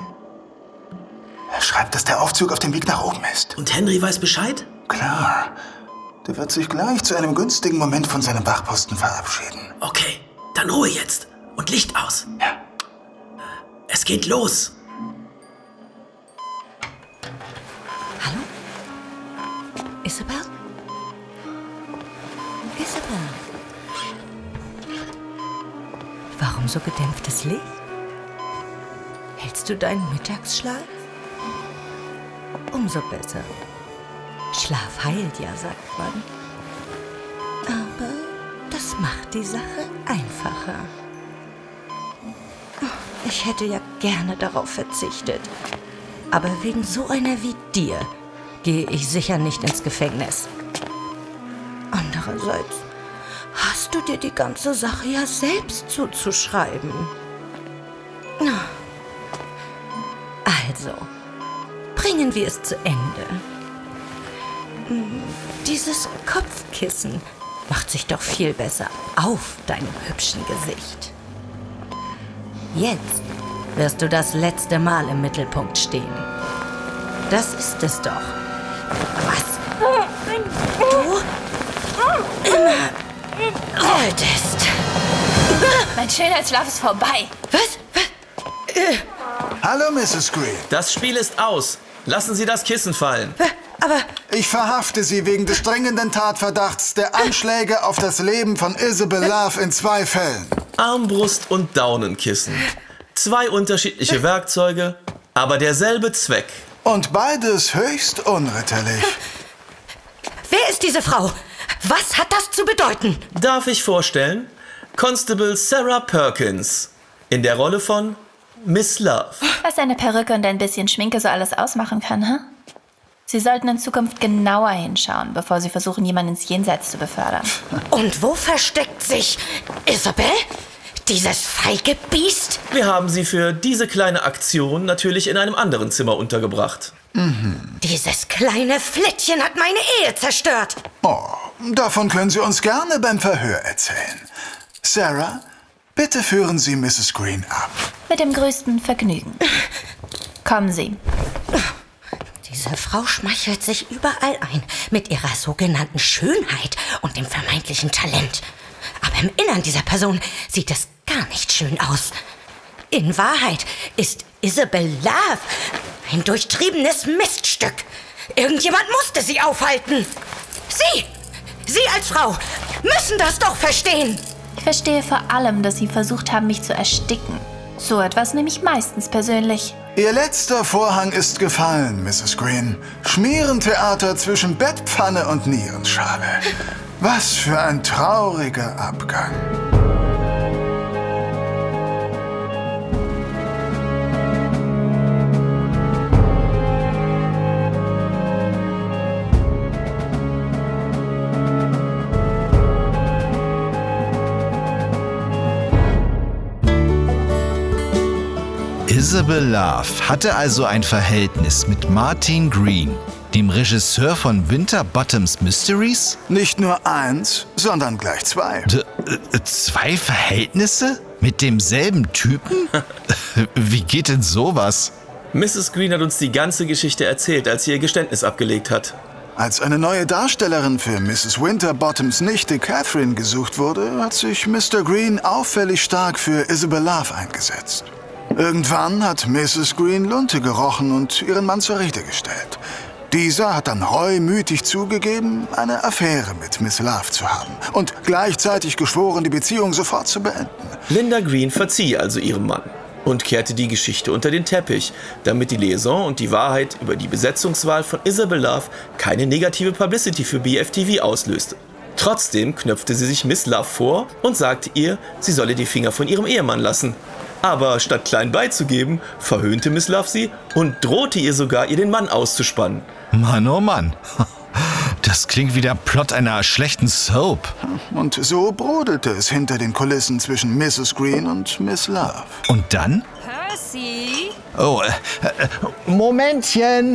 Er schreibt, dass der Aufzug auf dem Weg nach oben ist. Und Henry weiß Bescheid? Klar. Der wird sich gleich zu einem günstigen Moment von seinem Wachposten verabschieden. Okay, dann Ruhe jetzt. Und Licht aus. Ja. Es geht los. Hallo? Isabel? Isabel? Warum so gedämpftes Licht? Hältst du deinen Mittagsschlaf? Umso besser. Schlaf heilt ja, sagt man. Aber das macht die Sache einfacher. Ich hätte ja gerne darauf verzichtet. Aber wegen so einer wie dir gehe ich sicher nicht ins Gefängnis. Andererseits hast du dir die ganze Sache ja selbst zuzuschreiben. Also, bringen wir es zu Ende. Dieses Kopfkissen macht sich doch viel besser auf deinem hübschen Gesicht. Jetzt wirst du das letzte Mal im Mittelpunkt stehen. Das ist es doch. Was du immer wolltest. Mein Schönheitsschlaf ist vorbei. Was? Hallo, Misses Green. Das Spiel ist aus. Lassen Sie das Kissen fallen. Aber... Ich verhafte Sie wegen des dringenden Tatverdachts der Anschläge auf das Leben von Isabel Love in zwei Fällen. Armbrust und Daunenkissen. Zwei unterschiedliche Werkzeuge, aber derselbe Zweck. Und beides höchst unritterlich. Wer ist diese Frau? Was hat das zu bedeuten? Darf ich vorstellen? Constable Sarah Perkins. In der Rolle von Miss Love. Was eine Perücke und ein bisschen Schminke so alles ausmachen kann, hä? Huh? Sie sollten in Zukunft genauer hinschauen, bevor Sie versuchen, jemanden ins Jenseits zu befördern. Und wo versteckt sich Isabel? Dieses feige Biest? Wir haben sie für diese kleine Aktion natürlich in einem anderen Zimmer untergebracht. Mhm. Dieses kleine Flittchen hat meine Ehe zerstört. Oh, davon können Sie uns gerne beim Verhör erzählen. Sarah, bitte führen Sie Misses Green ab. Mit dem größten Vergnügen. Kommen Sie. Diese Frau schmeichelt sich überall ein mit ihrer sogenannten Schönheit und dem vermeintlichen Talent. Aber im Innern dieser Person sieht es gar nicht schön aus. In Wahrheit ist Isabel Love ein durchtriebenes Miststück. Irgendjemand musste sie aufhalten. Sie, Sie als Frau, müssen das doch verstehen. Ich verstehe vor allem, dass Sie versucht haben, mich zu ersticken. So etwas nehme ich meistens persönlich. Ihr letzter Vorhang ist gefallen, Misses Green. Schmierentheater zwischen Bettpfanne und Nierenschale. Was für ein trauriger Abgang. Isabel Love hatte also ein Verhältnis mit Martin Green, dem Regisseur von Winterbottom's Mysteries? Nicht nur eins, sondern gleich zwei. D- äh, zwei Verhältnisse? Mit demselben Typen? Wie geht denn sowas? Misses Green hat uns die ganze Geschichte erzählt, als sie ihr Geständnis abgelegt hat. Als eine neue Darstellerin für Misses Winterbottoms Nichte Catherine gesucht wurde, hat sich Mister Green auffällig stark für Isabel Love eingesetzt. Irgendwann hat Misses Green Lunte gerochen und ihren Mann zur Rede gestellt. Dieser hat dann reumütig zugegeben, eine Affäre mit Miss Love zu haben und gleichzeitig geschworen, die Beziehung sofort zu beenden. Linda Green verzieh also ihrem Mann und kehrte die Geschichte unter den Teppich, damit die Liaison und die Wahrheit über die Besetzungswahl von Isabel Love keine negative Publicity für B F T V auslöste. Trotzdem knöpfte sie sich Miss Love vor und sagte ihr, sie solle die Finger von ihrem Ehemann lassen. Aber statt klein beizugeben, verhöhnte Miss Love sie und drohte ihr sogar, ihr den Mann auszuspannen. Mann, oh Mann. Das klingt wie der Plot einer schlechten Soap. Und so brodelte es hinter den Kulissen zwischen Misses Green und Miss Love. Und dann? Percy? Oh, äh, äh, Momentchen.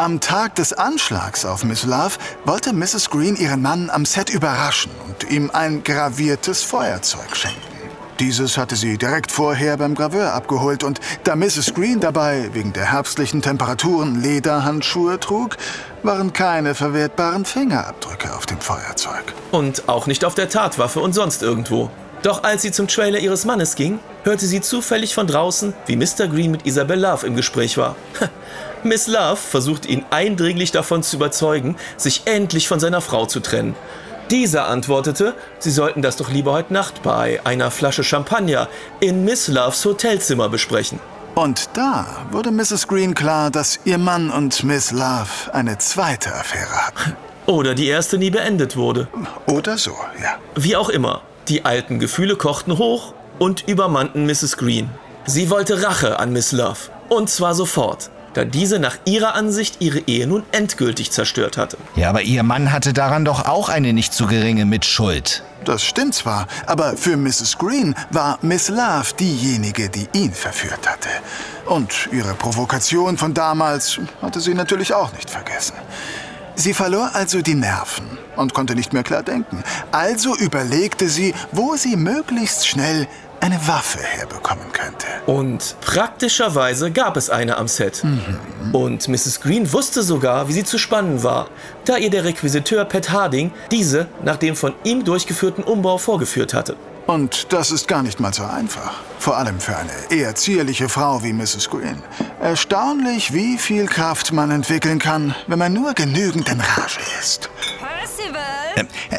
Am Tag des Anschlags auf Miss Love wollte Misses Green ihren Mann am Set überraschen und ihm ein graviertes Feuerzeug schenken. Dieses hatte sie direkt vorher beim Graveur abgeholt und da Misses Green dabei wegen der herbstlichen Temperaturen Lederhandschuhe trug, waren keine verwertbaren Fingerabdrücke auf dem Feuerzeug. Und auch nicht auf der Tatwaffe und sonst irgendwo. Doch als sie zum Trailer ihres Mannes ging, hörte sie zufällig von draußen, wie Mister Green mit Isabel Love im Gespräch war. Miss Love versuchte ihn eindringlich davon zu überzeugen, sich endlich von seiner Frau zu trennen. Dieser antwortete, sie sollten das doch lieber heute Nacht bei einer Flasche Champagner in Miss Loves Hotelzimmer besprechen. Und da wurde Misses Green klar, dass ihr Mann und Miss Love eine zweite Affäre hatten. Oder die erste nie beendet wurde. Oder so, ja. Wie auch immer, die alten Gefühle kochten hoch und übermannten Misses Green. Sie wollte Rache an Miss Love. Und zwar sofort, da diese nach ihrer Ansicht ihre Ehe nun endgültig zerstört hatte. Ja, aber ihr Mann hatte daran doch auch eine nicht zu geringe Mitschuld. Das stimmt zwar, aber für Misses Green war Miss Love diejenige, die ihn verführt hatte. Und ihre Provokation von damals hatte sie natürlich auch nicht vergessen. Sie verlor also die Nerven und konnte nicht mehr klar denken. Also überlegte sie, wo sie möglichst schnell eine Waffe herbekommen könnte. Und praktischerweise gab es eine am Set. Mhm. Und Misses Green wusste sogar, wie sie zu spannen war, da ihr der Requisiteur Pat Harding diese nach dem von ihm durchgeführten Umbau vorgeführt hatte. Und das ist gar nicht mal so einfach. Vor allem für eine eher zierliche Frau wie Misses Green. Erstaunlich, wie viel Kraft man entwickeln kann, wenn man nur genügend in Rage ist. Percival? Ähm, äh,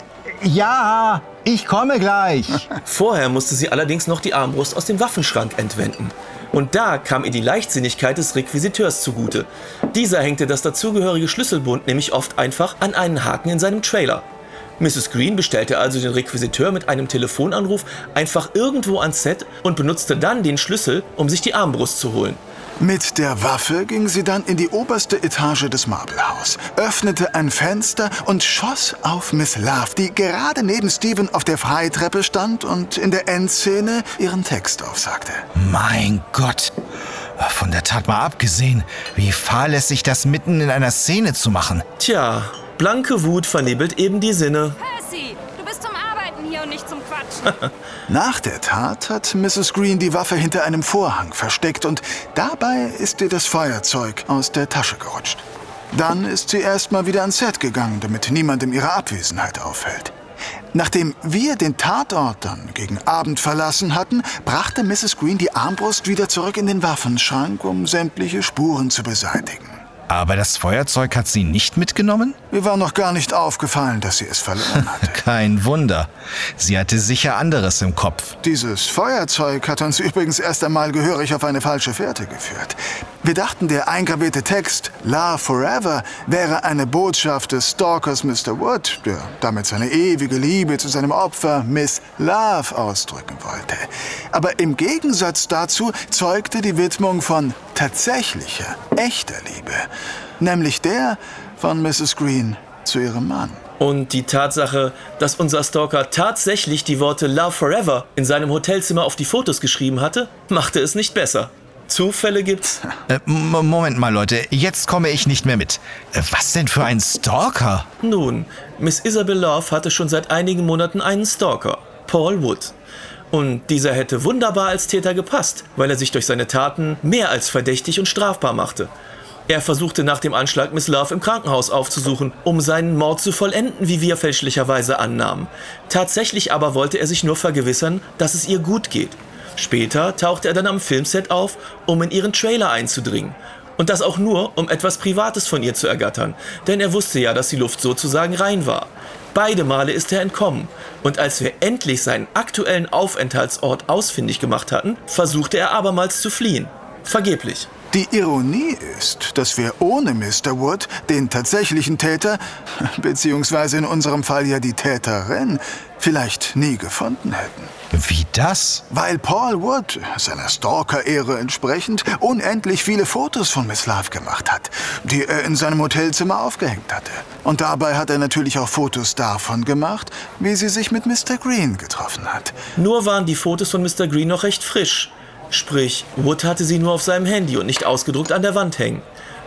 ja, ich komme gleich. Vorher musste sie allerdings noch die Armbrust aus dem Waffenschrank entwenden. Und da kam ihr die Leichtsinnigkeit des Requisiteurs zugute. Dieser hängte das dazugehörige Schlüsselbund nämlich oft einfach an einen Haken in seinem Trailer. Misses Green bestellte also den Requisiteur mit einem Telefonanruf einfach irgendwo ans Set und benutzte dann den Schlüssel, um sich die Armbrust zu holen. Mit der Waffe ging sie dann in die oberste Etage des Marble House, öffnete ein Fenster und schoss auf Miss Love, die gerade neben Steven auf der Freitreppe stand und in der Endszene ihren Text aufsagte. Mein Gott, von der Tat mal abgesehen, wie fahrlässig das mitten in einer Szene zu machen. Tja, blanke Wut vernebelt eben die Sinne. Percy, du bist zum Arbeiten hier und nicht zum Quatschen. Nach der Tat hat Misses Green die Waffe hinter einem Vorhang versteckt und dabei ist ihr das Feuerzeug aus der Tasche gerutscht. Dann ist sie erst mal wieder ans Set gegangen, damit niemandem ihre Abwesenheit auffällt. Nachdem wir den Tatort dann gegen Abend verlassen hatten, brachte Misses Green die Armbrust wieder zurück in den Waffenschrank, um sämtliche Spuren zu beseitigen. Aber das Feuerzeug hat sie nicht mitgenommen? Mir war noch gar nicht aufgefallen, dass sie es verloren hatte. Kein Wunder. Sie hatte sicher anderes im Kopf. Dieses Feuerzeug hat uns übrigens erst einmal gehörig auf eine falsche Fährte geführt. Wir dachten, der eingravierte Text Love Forever wäre eine Botschaft des Stalkers Mister Wood, der damit seine ewige Liebe zu seinem Opfer Miss Love ausdrücken wollte. Aber im Gegensatz dazu zeugte die Widmung von tatsächlicher, echter Liebe, nämlich der von Misses Green zu ihrem Mann. Und die Tatsache, dass unser Stalker tatsächlich die Worte Love Forever in seinem Hotelzimmer auf die Fotos geschrieben hatte, machte es nicht besser. Zufälle gibt's? Äh, Moment mal, Leute, jetzt komme ich nicht mehr mit. Äh, was denn für ein Stalker? Nun, Miss Isabel Love hatte schon seit einigen Monaten einen Stalker, Paul Wood. Und dieser hätte wunderbar als Täter gepasst, weil er sich durch seine Taten mehr als verdächtig und strafbar machte. Er versuchte nach dem Anschlag Miss Love im Krankenhaus aufzusuchen, um seinen Mord zu vollenden, wie wir fälschlicherweise annahmen. Tatsächlich aber wollte er sich nur vergewissern, dass es ihr gut geht. Später tauchte er dann am Filmset auf, um in ihren Trailer einzudringen. Und das auch nur, um etwas Privates von ihr zu ergattern, denn er wusste ja, dass die Luft sozusagen rein war. Beide Male ist er entkommen. Und als wir endlich seinen aktuellen Aufenthaltsort ausfindig gemacht hatten, versuchte er abermals zu fliehen. Vergeblich. Die Ironie ist, dass wir ohne Mister Wood den tatsächlichen Täter, beziehungsweise in unserem Fall ja die Täterin, vielleicht nie gefunden hätten. Wie das? Weil Paul Wood, seiner Stalker-Ehre entsprechend, unendlich viele Fotos von Miss Love gemacht hat, die er in seinem Hotelzimmer aufgehängt hatte. Und dabei hat er natürlich auch Fotos davon gemacht, wie sie sich mit Mister Green getroffen hat. Nur waren die Fotos von Mister Green noch recht frisch. Sprich, Wood hatte sie nur auf seinem Handy und nicht ausgedruckt an der Wand hängen.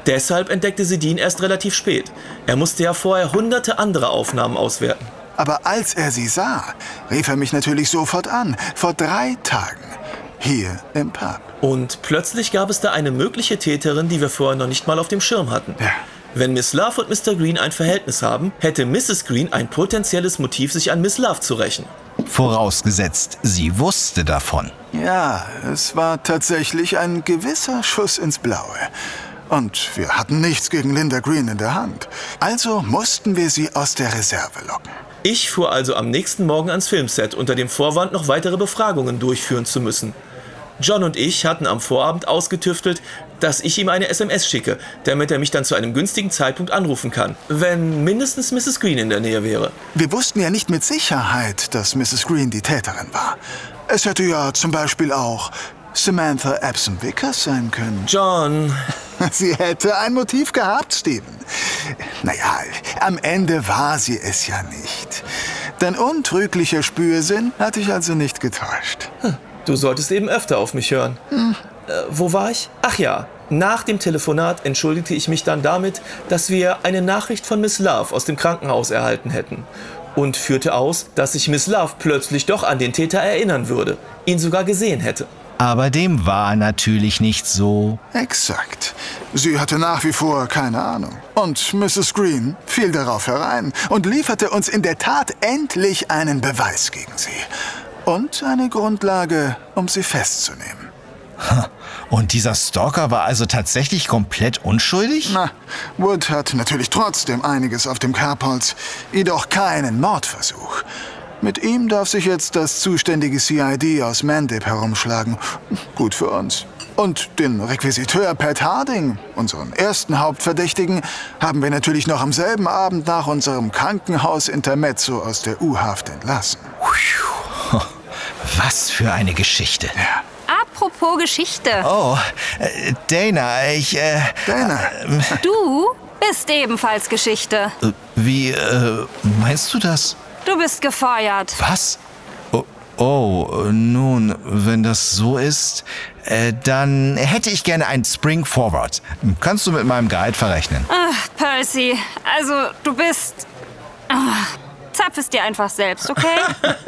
Deshalb entdeckte sie Dean erst relativ spät. Er musste ja vorher hunderte andere Aufnahmen auswerten. Aber als er sie sah, rief er mich natürlich sofort an. Vor drei Tagen. Hier im Pub. Und plötzlich gab es da eine mögliche Täterin, die wir vorher noch nicht mal auf dem Schirm hatten. Ja. Wenn Miss Love und Mister Green ein Verhältnis haben, hätte Misses Green ein potenzielles Motiv, sich an Miss Love zu rächen. Vorausgesetzt, sie wusste davon. Ja, es war tatsächlich ein gewisser Schuss ins Blaue. Und wir hatten nichts gegen Linda Green in der Hand. Also mussten wir sie aus der Reserve locken. Ich fuhr also am nächsten Morgen ans Filmset, unter dem Vorwand, noch weitere Befragungen durchführen zu müssen. John und ich hatten am Vorabend ausgetüftelt, dass ich ihm eine S M S schicke, damit er mich dann zu einem günstigen Zeitpunkt anrufen kann, wenn mindestens Misses Green in der Nähe wäre. Wir wussten ja nicht mit Sicherheit, dass Misses Green die Täterin war. Es hätte ja zum Beispiel auch Samantha Epsom Vickers sein können. John. Sie hätte ein Motiv gehabt, Steven. Naja, am Ende war sie es ja nicht. Dein untrüglicher Spürsinn hat dich also nicht getäuscht. Hm. Du solltest eben öfter auf mich hören. Hm. Äh, wo war ich? Ach ja, nach dem Telefonat entschuldigte ich mich dann damit, dass wir eine Nachricht von Miss Love aus dem Krankenhaus erhalten hätten. Und führte aus, dass sich Miss Love plötzlich doch an den Täter erinnern würde, ihn sogar gesehen hätte. Aber dem war natürlich nicht so. Exakt. Sie hatte nach wie vor keine Ahnung. Und Misses Green fiel darauf herein und lieferte uns in der Tat endlich einen Beweis gegen sie. Und eine Grundlage, um sie festzunehmen. Und dieser Stalker war also tatsächlich komplett unschuldig? Na, Wood hat natürlich trotzdem einiges auf dem Kerbholz, jedoch keinen Mordversuch. Mit ihm darf sich jetzt das zuständige C I D aus Mandip herumschlagen. Gut für uns. Und den Requisiteur Pat Harding, unseren ersten Hauptverdächtigen, haben wir natürlich noch am selben Abend nach unserem Krankenhaus-Intermezzo aus der U-Haft entlassen. Was für eine Geschichte. Ja. Apropos Geschichte. Oh, äh, Dana, ich, äh... Dana. Äh, du bist ebenfalls Geschichte. Äh, wie, äh, meinst du das? Du bist gefeuert. Was? Oh, oh, nun, wenn das so ist, äh, dann hätte ich gerne ein Spring Forward. Kannst du mit meinem Gehalt verrechnen? Ach, Percy, also du bist... Ach, zapf es dir einfach selbst, okay?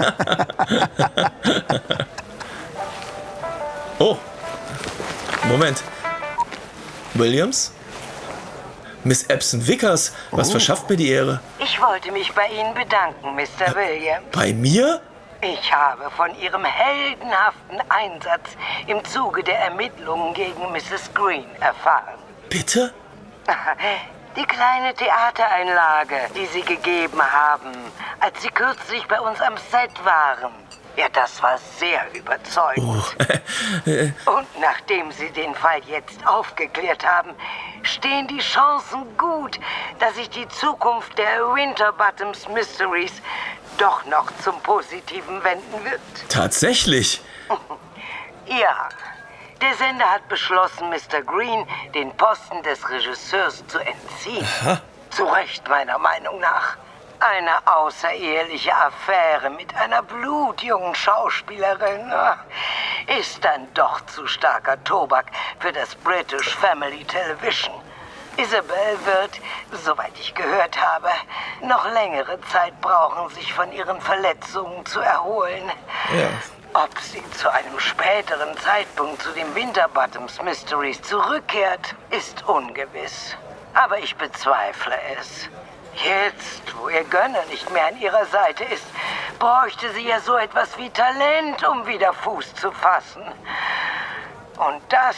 Oh, Moment. Williams? Miss Epsom Vickers, was oh. verschafft mir die Ehre? Ich wollte mich bei Ihnen bedanken, Mister Williams. Bei mir? Ich habe von Ihrem heldenhaften Einsatz im Zuge der Ermittlungen gegen Misses Green erfahren. Bitte? Die kleine Theatereinlage, die Sie gegeben haben, als Sie kürzlich bei uns am Set waren. Ja, das war sehr überzeugend. Oh. Und nachdem Sie den Fall jetzt aufgeklärt haben, stehen die Chancen gut, dass sich die Zukunft der Winterbottoms Mysteries doch noch zum Positiven wenden wird. Tatsächlich? Ja. Der Sender hat beschlossen, Mister Green den Posten des Regisseurs zu entziehen. Aha. Zu Recht, meiner Meinung nach. Eine außereheliche Affäre mit einer blutjungen Schauspielerin ist dann doch zu starker Tobak für das British Family Television. Isabel wird, soweit ich gehört habe, noch längere Zeit brauchen, sich von ihren Verletzungen zu erholen. Ja. Ob sie zu einem späteren Zeitpunkt zu den Winterbottoms Mysteries zurückkehrt, ist ungewiss. Aber ich bezweifle es. Jetzt, wo ihr Gönner nicht mehr an ihrer Seite ist, bräuchte sie ja so etwas wie Talent, um wieder Fuß zu fassen. Und das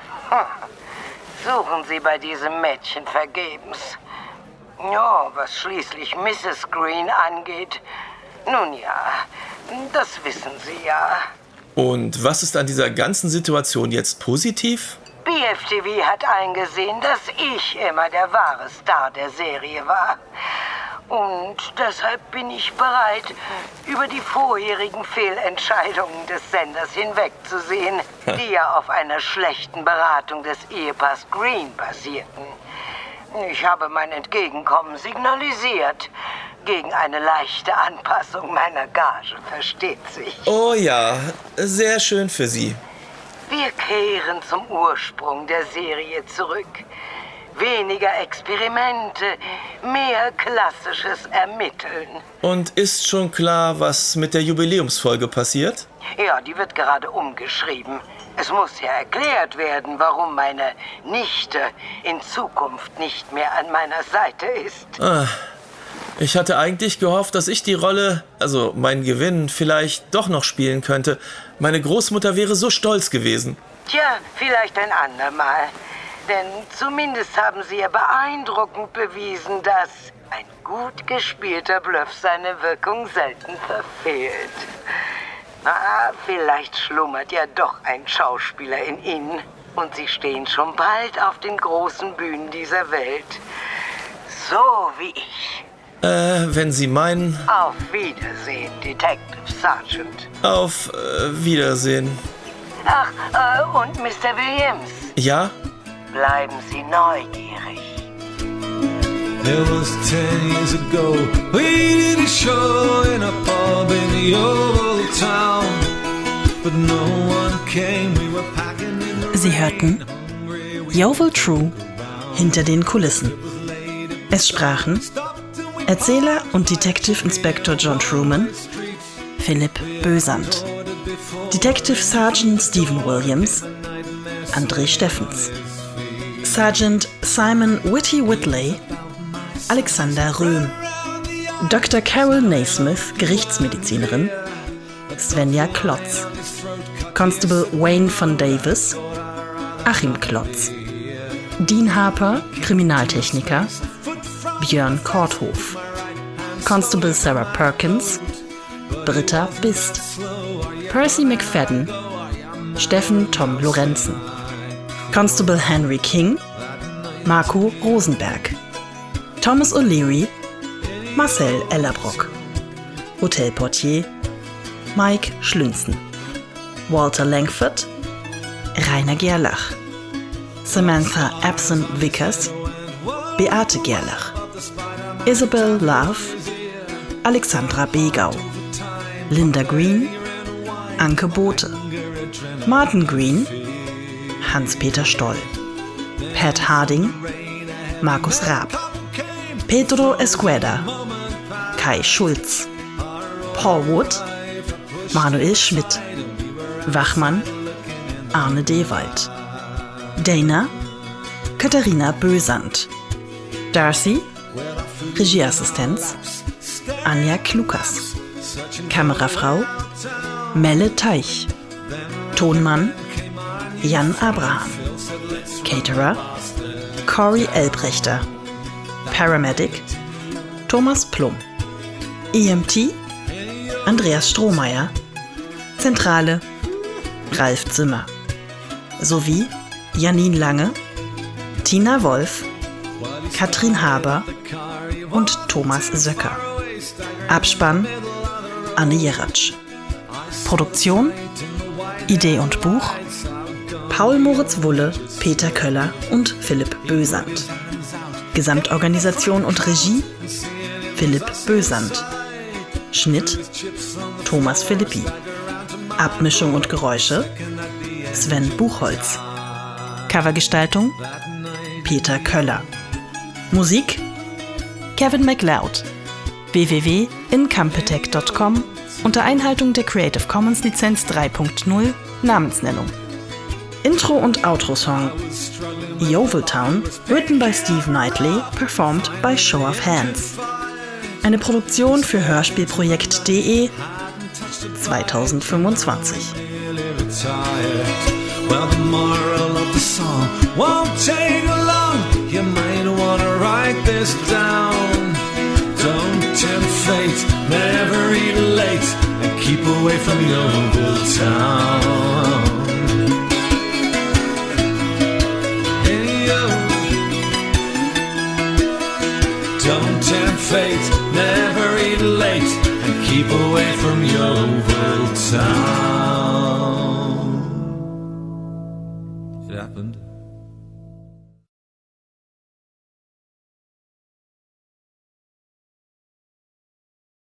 suchen sie bei diesem Mädchen vergebens. Ja, was schließlich Misses Green angeht, nun ja, das wissen Sie ja. Und was ist an dieser ganzen Situation jetzt positiv? B F T V hat eingesehen, dass ich immer der wahre Star der Serie war. Und deshalb bin ich bereit, über die vorherigen Fehlentscheidungen des Senders hinwegzusehen, die ja auf einer schlechten Beratung des Ehepaars Green basierten. Ich habe mein Entgegenkommen signalisiert. Gegen eine leichte Anpassung meiner Gage, versteht sich. Oh ja, sehr schön für Sie. Wir kehren zum Ursprung der Serie zurück. Weniger Experimente, mehr klassisches Ermitteln. Und ist schon klar, was mit der Jubiläumsfolge passiert? Ja, die wird gerade umgeschrieben. Es muss ja erklärt werden, warum meine Nichte in Zukunft nicht mehr an meiner Seite ist. Ah, ich hatte eigentlich gehofft, dass ich die Rolle, also meinen Gewinn, vielleicht doch noch spielen könnte. Meine Großmutter wäre so stolz gewesen. Tja, vielleicht ein andermal. Denn zumindest haben Sie ja beeindruckend bewiesen, dass ein gut gespielter Bluff seine Wirkung selten verfehlt. Na, vielleicht schlummert ja doch ein Schauspieler in Ihnen. Und Sie stehen schon bald auf den großen Bühnen dieser Welt. So wie ich. Äh, wenn Sie meinen... Auf Wiedersehen, Detective Sergeant. Auf äh, Wiedersehen. Ach, äh, und Mister Williams. Ja? Bleiben Sie neugierig. It was ten years ago. We did a show in a pub in the old town, but no one came. We were packing in the Sie hörten Yeovil True hinter den Kulissen. Es sprachen Erzähler und Detective Inspector John Truman, Philipp Bösand, Detective Sergeant Stephen Williams, André Steffens, Sergeant Simon Whitty Whitley, Alexander Röhm, Doktor Carol Naismith, Gerichtsmedizinerin, Svenja Klotz, Constable Wayne von Davis, Achim Klotz, Dean Harper, Kriminaltechniker, Björn Korthof, Constable Sarah Perkins, Britta Bist, Percy McFadden, Steffen Tom Lorenzen, Constable Henry King, Marco Rosenberg, Thomas O'Leary, Marcel Ellerbrock, Hotelportier, Mike Schlünzen, Walter Langford, Rainer Gerlach, Samantha Abson Vickers, Beate Gerlach, Isabel Love, Alexandra Begau, Linda Green, Anke Bote, Martin Green, Hans-Peter Stoll, Pat Harding, Markus Raab, Pedro Esqueda, Kai Schulz, Paul Wood, Manuel Schmidt, Wachmann, Arne Dewald, Dana, Katharina Bösand, Darcy, Regieassistenz, Anja Klukas, Kamerafrau, Melle Teich, Tonmann, Jan Abraham, Caterer, Cory Elbrechter, Paramedic, Thomas Plum, E M T, Andreas Strohmeier, Zentrale, Ralf Zimmer, sowie Janine Lange, Tina Wolf, Katrin Haber und Thomas Söcker. Abspann Anne Jeratsch. Produktion, Idee und Buch Paul Moritz Wulle, Peter Köller und Philipp Bösand. Gesamtorganisation und Regie Philipp Bösand. Schnitt Thomas Philippi. Abmischung und Geräusche Sven Buchholz. Covergestaltung Peter Köller. Musik Kevin MacLeod. w w w punkt incompetech punkt com unter Einhaltung der Creative Commons Lizenz drei Punkt null Namensnennung. Intro und Outro-Song Yeovil Town, written by Steve Knightley, performed by Show of Hands. Eine Produktion für Hörspielprojekt punkt de zweitausendfünfundzwanzig. Well, the moral of the song won't take long. You might wanna write this down. Don't tempt fate, never eat late, and keep away from Yeovil Town. Hey, yo. Don't tempt fate, never eat late, and keep away from Yeovil Town. It happened.